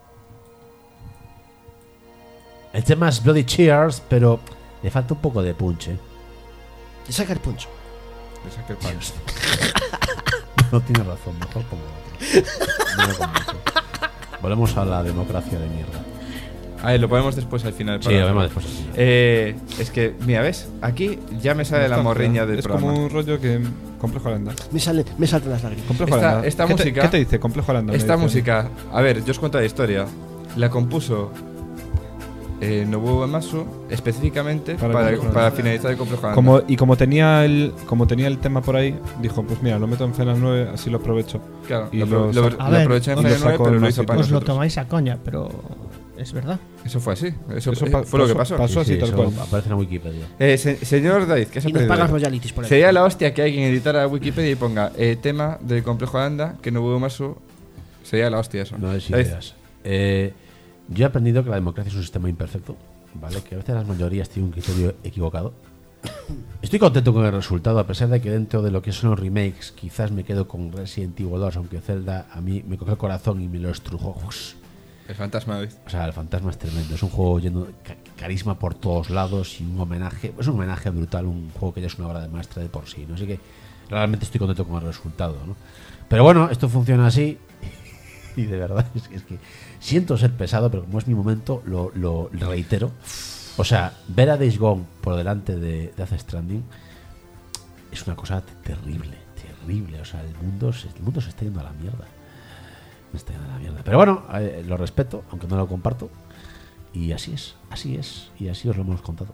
El tema es Bloody Cheers, pero le falta un poco de punch, ¿eh? Le saca el punch. Le saqué el pan. No tiene razón, mejor pongo otro. No me convence. Volvemos a la democracia de mierda. A ver, lo ponemos después al final. Sí, lo vemos después. Es que, mira, ¿ves? Aquí ya me sale la morriña del Es programa. como un rollo que. Complejo Holanda. Me saltan las lágrimas. Complejo Esta- Holanda. esta ¿Qué música- ¿Qué te dice? Complejo Holanda. me Esta dice. música, a ver, yo os cuento la historia. La compuso Nobuo Uematsu específicamente para finalizar el complejo Holanda. Como tenía el tema por ahí, dijo, pues mira, lo meto en Final 9, así lo aprovecho. Claro, y lo lo- A lo ver, aproveché en y lo Final 9, sacó pero en lo hizo Massive. para Os lo nosotros. tomáis a coña, pero es verdad. Eso fue así. Eso, Eso fue lo que pasó. pasó así, tal cual. Aparece en la Wikipedia. Señor David, ¿qué se Y nos aprendido? pagas royalties por eso. Sería la hostia que alguien editara Wikipedia y ponga tema del complejo Holanda que Nobuo Uematsu. Sería la hostia eso. No es David, ideas. Yo he aprendido que la democracia es un sistema imperfecto, ¿vale? Que a veces las mayorías tienen un criterio equivocado. Estoy contento con el resultado, a pesar de que dentro de lo que son los remakes, quizás me quedo con Resident Evil 2, aunque Zelda a mí me cogió el corazón y me lo estrujó. El fantasma, David. O sea, el fantasma es tremendo. Es un juego lleno de carisma por todos lados y un homenaje. Es un homenaje brutal, un juego que ya es una obra de maestra de por sí, ¿no? Así que realmente estoy contento con el resultado, ¿no? Pero bueno, esto funciona así. Y de verdad es que siento ser pesado, pero como es mi momento, lo reitero. O sea, ver a Days Gone por delante de Death Stranding es una cosa terrible, terrible. O sea, el mundo se está yendo a la mierda. Me está yendo a la mierda. Pero bueno, lo respeto, aunque no lo comparto. Y así es. Y así os lo hemos contado.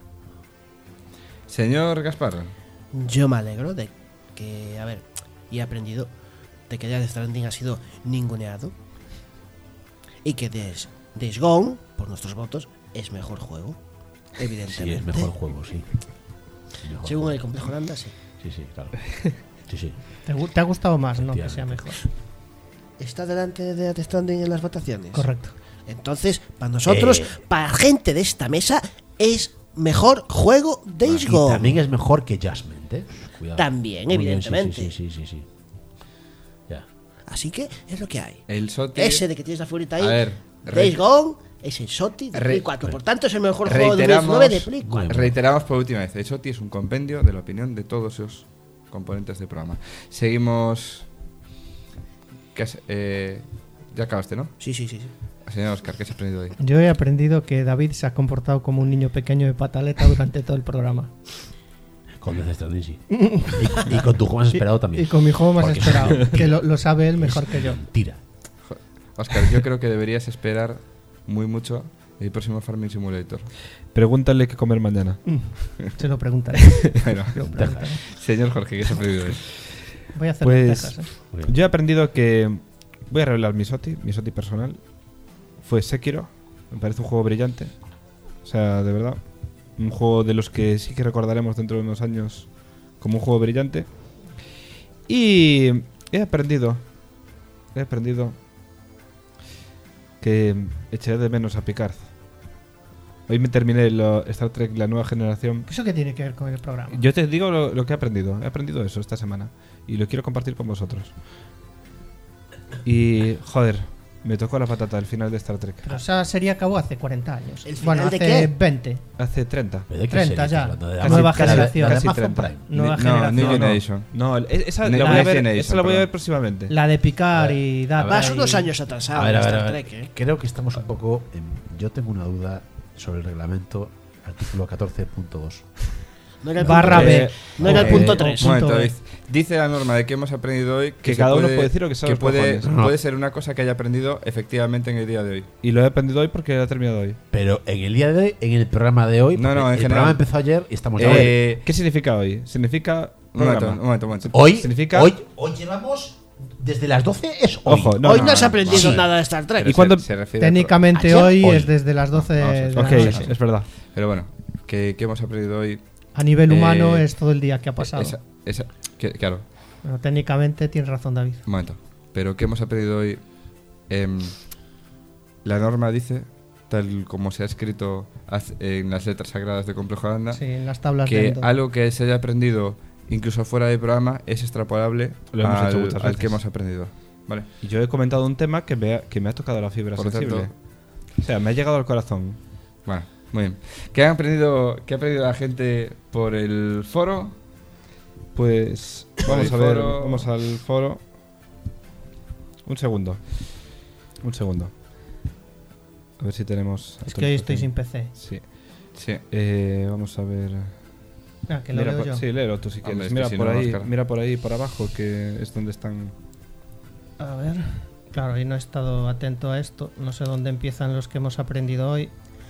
Señor Gaspar. Yo me alegro de que, a ver, y he aprendido de que Death Stranding ha sido ninguneado y que Days Gone, por nuestros votos, es mejor juego. Evidentemente. Sí, es mejor juego, sí. Mejor Según juego. el complejo Holanda, sí. Sí, claro. Sí. ¿Te ha gustado más, no? Que sea mejor. Está delante de Death Stranding en las votaciones. Correcto. Entonces, para nosotros, para la gente de esta mesa, es mejor juego Days Y Gone. también es mejor que Judgment, ¿eh? Cuidado. También, Muy bien, evidentemente. Sí. Ya. Así que es lo que hay. El SOTI. Ese de que tienes la figurita ahí, A ver, Days Gone, es el SOTI de Play 4. Por tanto, es el mejor juego de 2009 de Play 4. Reiteramos por última vez, el SOTI es un compendio de la opinión de todos los componentes del programa. Seguimos. Ya acabaste, ¿no? Sí. Señor Oscar, ¿qué has aprendido hoy? Yo he aprendido que David se ha comportado como un niño pequeño de pataleta durante todo el programa. Con Death Stranding, sí. y con tu juego más esperado también. Y con mi juego más Porque- esperado, que lo sabe él mejor que yo. Tira. Oscar, yo creo que deberías esperar muy mucho el próximo Farming Simulator. Pregúntale qué comer mañana. Se lo preguntaré. Bueno, Se lo preguntaré. señor Jorge, ¿qué has aprendido hoy? Voy a hacer Pues lentejas, ¿eh? yo he aprendido que... Voy a revelar mi SOTI personal. Fue Sekiro. Me parece un juego brillante. O sea, de verdad. Un juego de los que sí que recordaremos dentro de unos años como un juego brillante. Y he aprendido que echaré de menos a Picard. Hoy me terminé Star Trek La Nueva Generación. ¿Eso qué tiene que ver con el programa? Yo te digo lo que he aprendido. He aprendido eso esta semana. Y lo quiero compartir con vosotros. Y, joder, me tocó la patata al final de Star Trek. Pero esa serie acabó hace 40 años. ¿El final Bueno, de hace qué? 20. Hace 30. ¿De qué 30 serie ya. estás hablando? ¿De Nueva Amazon- generación. casi Amazon 30. Prime? Nueva No, generación. New Generation. No, esa Ne- la voy a ver, Generation, esa la voy a ver perdón. próximamente. La de Picard y Data. Vas y- unos años atrasado A ver, en a ver, Star a ver. Trek, ¿eh? Creo que estamos un poco. Yo tengo una duda sobre el reglamento, artículo 14.2. No era el Barra punto B. tres. No era el punto 3. Un momento, Punto David. Dice la norma de que hemos aprendido hoy Que se cada uno puede decir lo que sea que los puede, cojones. puede ser una cosa que haya aprendido efectivamente en el día de hoy. Y lo he aprendido hoy porque lo he terminado hoy. Pero en el día de hoy, en el programa de hoy, No, porque no, en el general. programa empezó ayer y estamos ya hoy. ¿Qué significa hoy? Significa Un momento, programa. un momento. Hoy, significa- hoy llevamos desde las 12 es hoy. Ojo, no, Hoy no, no has no, aprendido sí. nada de Star Trek. Pero ¿Y cuándo- se refiere al Técnicamente Ayer, hoy, hoy. es desde las 12 Vamos, de la Ok, noche. es verdad. Pero bueno, que hemos aprendido hoy. A nivel humano Eh, es todo el día que ha pasado. Claro, Bueno, técnicamente tienes razón, David. un momento. Pero ¿qué hemos aprendido hoy? La norma dice, tal como se ha escrito en las letras sagradas de Complejo Holanda, Sí, en las tablas de que Endo. algo que se haya aprendido incluso fuera del programa es extrapolable Lo hemos hecho al, muchas al veces. que hemos aprendido. Vale. Y yo he comentado un tema que me ha tocado la fibra Por lo sensible. tanto- O sea, me ha llegado al corazón. Bueno, muy bien. ¿Qué ha aprendido la gente por el foro? Pues vamos El a ver, foro. vamos al foro. Un segundo. A ver si tenemos... Es que hoy estoy sin PC. Sí. Sí. Vamos a ver... Ah, que lo Mira leo por- yo. Sí, léelo tú si Hombre, quieres. es que Mira, si por no, ahí, Óscar. mira por ahí, por abajo, que es donde están... A ver. Claro, hoy no he estado atento a esto. No sé dónde empiezan los que hemos aprendido hoy.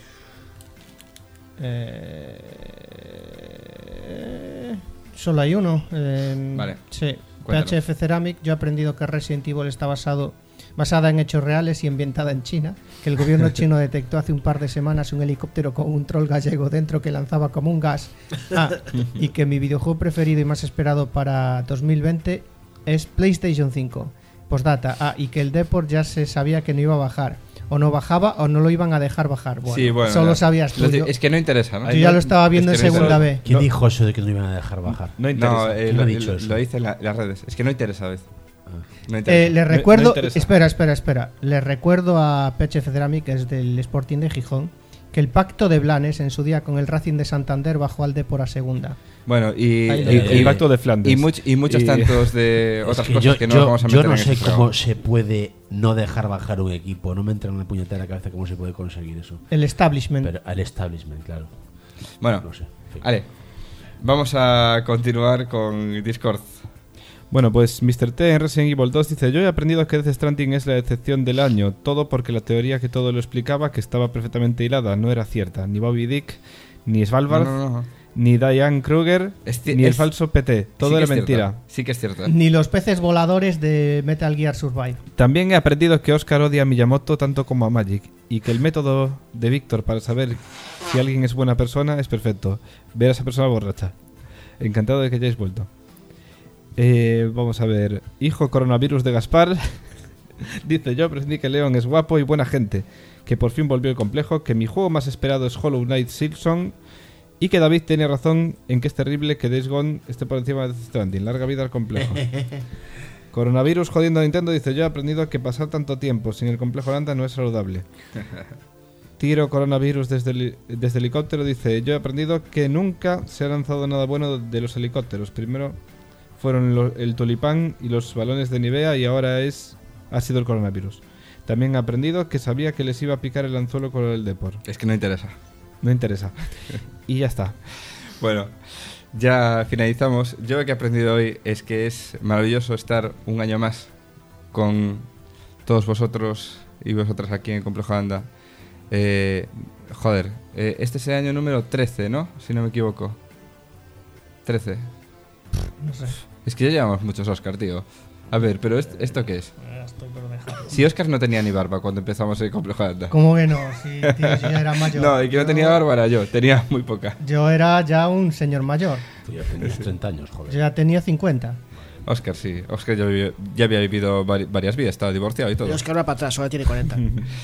Solo hay uno. Vale. Sí. Cuéntanos. PHF Ceramic. Yo he aprendido que Resident Evil está basada en hechos reales y ambientada en China. Que el gobierno chino detectó hace un par de semanas un helicóptero con un troll gallego dentro que lanzaba como un gas. Y que mi videojuego preferido y más esperado para 2020 es PlayStation 5. Postdata. Y que el Deport ya se sabía que no iba a bajar. O no bajaba o no lo iban a dejar bajar. Bueno, Sí, bueno, solo ya. sabías tú. Yo, Es que no interesa, ¿no? yo ya lo estaba viendo Es en que no segunda interesa. B. ¿Quién dijo eso de que no iban a dejar bajar? No interesa. No, ¿Quién lo, ha dicho eso? lo dice en las redes. Es que no interesa, ¿ves? No Le interesa. recuerdo. no interesa. espera. Le recuerdo a PHF Ceramic, que es del Sporting de Gijón, que el pacto de Blanes en su día con el Racing de Santander bajó al Depor a segunda. Bueno, y Ahí lo El pacto de Flandes. y muchos Y- tantos de otras Es que cosas que no nos vamos a meter yo no en sé este cómo programa. se puede no dejar bajar un equipo. No me entra en la puñetera cabeza cómo se puede conseguir eso. El establishment. Pero al establishment, claro. Bueno, No sé. En fin. vale. Vamos a continuar con Discord. Bueno, pues Mr. T en Resident Evil 2 dice: yo he aprendido que Death Stranding es la decepción del año. Todo porque la teoría que todo lo explicaba, que estaba perfectamente hilada, no era cierta. Ni Bobby Dick, ni Svalbard, No. ni Diane Kruger, ni el falso PT. Todo Sí que era es cierto. mentira. Sí que es cierto. Ni los peces voladores de Metal Gear Survive. También he aprendido que Oscar odia a Miyamoto tanto como a Magic, y que el método de Víctor para saber si alguien es buena persona es perfecto: ver a esa persona borracha. Encantado de que hayáis vuelto. Vamos a ver. Hijo coronavirus de Gaspar dice: yo aprendí que León es guapo y buena gente, que por fin volvió el complejo, que mi juego más esperado es Hollow Knight Silksong y que David tiene razón en que es terrible que Days Gone esté por encima de Death Stranding. Larga vida al complejo. Coronavirus jodiendo a Nintendo dice: yo he aprendido que pasar tanto tiempo sin el complejo Landa no es saludable. Tiro Coronavirus desde helicóptero dice: yo he aprendido que nunca se ha lanzado nada bueno de los helicópteros. Primero fueron el tulipán y los balones de Nivea y ahora ha sido el coronavirus. También he aprendido que sabía que les iba a picar el anzuelo con el Depor. Es que no interesa. No interesa. Y ya está. Bueno, ya finalizamos. Yo lo que he aprendido hoy es que es maravilloso estar un año más con todos vosotros y vosotras aquí en el Complejo Landa. Este es el año número 13, ¿no? Si no me equivoco. 13. No sé. Es que ya llevamos muchos Oscar, tío. A ver, pero ¿esto qué es? Estoy por dejarlo. Si Oscar no tenía ni barba cuando empezamos el Complejo Landa. ¿Cómo que no? Sí, tío, si ya era mayor. No, el que no tenía barba era yo. Tenía muy poca. Yo era ya un señor mayor. Tú ya tenías 30 años, joder. Yo ya tenía 50. Oscar, sí. Oscar ya había vivido varias vidas. Estaba divorciado y todo. Pero es que ahora para atrás, ahora tiene 40.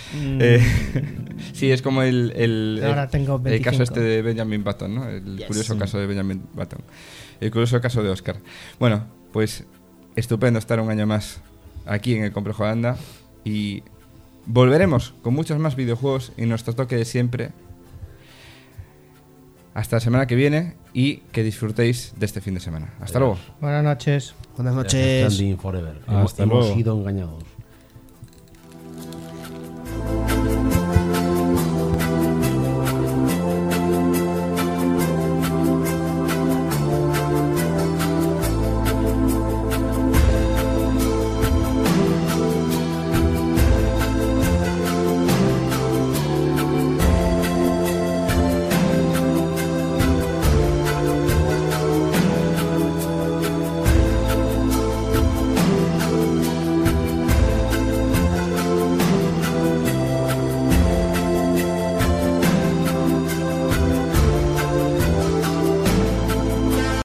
Sí, es como Ahora tengo 25. el caso este de Benjamin Button, ¿no? El curioso caso de Benjamin Button. El curioso caso de Oscar. Bueno, pues estupendo estar un año más aquí en el Complejo Landa y volveremos con muchos más videojuegos y nuestro toque de siempre. Hasta la semana que viene y que disfrutéis de este fin de semana. Hasta luego. Buenas noches. Buenas Death noches. Stranding Forever. Hasta Hemos luego. sido engañados.